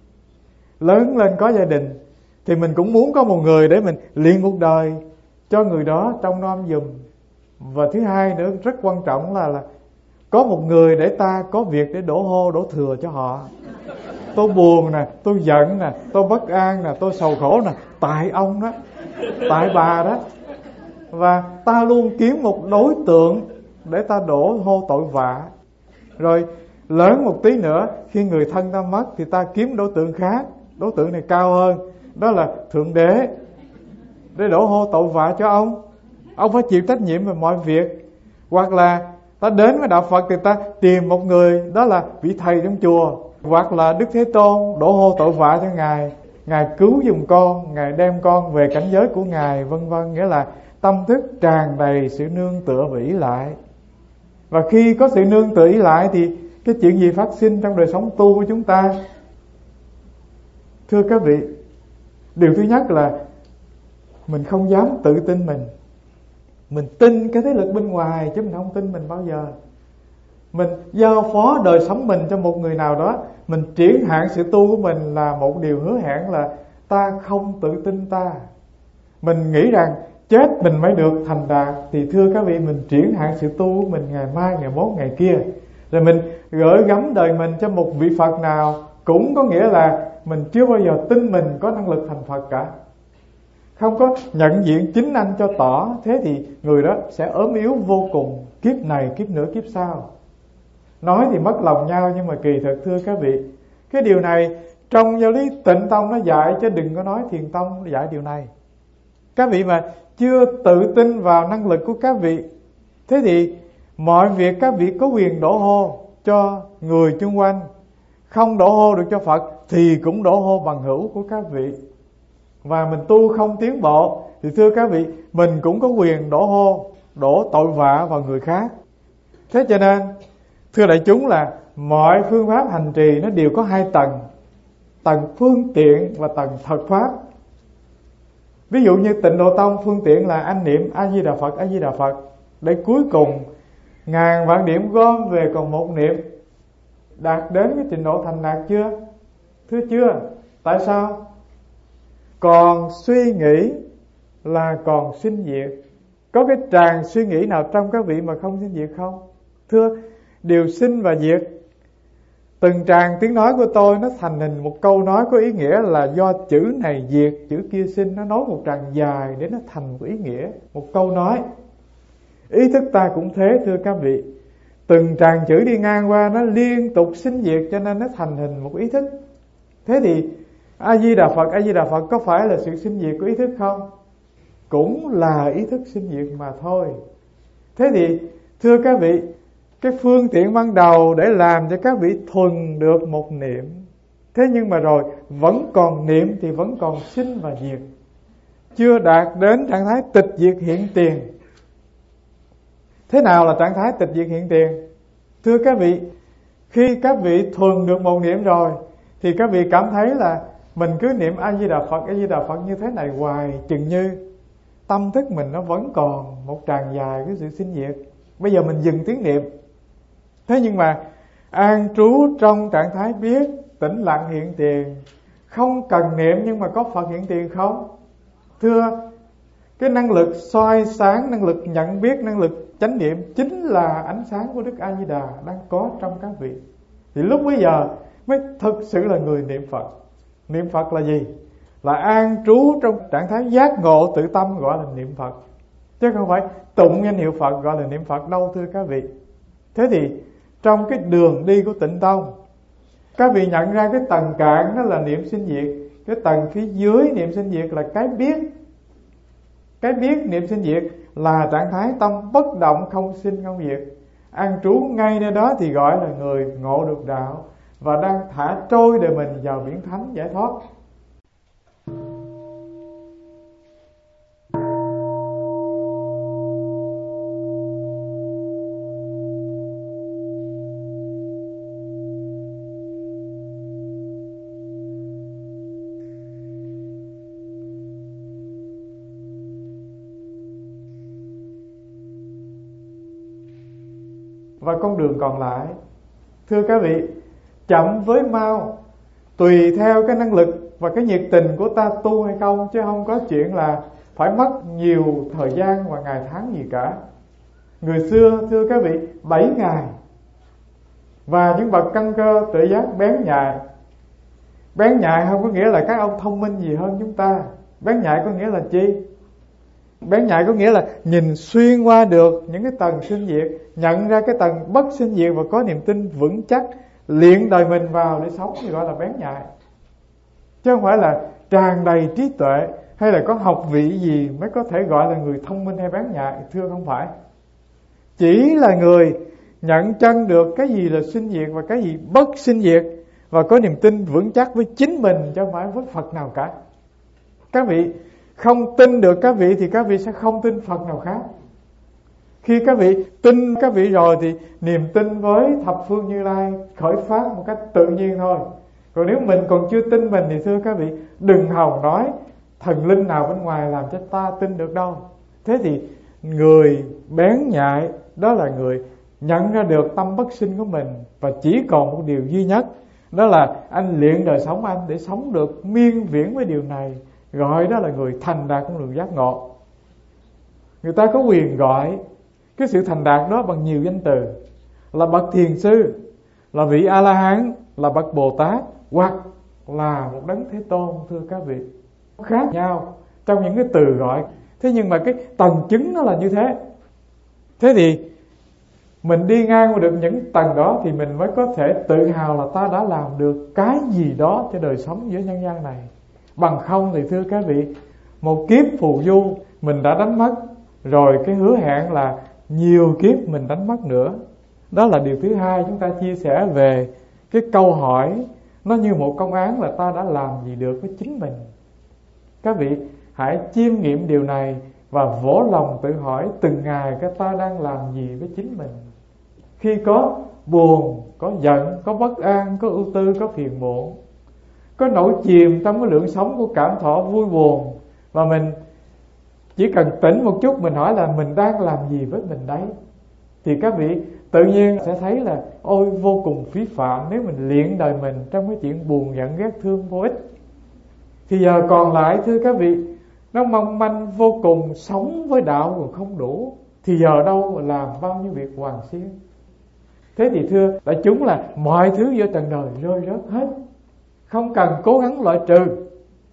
Lớn lên có gia đình thì mình cũng muốn có một người để mình luyện cuộc đời cho người đó trông nom giùm. Và thứ hai nữa rất quan trọng là, là có một người để ta có việc để đổ hô đổ thừa cho họ. Tôi buồn nè, tôi giận nè, tôi bất an nè, tôi sầu khổ nè, tại ông đó, tại bà đó. Và ta luôn kiếm một đối tượng để ta đổ hô tội vạ. Rồi lớn một tí nữa, khi người thân ta mất thì ta kiếm đối tượng khác, đối tượng này cao hơn, đó là Thượng Đế, để đổ hô tội vạ cho ông. Ông phải chịu trách nhiệm về mọi việc. Hoặc là ta đến với đạo Phật thì ta tìm một người, đó là vị thầy trong chùa, hoặc là Đức Thế Tôn, đổ hô tội vạ cho Ngài, Ngài cứu giùm con, Ngài đem con về cảnh giới của Ngài, vân vân. Nghĩa là tâm thức tràn đầy sự nương tựa và ỷ lại. Và khi có sự nương tựa ỷ lại thì cái chuyện gì phát sinh trong đời sống tu của chúng ta? Thưa các vị, điều thứ nhất là mình không dám tự tin mình. Mình tin cái thế lực bên ngoài chứ mình không tin mình bao giờ. Mình giao phó đời sống mình cho một người nào đó, mình triển hạn sự tu của mình là một điều hứa hẹn là ta không tự tin ta. Mình nghĩ rằng chết mình mới được thành đạt, thì thưa các vị, mình triển hạn sự tu của mình ngày mai, ngày mốt, ngày kia. Rồi mình gửi gắm đời mình cho một vị Phật nào, cũng có nghĩa là mình chưa bao giờ tin mình có năng lực thành Phật cả. Không có nhận diện chính anh cho tỏ, thế thì người đó sẽ ốm yếu vô cùng, kiếp này, kiếp nữa, kiếp sau. Nói thì mất lòng nhau, nhưng mà kỳ thực thưa các vị, cái điều này trong giáo lý Tịnh Tông nó dạy, chứ đừng có nói Thiền Tông nó dạy điều này. Các vị mà chưa tự tin vào năng lực của các vị, thế thì mọi việc các vị có quyền đổ hô cho người chung quanh. Không đổ hô được cho Phật thì cũng đổ hô bằng hữu của các vị. Và mình tu không tiến bộ thì thưa các vị, mình cũng có quyền đổ hô, đổ tội vạ vào người khác. Thế cho nên thưa đại chúng là mọi phương pháp hành trì nó đều có hai tầng: tầng phương tiện và tầng thật pháp. Ví dụ như Tịnh Độ Tông, phương tiện là anh niệm A Di Đà Phật, A Di Đà Phật, để cuối cùng ngàn vạn điểm gom về còn một niệm. Đạt đến cái trình độ thành đạt chưa? Thưa chưa. Tại sao? Còn suy nghĩ là còn sinh diệt. Có cái tràng suy nghĩ nào trong các vị mà không sinh diệt không? Thưa, đều sinh và diệt. Từng tràng tiếng nói của tôi nó thành hình một câu nói có ý nghĩa là do chữ này diệt, chữ kia sinh. Nó nói một tràng dài để nó thành một ý nghĩa, một câu nói. Ý thức ta cũng thế thưa các vị. Từng tràng chữ đi ngang qua nó liên tục sinh diệt, cho nên nó thành hình một ý thức. Thế thì A Di Đà Phật, A Di Đà Phật có phải là sự sinh diệt của ý thức không? Cũng là ý thức sinh diệt mà thôi. Thế thì thưa các vị, cái phương tiện ban đầu để làm cho các vị thuần được một niệm, thế nhưng mà rồi vẫn còn niệm thì vẫn còn sinh và diệt, chưa đạt đến trạng thái tịch diệt hiện tiền. Thế nào là trạng thái tịch diệt hiện tiền? Thưa các vị, khi các vị thuần được một niệm rồi thì các vị cảm thấy là mình cứ niệm A Di Đà Phật, A Di Đà Phật như thế này hoài, chừng như tâm thức mình nó vẫn còn một tràng dài cái sự sinh diệt. Bây giờ mình dừng tiếng niệm, thế nhưng mà an trú trong trạng thái biết tĩnh lặng hiện tiền, không cần niệm nhưng mà có Phật hiện tiền không? Thưa, cái năng lực soi sáng, năng lực nhận biết, năng lực chánh niệm chính là ánh sáng của Đức A Di Đà đang có trong các vị. Thì lúc bấy giờ mới thực sự là người niệm Phật. Niệm Phật là gì? Là an trú trong trạng thái giác ngộ tự tâm, gọi là niệm Phật, chứ không phải tụng danh hiệu Phật gọi là niệm Phật đâu thưa các vị. Thế thì trong cái đường đi của Tịnh Tông, các vị nhận ra cái tầng cạn đó là niệm sinh diệt, cái tầng phía dưới niệm sinh diệt là cái biết. Cái biết niệm sinh diệt là trạng thái tâm bất động không sinh không diệt, an trú ngay nơi đó thì gọi là người ngộ được đạo và đang thả trôi đời mình vào biển thánh giải thoát. Và con đường còn lại, thưa các vị, chậm với mau, tùy theo cái năng lực và cái nhiệt tình của ta tu hay không, chứ không có chuyện là phải mất nhiều thời gian và ngày tháng gì cả. Người xưa thưa các vị, bảy ngày. Và những bậc căn cơ tự giác bén nhạy. Bén nhạy không có nghĩa là các ông thông minh gì hơn chúng ta. Bén nhạy có nghĩa là chi? Bén nhạy có nghĩa là nhìn xuyên qua được những cái tầng sinh diệt, nhận ra cái tầng bất sinh diệt và có niềm tin vững chắc, luyện đời mình vào để sống thì gọi là bén nhạy. Chứ không phải là tràn đầy trí tuệ hay là có học vị gì mới có thể gọi là người thông minh hay bén nhạy. Thưa không phải. Chỉ là người nhận chân được cái gì là sinh diệt và cái gì bất sinh diệt, và có niềm tin vững chắc với chính mình chứ không phải với Phật nào cả. Các vị không tin được các vị thì các vị sẽ không tin Phật nào khác. Khi các vị tin các vị rồi thì niềm tin với thập phương Như Lai khởi phát một cách tự nhiên thôi. Còn nếu mình còn chưa tin mình thì thưa các vị, đừng hòng nói thần linh nào bên ngoài làm cho ta tin được đâu. Thế thì người bén nhạy đó là người nhận ra được tâm bất sinh của mình, và chỉ còn một điều duy nhất, đó là anh luyện đời sống anh để sống được miên viễn với điều này, gọi đó là người thành đạt con đường giác ngộ. Người ta có quyền gọi cái sự thành đạt đó bằng nhiều danh từ, là bậc thiền sư, là vị A-la-hán, là bậc Bồ Tát, hoặc là một đấng Thế Tôn. Thưa các vị, khác nhau trong những cái từ gọi, thế nhưng mà cái tầng chứng nó là như thế. Thế thì mình đi ngang qua được những tầng đó thì mình mới có thể tự hào là ta đã làm được cái gì đó cho đời sống giữa nhân gian này. Bằng không thì thưa các vị, một kiếp phù du mình đã đánh mất, rồi cái hứa hẹn là nhiều kiếp mình đánh mất nữa. Đó là điều thứ hai chúng ta chia sẻ về cái câu hỏi, nó như một công án là ta đã làm gì được với chính mình. Các vị hãy chiêm nghiệm điều này và vỗ lòng tự hỏi từng ngày cái ta đang làm gì với chính mình. Khi có buồn, có giận, có bất an, có ưu tư, có phiền muộn, có nổi chìm trong cái lượng sống của cảm thọ vui buồn, và mình chỉ cần tỉnh một chút, mình hỏi là mình đang làm gì với mình đấy, thì các vị tự nhiên sẽ thấy là ôi vô cùng phí phạm nếu mình luyện đời mình trong cái chuyện buồn giận ghét thương vô ích. Thì giờ còn lại thưa các vị, nó mong manh vô cùng, sống với đạo còn không đủ, thì giờ đâu mà làm bao nhiêu việc hoàn xiên. Thế thì thưa đại chúng là mọi thứ giữa trần đời rơi rớt hết, không cần cố gắng loại trừ.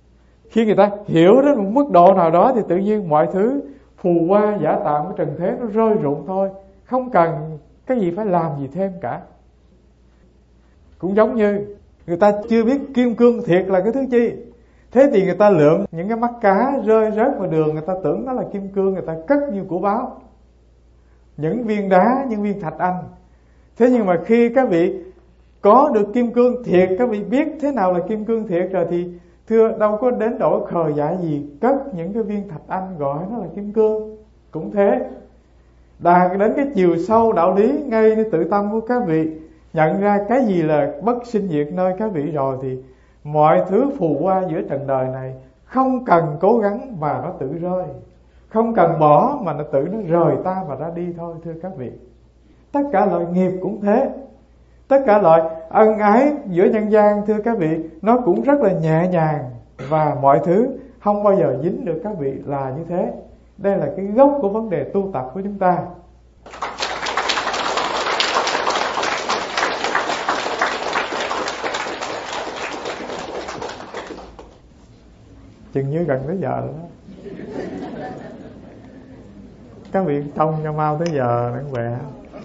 Khi người ta hiểu đến một mức độ nào đó thì tự nhiên mọi thứ phù hoa giả tạm của trần thế nó rơi rụng thôi, không cần cái gì phải làm gì thêm cả. Cũng giống như Người ta chưa biết kim cương thiệt là cái thứ chi. Thế thì người ta lượm những cái mắt cá rơi rớt vào đường, người ta tưởng nó là kim cương, người ta cất như của báo. Những viên đá, những viên thạch anh. Thế nhưng mà khi các vị có được kim cương thiệt, các vị biết thế nào là kim cương thiệt rồi thì thưa đâu có đến độ khờ dại gì cất những cái viên thạch anh gọi nó là kim cương. Cũng thế, đạt đến cái chiều sâu đạo lý ngayในtự tâm của các vị, nhận ra cái gì là bất sinh diệt nơi các vị rồi thì mọi thứ phù qua giữa trần đời này không cần cố gắng mà nó tự rơi, không cần bỏ mà nó tự nó rời ta và ra đi thôi thưa các vị. Tất cả loại nghiệp cũng thế, tất cả loại ân ái giữa nhân gian thưa các vị, nó cũng rất là nhẹ nhàng và mọi thứ không bao giờ dính được các vị là như thế. Đây là cái gốc của vấn đề tu tập của chúng ta. Chừng như gần tới giờ rồi đó. Các vị trông cho mau tới giờ nó khỏe.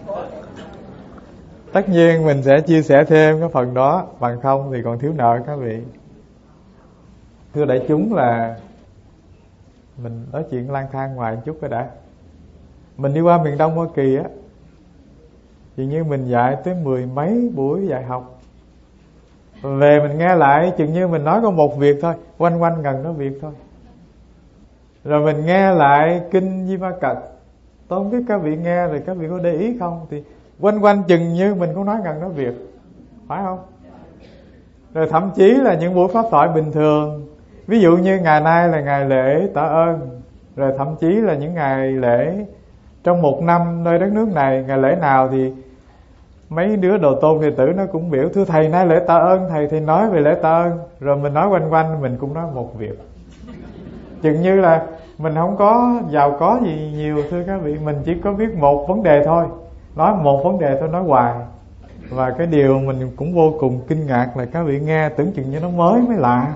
Tất nhiên mình sẽ chia sẻ thêm cái phần đó, bằng không thì còn thiếu nợ các vị. Thưa đại chúng là mình nói chuyện lang thang ngoài một chút cái đã. Mình đi qua miền Đông Hoa Kỳ á, dường như mình dạy tới mười mấy buổi dạy học. Về mình nghe lại chừng như mình nói có một việc thôi, quanh quanh gần đó việc thôi. Rồi mình nghe lại kinh Di Ma Cật. Tôi không biết các vị nghe rồi các vị có để ý không, thì quanh quanh chừng như mình cũng nói gần đó việc, phải không? Rồi thậm chí là những buổi pháp thoại bình thường, ví dụ như ngày nay là ngày lễ tạ ơn, rồi thậm chí là những ngày lễ trong một năm nơi đất nước này, ngày lễ nào thì mấy đứa đồ tôn đệ tử nó cũng biểu thưa thầy nay lễ tạ ơn, thầy thì nói về lễ tạ ơn, rồi mình nói quanh quanh mình cũng nói một việc. Chừng như là mình không có giàu có gì nhiều thưa các vị, mình chỉ có biết một vấn đề thôi, nói một vấn đề thôi, nói hoài. Và cái điều mình cũng vô cùng kinh ngạc là các vị nghe tưởng chừng như nó mới mới lạ.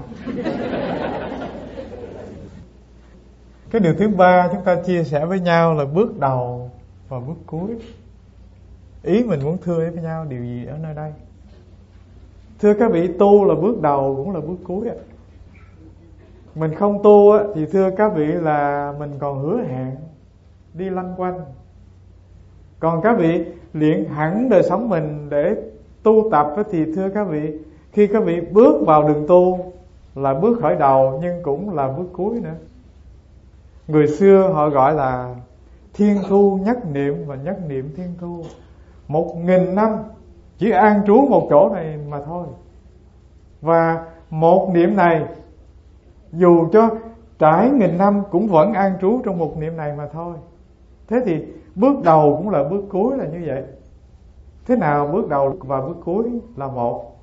Cái điều thứ ba chúng ta chia sẻ với nhau là bước đầu và bước cuối. Ý mình muốn thưa với nhau điều gì ở nơi đây? Thưa các vị, tu là bước đầu cũng là bước cuối. Mình không tu thì thưa các vị là mình còn hứa hẹn đi lanh quanh. Còn các vị luyện hẳn đời sống mình để tu tập thì thưa các vị, khi các vị bước vào đường tu là bước khởi đầu nhưng cũng là bước cuối nữa. Người xưa họ gọi là thiên thu nhất niệm và nhất niệm thiên thu. Một nghìn năm chỉ an trú một chỗ này mà thôi. Và một niệm này dù cho trải nghìn năm cũng vẫn an trú trong một niệm này mà thôi. Thế thì bước đầu cũng là bước cuối là như vậy. Thế nào bước đầu và bước cuối là một?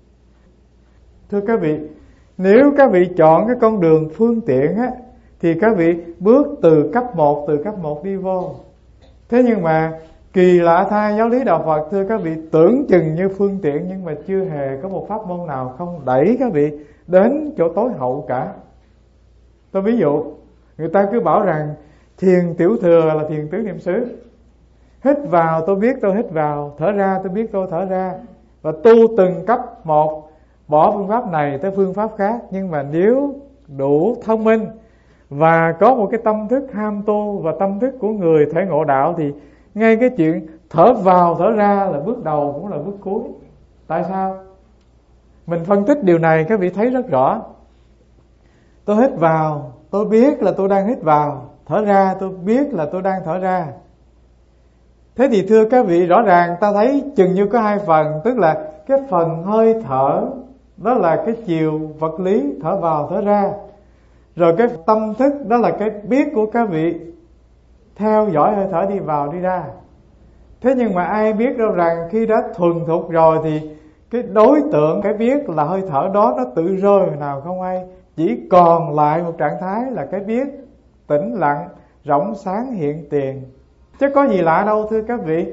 Thưa các vị, nếu các vị chọn cái con đường phương tiện á, thì các vị bước từ cấp một, từ cấp một đi vô. Thế nhưng mà kỳ lạ thay giáo lý đạo Phật thưa các vị, tưởng chừng như phương tiện nhưng mà chưa hề có một pháp môn nào không đẩy các vị đến chỗ tối hậu cả. Tôi ví dụ, người ta cứ bảo rằng thiền tiểu thừa là thiền tứ niệm xứ. Hít vào tôi biết tôi hít vào, thở ra tôi biết tôi thở ra. Và tu từng cấp một, bỏ phương pháp này tới phương pháp khác. Nhưng mà nếu đủ thông minh và có một cái tâm thức ham tu và tâm thức của người thể ngộ đạo thì ngay cái chuyện thở vào thở ra là bước đầu cũng là bước cuối. Tại sao? Mình phân tích điều này các vị thấy rất rõ. Tôi hít vào, tôi biết là tôi đang hít vào. Thở ra, tôi biết là tôi đang thở ra. Thế thì thưa các vị, rõ ràng ta thấy chừng như có hai phần. Tức là cái phần hơi thở, đó là cái chiều vật lý, thở vào thở ra. Rồi cái tâm thức, đó là cái biết của các vị, theo dõi hơi thở đi vào đi ra. Thế nhưng mà ai biết đâu rằng khi đã thuần thục rồi thì cái đối tượng, cái biết là hơi thở đó, nó tự rơi hồi nào không hay. Chỉ còn lại một trạng thái là cái biết tĩnh lặng, rỗng sáng hiện tiền. Chứ có gì lạ đâu thưa các vị.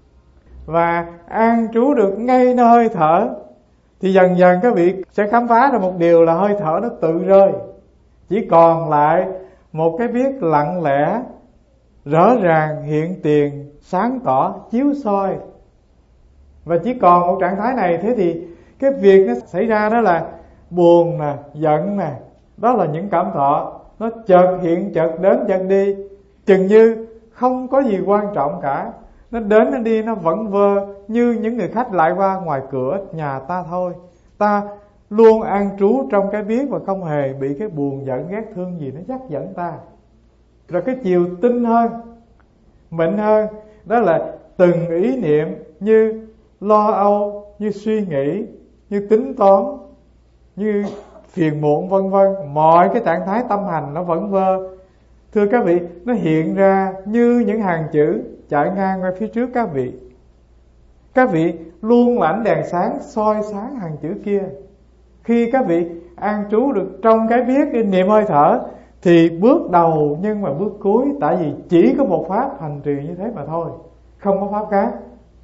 Và an trú được ngay nơi hơi thở thì dần dần các vị sẽ khám phá ra một điều là hơi thở nó tự rơi. Chỉ còn lại một cái biết lặng lẽ, rõ ràng hiện tiền, sáng tỏ, chiếu soi. Và chỉ còn một trạng thái này. Thế thì Cái việc nó xảy ra đó là buồn nè, giận nè, đó là những cảm thọ, nó chợt hiện chợt đến chợt đi, chừng như không có gì quan trọng cả. Nó đến nó đi, nó vẫn vơ như những người khách lại qua ngoài cửa nhà ta thôi. Ta luôn an trú trong cái biết và không hề bị cái buồn giận ghét thương gì nó dắt dẫn ta. Rồi cái chiều tinh hơn, mịn hơn, đó là từng ý niệm như lo âu, như suy nghĩ, như tính toán, như phiền muộn vân vân, mọi cái trạng thái tâm hành nó vẫn vơ. Thưa các vị, nó hiện ra như những hàng chữ chạy ngang qua phía trước các vị. Các vị luôn là ánh đèn sáng soi sáng hàng chữ kia. Khi các vị an trú được trong cái biết cái niệm hơi thở, thì bước đầu nhưng mà bước cuối, tại vì chỉ có một pháp hành trì như thế mà thôi, không có pháp khác.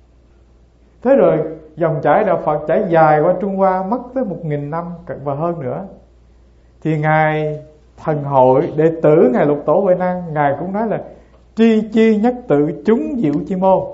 Thế rồi dòng chảy đạo Phật chảy dài qua Trung Hoa mất tới một nghìn năm và hơn nữa. Thì Ngài Thần Hội đệ tử Ngài Lục Tổ Huệ Năng, Ngài cũng nói là tri chi nhất tự chúng diệu chi mô.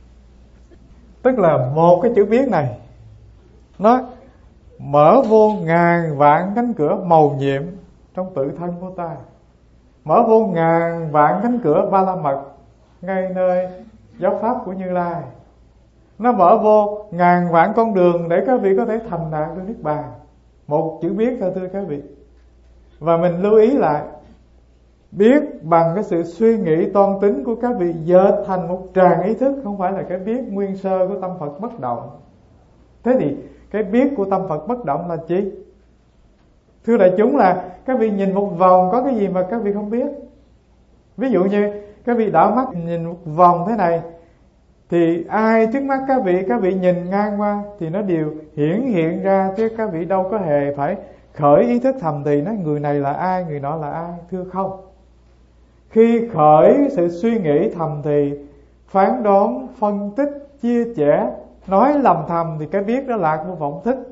Tức là một cái chữ biết này nó mở vô ngàn vạn cánh cửa mầu nhiệm trong tự thân của ta, mở vô ngàn vạn cánh cửa ba la mật ngay nơi giáo pháp của Như Lai. Nó mở vô ngàn vạn con đường để các vị có thể thành đạt được niết bàn. Một chữ biết thôi thưa các vị. Và mình lưu ý lại, biết bằng cái sự suy nghĩ toan tính của các vị dệt thành một tràng ý thức, không phải là cái biết nguyên sơ của tâm Phật bất động. Thế thì cái biết của tâm Phật bất động là chi? Thưa đại chúng, là các vị nhìn một vòng có cái gì mà các vị không biết. Ví dụ như các vị đảo mắt nhìn một vòng thế này, thì ai trước mắt các vị, các vị nhìn ngang qua thì nó đều hiển hiện ra, chứ các vị đâu có hề phải khởi ý thức thầm thì nói người này là ai, người nọ là ai. Thưa không. Khi khởi sự suy nghĩ thầm thì, phán đoán, phân tích, chia sẻ, nói lầm thầm, thì cái biết đó lạc vô vọng thức.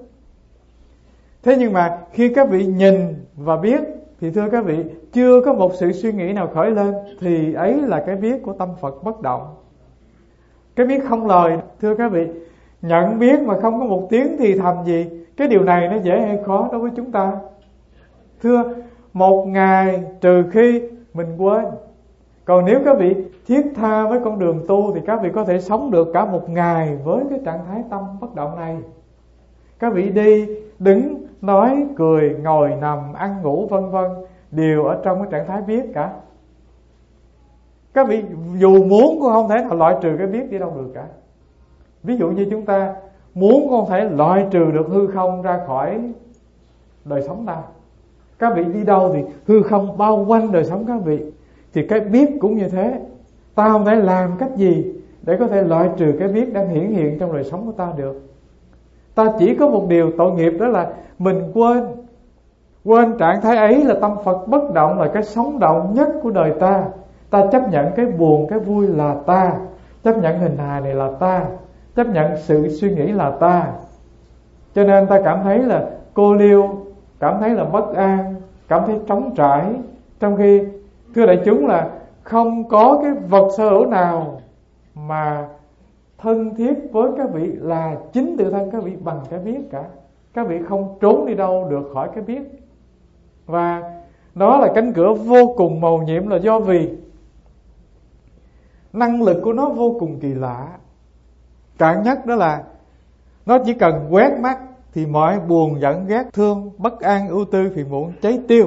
Thế nhưng mà khi các vị nhìn và biết, thì thưa các vị, chưa có một sự suy nghĩ nào khởi lên, thì ấy là cái biết của tâm Phật bất động. Cái biết không lời. Thưa các vị, nhận biết mà không có một tiếng thì thầm gì, cái điều này nó dễ hay khó đối với chúng ta? Thưa, một ngày trừ khi mình quên. Còn nếu các vị thiết tha với con đường tu, thì các vị có thể sống được cả một ngày với cái trạng thái tâm bất động này. Các vị đi, đứng, nói, cười, ngồi, nằm, ăn, ngủ vân vân đều ở trong cái trạng thái biết cả. Các vị dù muốn cũng không thể nào loại trừ cái biết đi đâu được cả. Ví dụ như chúng ta muốn cũng không thể loại trừ được hư không ra khỏi đời sống ta. Các vị đi đâu thì hư không bao quanh đời sống các vị. Thì cái biết cũng như thế. Ta không thể làm cách gì để có thể loại trừ cái biết đang hiển hiện trong đời sống của ta được. Ta chỉ có một điều tội nghiệp, đó là mình quên. Quên trạng thái ấy là tâm Phật bất động, là cái sống động nhất của đời ta. Ta chấp nhận cái buồn, cái vui là ta, chấp nhận hình hài này là ta, chấp nhận sự suy nghĩ là ta. Cho nên ta cảm thấy là cô liêu, cảm thấy là bất an, cảm thấy trống trải. Trong khi thưa đại chúng là không có cái vật sở hữu nào mà thân thiết với các vị là chính tự thân các vị bằng cái biết cả. Các vị không trốn đi đâu được khỏi cái biết. Và đó là cánh cửa vô cùng mầu nhiệm, là do vì năng lực của nó vô cùng kỳ lạ. Cạn nhất đó là nó chỉ cần quét mắt thì mọi buồn giận ghét thương, bất an ưu tư phiền muộn cháy tiêu.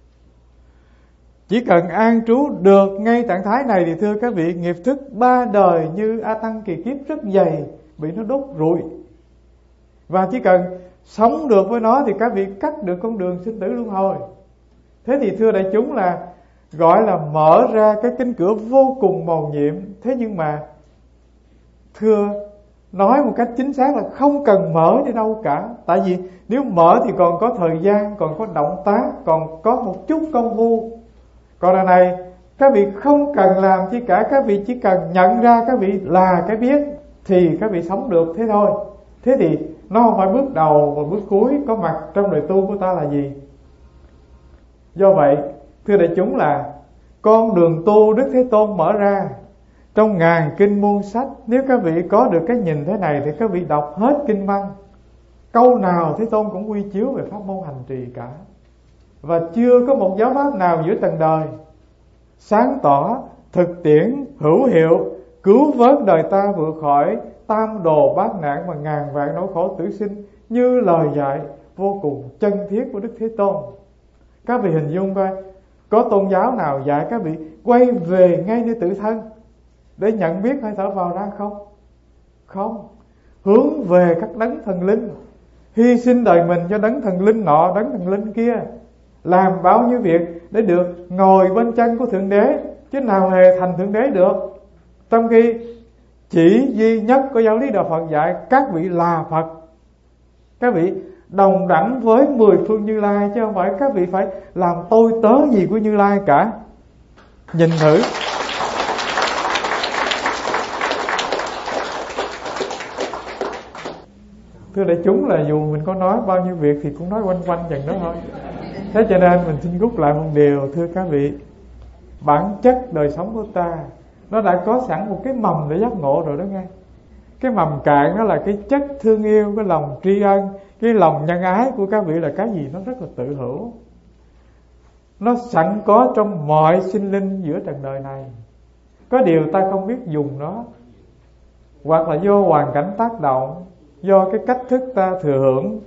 Chỉ cần an trú được ngay trạng thái này thì thưa các vị, nghiệp thức ba đời như A Tăng kỳ kiếp rất dày bị nó đốt rụi. Và chỉ cần sống được với nó thì các vị cắt được con đường sinh tử luân hồi. Thế thì thưa đại chúng là gọi là mở ra cái cánh cửa vô cùng mầu nhiệm. Thế nhưng mà thưa, nói một cách chính xác là không cần mở đi đâu cả. Tại vì nếu mở thì còn có thời gian, còn có động tác, còn có một chút công phu. Còn đằng này các vị không cần làm chi cả, các vị chỉ cần nhận ra các vị là cái biết thì các vị sống được thế thôi. Thế thì nó không phải bước đầu và bước cuối có mặt trong đời tu của ta là gì. Do vậy thưa đại chúng là con đường tu Đức Thế Tôn mở ra trong ngàn kinh muôn sách. Nếu các vị có được cái nhìn thế này thì các vị đọc hết kinh văn, câu nào Thế Tôn cũng quy chiếu về pháp môn hành trì cả. Và chưa có một giáo pháp nào giữa trần đời sáng tỏ, thực tiễn, hữu hiệu, cứu vớt đời ta vượt khỏi tam đồ bát nạn và ngàn vạn nỗi khổ tử sinh như lời dạy vô cùng chân thiết của Đức Thế Tôn. Các vị hình dung coi, có tôn giáo nào dạy các vị quay về ngay nơi tự thân để nhận biết hơi thở vào ra không? Không. Hướng về các đấng thần linh, hy sinh đời mình cho đấng thần linh nọ, đấng thần linh kia, làm bao nhiêu việc để được ngồi bên chân của Thượng Đế, chứ nào hề thành Thượng Đế được. Trong khi chỉ duy nhất của giáo lý Đạo Phật dạy các vị là Phật, các vị đồng đẳng với mười phương Như Lai, chứ không phải các vị phải làm tôi tớ gì của Như Lai cả. Nhìn thử, thưa đại chúng, là dù mình có nói bao nhiêu việc thì cũng nói quanh quanh chừng đó thôi. Thế cho nên mình xin rút lại một điều, thưa các vị, bản chất đời sống của ta nó đã có sẵn một cái mầm để giác ngộ rồi đó nghe. Cái mầm cạn đó là cái chất thương yêu, cái lòng tri ân, cái lòng nhân ái của các vị là cái gì nó rất là tự hữu. Nó sẵn có trong mọi sinh linh giữa trần đời này. Có điều ta không biết dùng nó, hoặc là do hoàn cảnh tác động, do cái cách thức ta thừa hưởng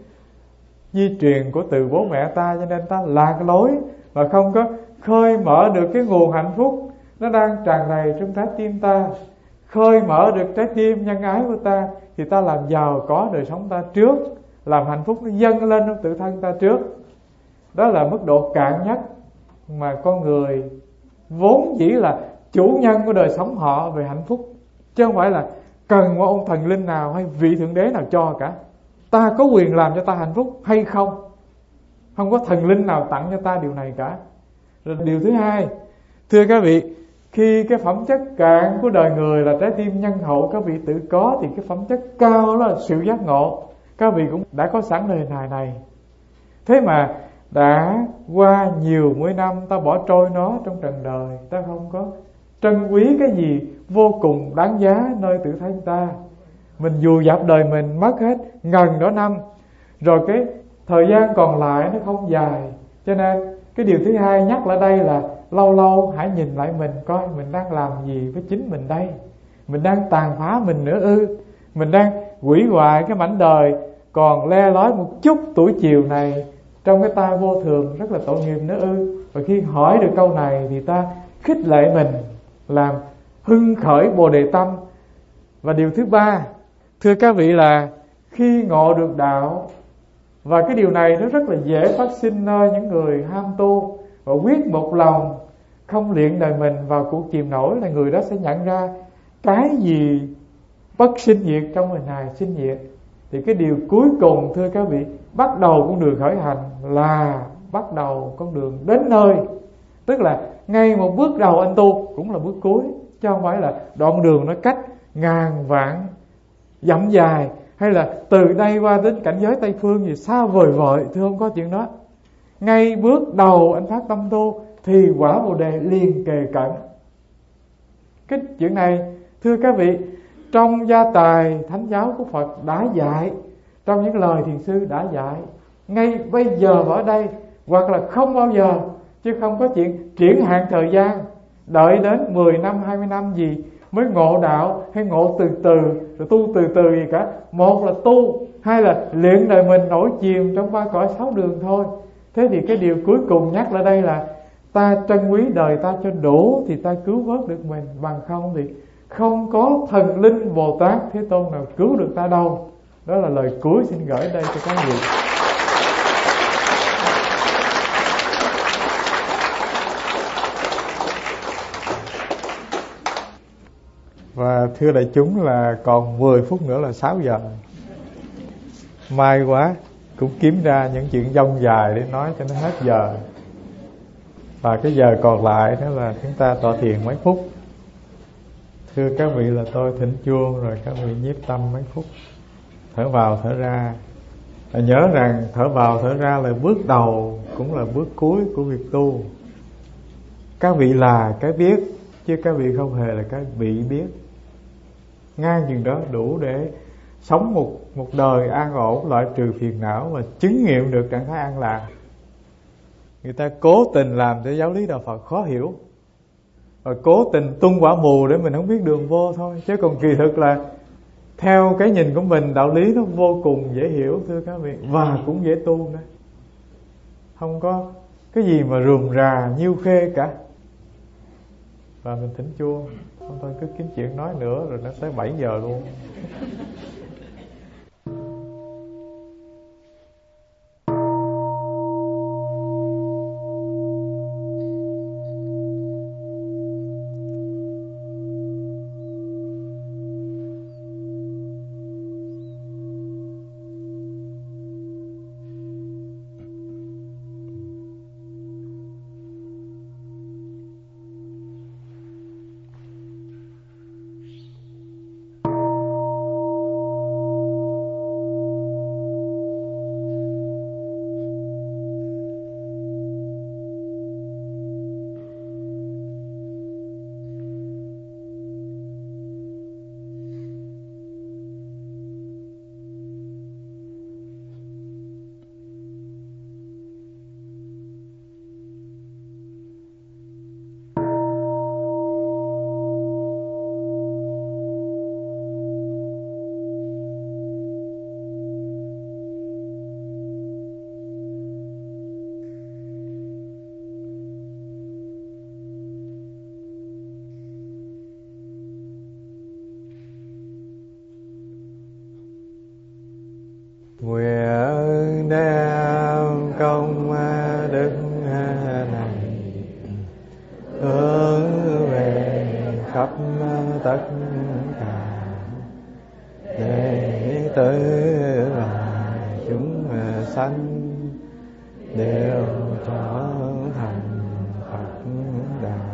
di truyền của từ bố mẹ ta, cho nên ta lạc lối và không có khơi mở được cái nguồn hạnh phúc nó đang tràn đầy trong trái tim ta. Khơi mở được trái tim nhân ái của ta thì ta làm giàu có đời sống ta trước, làm hạnh phúc nó dâng lên trong tự thân ta trước. Đó là mức độ cạn nhất mà con người vốn dĩ là chủ nhân của đời sống họ về hạnh phúc, chứ không phải là cần một ông thần linh nào hay vị Thượng Đế nào cho cả. Ta có quyền làm cho ta hạnh phúc hay không? Không có thần linh nào tặng cho ta điều này cả. Rồi điều thứ hai, thưa các vị, khi cái phẩm chất cạn của đời người là trái tim nhân hậu các vị tự có, thì cái phẩm chất cao đó là sự giác ngộ các vị cũng đã có sẵn đời này này. Thế mà đã qua nhiều mươi năm ta bỏ trôi nó trong trần đời, ta không có trân quý cái gì vô cùng đáng giá nơi tự thân ta. Mình dù dập đời mình mất hết ngần đó năm, rồi cái thời gian còn lại nó không dài. Cho nên cái điều thứ hai nhắc lại đây là lâu lâu hãy nhìn lại mình coi mình đang làm gì với chính mình đây. Mình đang tàn phá mình nữa ư? Mình đang hủy hoại cái mảnh đời còn le lói một chút tuổi chiều này trong cái tai vô thường rất là tội nghiệp nữa ư? Và khi hỏi được câu này thì ta khích lệ mình, làm hưng khởi Bồ Đề tâm. Và điều thứ ba, thưa các vị, là khi ngộ được đạo, và cái điều này nó rất là dễ phát sinh nơi những người ham tu và quyết một lòng không luyện đời mình vào cuộc chìm nổi, là người đó sẽ nhận ra cái gì bất sinh diệt trong mình này sinh diệt. Thì cái điều cuối cùng, thưa các vị, bắt đầu con đường khởi hành là bắt đầu con đường đến nơi. Tức là ngay một bước đầu anh tu cũng là bước cuối, chứ không phải là đoạn đường nó cách ngàn vạn dặm dài, hay là từ đây qua đến cảnh giới Tây Phương gì xa vời vợi. Thưa, không có chuyện đó. Ngay bước đầu anh phát tâm tu thì quả Bồ Đề liền kề cận. Cái chuyện này, thưa các vị, trong gia tài thánh giáo của Phật đã dạy, trong những lời thiền sư đã dạy, ngay bây giờ ở đây, hoặc là không bao giờ, chứ không có chuyện triển hạn thời gian, đợi đến mười năm, hai mươi năm gì mới ngộ đạo, hay ngộ từ từ, rồi tu từ từ gì cả. Một là tu, hai là luyện đời mình nổi chìm trong ba cõi sáu đường thôi. Thế thì cái điều cuối cùng nhắc lại đây là ta trân quý đời ta cho đủ thì ta cứu vớt được mình, bằng không thì không có thần linh Bồ Tát Thế Tôn nào cứu được ta đâu. Đó là lời cuối xin gửi đây cho các vị. Và thưa đại chúng là còn mười phút nữa là sáu giờ. May quá cũng kiếm ra những chuyện dông dài để nói cho nó hết giờ. Và cái giờ còn lại đó là chúng ta tọa thiền mấy phút. Thưa các vị, là tôi thỉnh chuông rồi các vị nhiếp tâm mấy phút, thở vào thở ra. Và nhớ rằng thở vào thở ra là bước đầu cũng là bước cuối của việc tu. Các vị là cái biết, chứ các vị không hề là cái bị biết. Ngang chừng đó đủ để sống một một đời an ổn, loại trừ phiền não và chứng nghiệm được trạng thái an lạc. Người ta cố tình làm cho giáo lý đạo Phật khó hiểu, và cố tình tung quả mù để mình không biết đường vô thôi. Chứ còn kỳ thực là theo cái nhìn của mình, đạo lý nó vô cùng dễ hiểu thưa các vị, và cũng dễ tu nữa. Không có cái gì mà rườm rà nhiêu khê cả. Và mình thỉnh chuông, không thôi cứ kiếm chuyện nói nữa rồi nó tới bảy giờ luôn. Nguyện đem công đức này hướng về khắp tất cả đệ tử và chúng sanh đều trở thành Phật đạo.